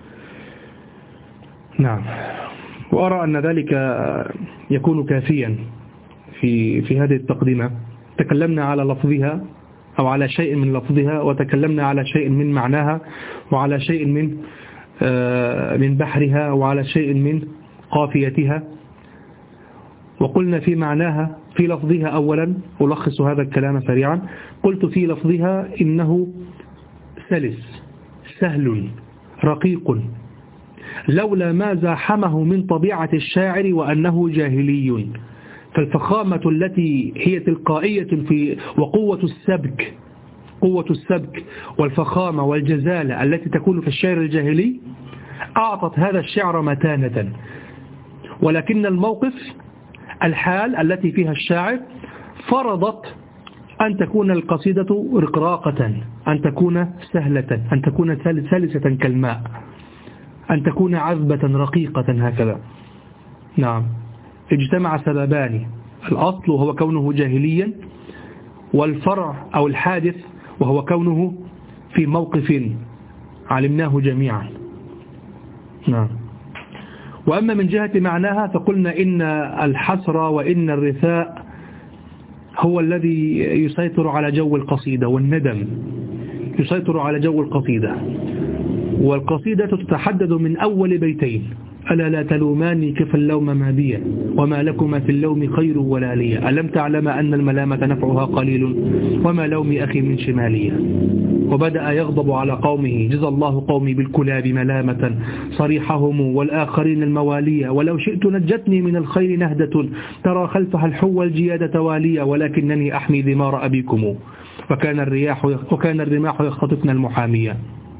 نعم. وأرى أن ذلك يكون كافيا في هذه التقدمة. تكلمنا على لفظها أو على شيء من لفظها، وتكلمنا على شيء من معناها، وعلى شيء من بحرها، وعلى شيء من قافيتها. وقلنا في معناها في لفظها أولا، ألخص هذا الكلام سريعا. قلت في لفظها إنه سلس سهل رقيق، لولا ما زاحمه من طبيعة الشاعر وأنه جاهلي. فالفخامة التي هي تلقائية وقوة السبك والفخامة والجزالة التي تكون في الشعر الجاهلي أعطت هذا الشعر متانة، ولكن الموقف الحال التي فيها الشاعر فرضت أن تكون القصيدة رقراقة، أن تكون سهلة، أن تكون سلسة كالماء، أن تكون عذبة رقيقة هكذا. نعم. اجتمع سببان، الأصل وهو كونه جاهليا، والفرع أو الحادث وهو كونه في موقف علمناه جميعا. نعم. وأما من جهة معناها فقلنا إن الحسر وإن الرثاء هو الذي يسيطر على جو القصيدة، والندم يسيطر على جو القصيدة. والقصيدة تتحدد من أول بيتين: ألا لا تلوماني كفى اللوم ما بي، وما لكما في اللوم خير ولا لي، ألم تعلم أن الملامة نفعها قليل، وما لوم أخي من شمالية. وبدأ يغضب على قومه: جزى الله قومي بالكلاب ملامة صريحهم والآخرين الموالية، ولو شئت نجتني من الخير نهدة ترى خلفها الحو الجياد توالية، ولكنني أحمي ذمار أبيكم وكان الرماح يختطفن المحامية.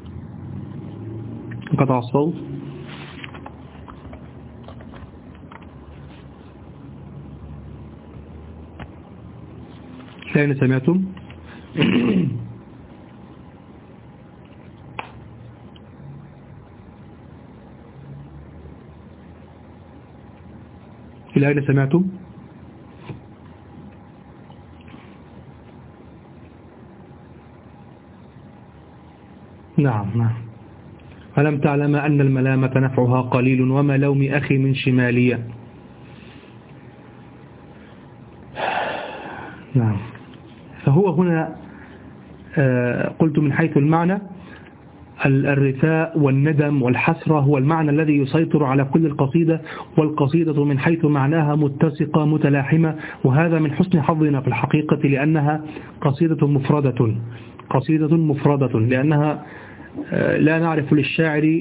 انقطع الصوت. أين سمعتم؟ إلى أين سمعتم؟ نعم. ألم تعلم أن الملامة نفعها قليل، وما لوم أخي من شمالية. نعم. فهو هنا قلت من حيث المعنى الرثاء والندم والحسرة هو المعنى الذي يسيطر على كل القصيدة، والقصيدة من حيث معناها متسقة متلاحمة، وهذا من حسن حظنا في الحقيقة، لأنها قصيدة مفردة، لأنها لا نعرف للشاعر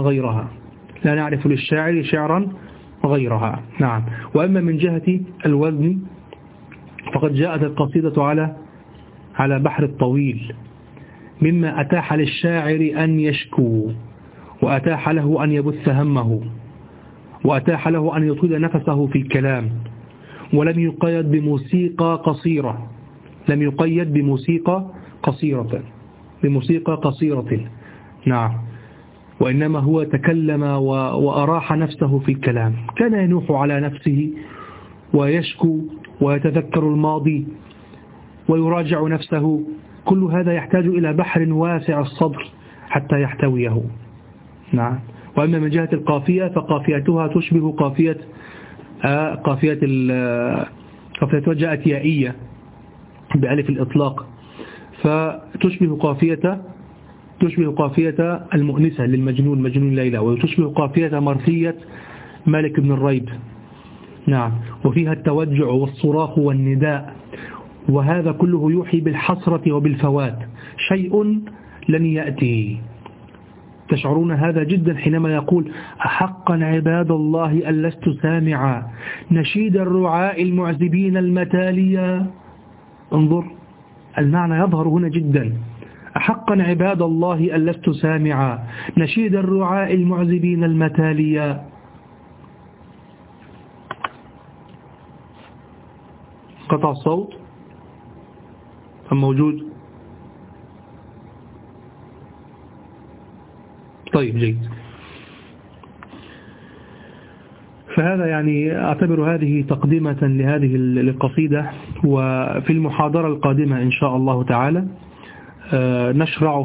شعرا غيرها. نعم. وأما من جهة الوزن فقد جاءت القصيدة على بحر الطويل، مما أتاح للشاعر أن يشكو، وأتاح له أن يبث همه، وأتاح له أن يطيل نفسه في الكلام، ولم يقيد بموسيقى قصيرة. نعم. وإنما هو تكلم وأراح نفسه في الكلام، كان ينوح على نفسه ويشكو ويتذكر الماضي ويراجع نفسه. كل هذا يحتاج إلى بحر واسع الصدر حتى يحتويه. نعم. وأما من جهة القافية فقافيتها تشبه قافيتها جاءت يائية بألف الإطلاق، فتشبه قافية المؤنسة للمجنون مجنون ليلى، وتشبه قافية مرثية مالك بن الريب. نعم. وفيها التوجع والصراخ والنداء، وهذا كله يوحي بالحسرة وبالفوات، شيء لن يأتي. تشعرون هذا جدا حينما يقول: أحقا عباد الله أن لست سامعا نشيد الرعاء المعذبين المتاليا. انظر، المعنى يظهر هنا جدا. حقا عباد الله أن لست سامعا نشيد الرعاء المعذبين المتاليا. قطع الصوت أم موجود؟ طيب جيد. فهذا يعني أعتبر هذه تقدمة لهذه القصيدة، وفي المحاضرة القادمة إن شاء الله تعالى نشرع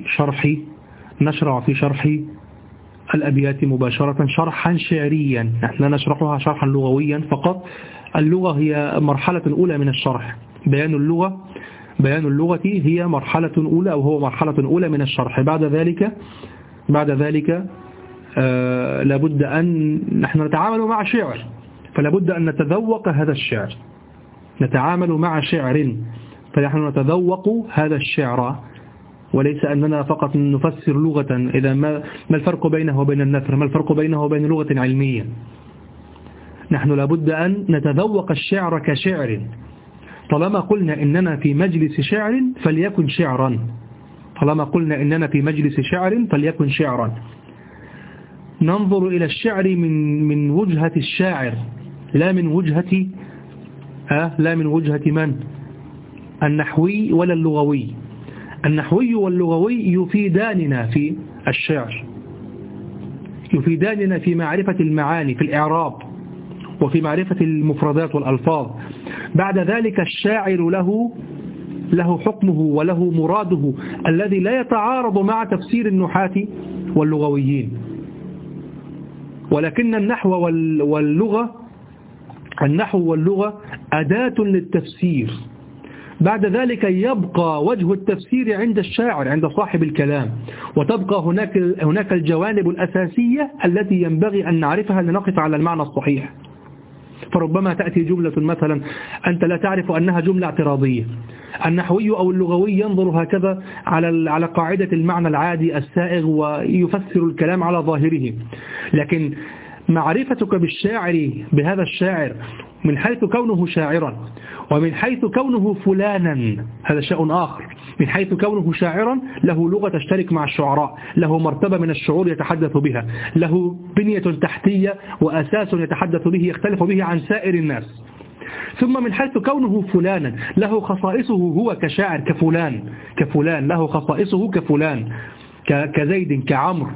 في شرح الأبيات مباشرة شرحا شعريا. نحن نشرحها شرحا لغويا فقط. اللغة هي مرحلة أولى من الشرح. بيان اللغة هي مرحلة أولى، أو هو مرحلة أولى من الشرح. بعد ذلك لابد أن نحن نتعامل مع شعر، فلابد أن نتذوق هذا الشعر. نتعامل مع شعر فنحن نتذوق هذا الشعر، وليس أننا فقط نفسر لغة. إذا ما الفرق بينه وبين النثر؟ ما الفرق بينه وبين لغة علمية؟ نحن لابد أن نتذوق الشعر كشعر. طالما قلنا إننا في مجلس شعر فليكن شعرا. طالما قلنا إننا في مجلس شعر فليكن شعرا. ننظر إلى الشعر من وجهة الشاعر، لا من وجهة من؟ النحوي ولا اللغوي. النحوي واللغوي يفيداننا في الشعر، يفيداننا في معرفة المعاني في الإعراب وفي معرفة المفردات والألفاظ. بعد ذلك الشاعر له حكمه وله مراده الذي لا يتعارض مع تفسير النحاة واللغويين. ولكن النحو واللغة أداة للتفسير. بعد ذلك يبقى وجه التفسير عند الشاعر، عند صاحب الكلام، وتبقى هناك الجوانب الأساسية التي ينبغي أن نعرفها لنقف على المعنى الصحيح. فربما تأتي جملة مثلا أنت لا تعرف أنها جملة اعتراضية. النحوي أو اللغوي ينظر هكذا على قاعدة المعنى العادي السائغ ويفسر الكلام على ظاهره. لكن معرفتك بالشاعر، بهذا الشاعر، من حيث كونه شاعرا ومن حيث كونه فلانا، هذا شيء آخر. من حيث كونه شاعرا له لغة تشترك مع الشعراء، له مرتبة من الشعور يتحدث بها، له بنية تحتية وأساس يتحدث به يختلف به عن سائر الناس. ثم من حيث كونه فلانا له خصائصه هو كشاعر، كفلان له خصائصه كفلان، كزيد، كعمر.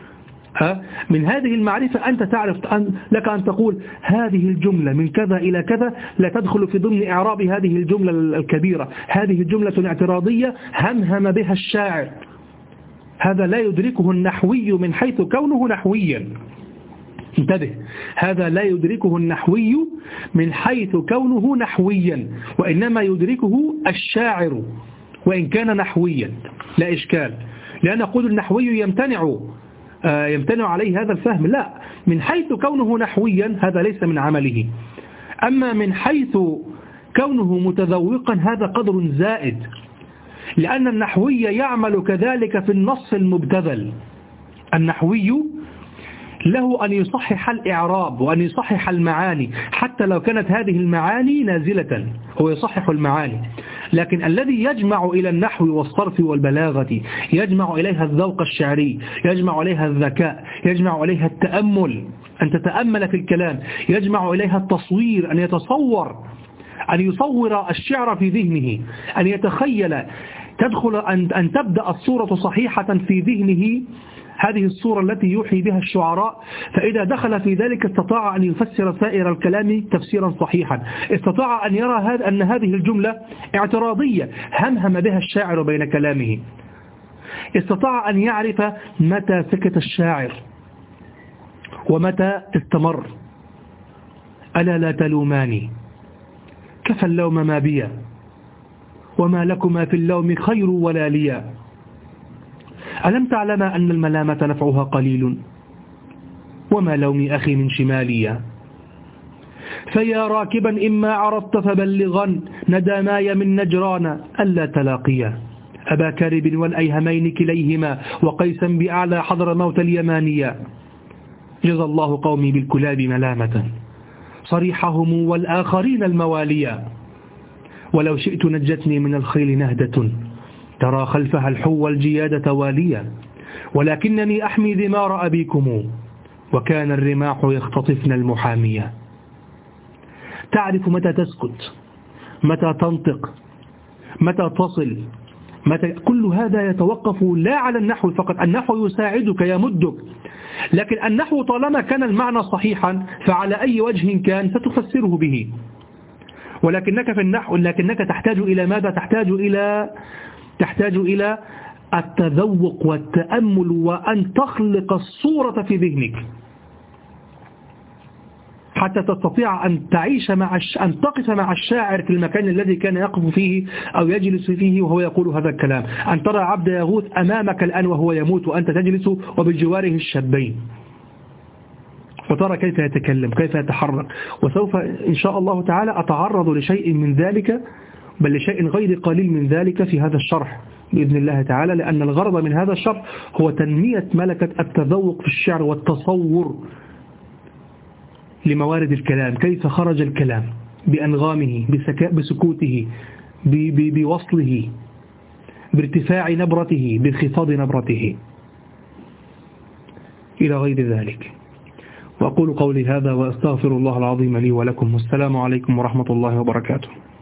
من هذه المعرفة أنت تعرف لك أن تقول هذه الجملة من كذا إلى كذا لا تدخل في ضمن إعراب هذه الجملة الكبيرة. هذه جملة اعتراضية همهم بها الشاعر. هذا لا يدركه النحوي من حيث كونه نحويا. انتبه، هذا لا يدركه النحوي من حيث كونه نحويا، وإنما يدركه الشاعر وإن كان نحويا. لا إشكال، لأن نقول النحوي يمتنع عليه هذا الفهم. لا، من حيث كونه نحويا هذا ليس من عمله. أما من حيث كونه متذوقا هذا قدر زائد، لأن النحوي يعمل كذلك في النص المبتذل. النحوي له أن يصحح الإعراب وأن يصحح المعاني حتى لو كانت هذه المعاني نازلة، هو يصحح المعاني. لكن الذي يجمع إلى النحو والصرف والبلاغة يجمع إليها الذوق الشعري، يجمع إليها الذكاء، يجمع إليها التأمل، أن تتأمل في الكلام، يجمع إليها التصوير، أن يصور الشعر في ذهنه، أن يتخيل أن تبدأ الصورة صحيحة في ذهنه، هذه الصورة التي يوحي بها الشعراء. فإذا دخل في ذلك استطاع أن يفسر سائر الكلام تفسيرا صحيحا. استطاع أن يرى أن هذه الجملة اعتراضية همهم بها الشاعر بين كلامه. استطاع أن يعرف متى سكت الشاعر ومتى استمر. ألا لا تلوماني كفى اللوم ما بيا وما لكما في اللوم خير ولا ليا. ألم تعلم أن الملامة نفعها قليل وما لوم أخي من شماليا. فيا راكبا إما عرضت فبلغا نداماي من نجران ألا تلاقيا. أبا كرب والأيهمين كليهما وقيسا بأعلى حضر موت اليمانيا. جزى الله قومي بالكلاب ملامة صريحهم والآخرين المواليا. ولو شئت نجتني من الخيل نهدة ترى خلفها الحو الجياد تواليا، ولكنني أحمي ذمار أبيكم، وكان الرماح يختطفن المحامية. تعرف متى تسكت، متى تنطق، متى تصل، كل هذا يتوقف لا على النحو فقط. النحو يساعدك يمدك، لكن النحو طالما كان المعنى صحيحا فعلى أي وجه كان ستفسره به. ولكنك في النحو تحتاج إلى ماذا؟ تحتاج إلى التذوق والتأمل، وأن تخلق الصورة في ذهنك حتى تستطيع أن تعيش أن تقف مع الشاعر في المكان الذي كان يقف فيه أو يجلس فيه وهو يقول هذا الكلام. أن ترى عبد يغوث أمامك الآن وهو يموت وأنت تجلس وبجواره الشابين، وترى كيف يتكلم، كيف يتحرك. وسوف إن شاء الله تعالى أتعرض لشيء من ذلك، بل لشيء غير قليل من ذلك في هذا الشرح بإذن الله تعالى، لأن الغرض من هذا الشرح هو تنمية ملكة التذوق في الشعر والتصور لموارد الكلام، كيف خرج الكلام بأنغامه، بسكوته، بوصله، بارتفاع نبرته، بانخفاض نبرته، إلى غير ذلك. وأقول قولي هذا وأستغفر الله العظيم لي ولكم، والسلام عليكم ورحمة الله وبركاته.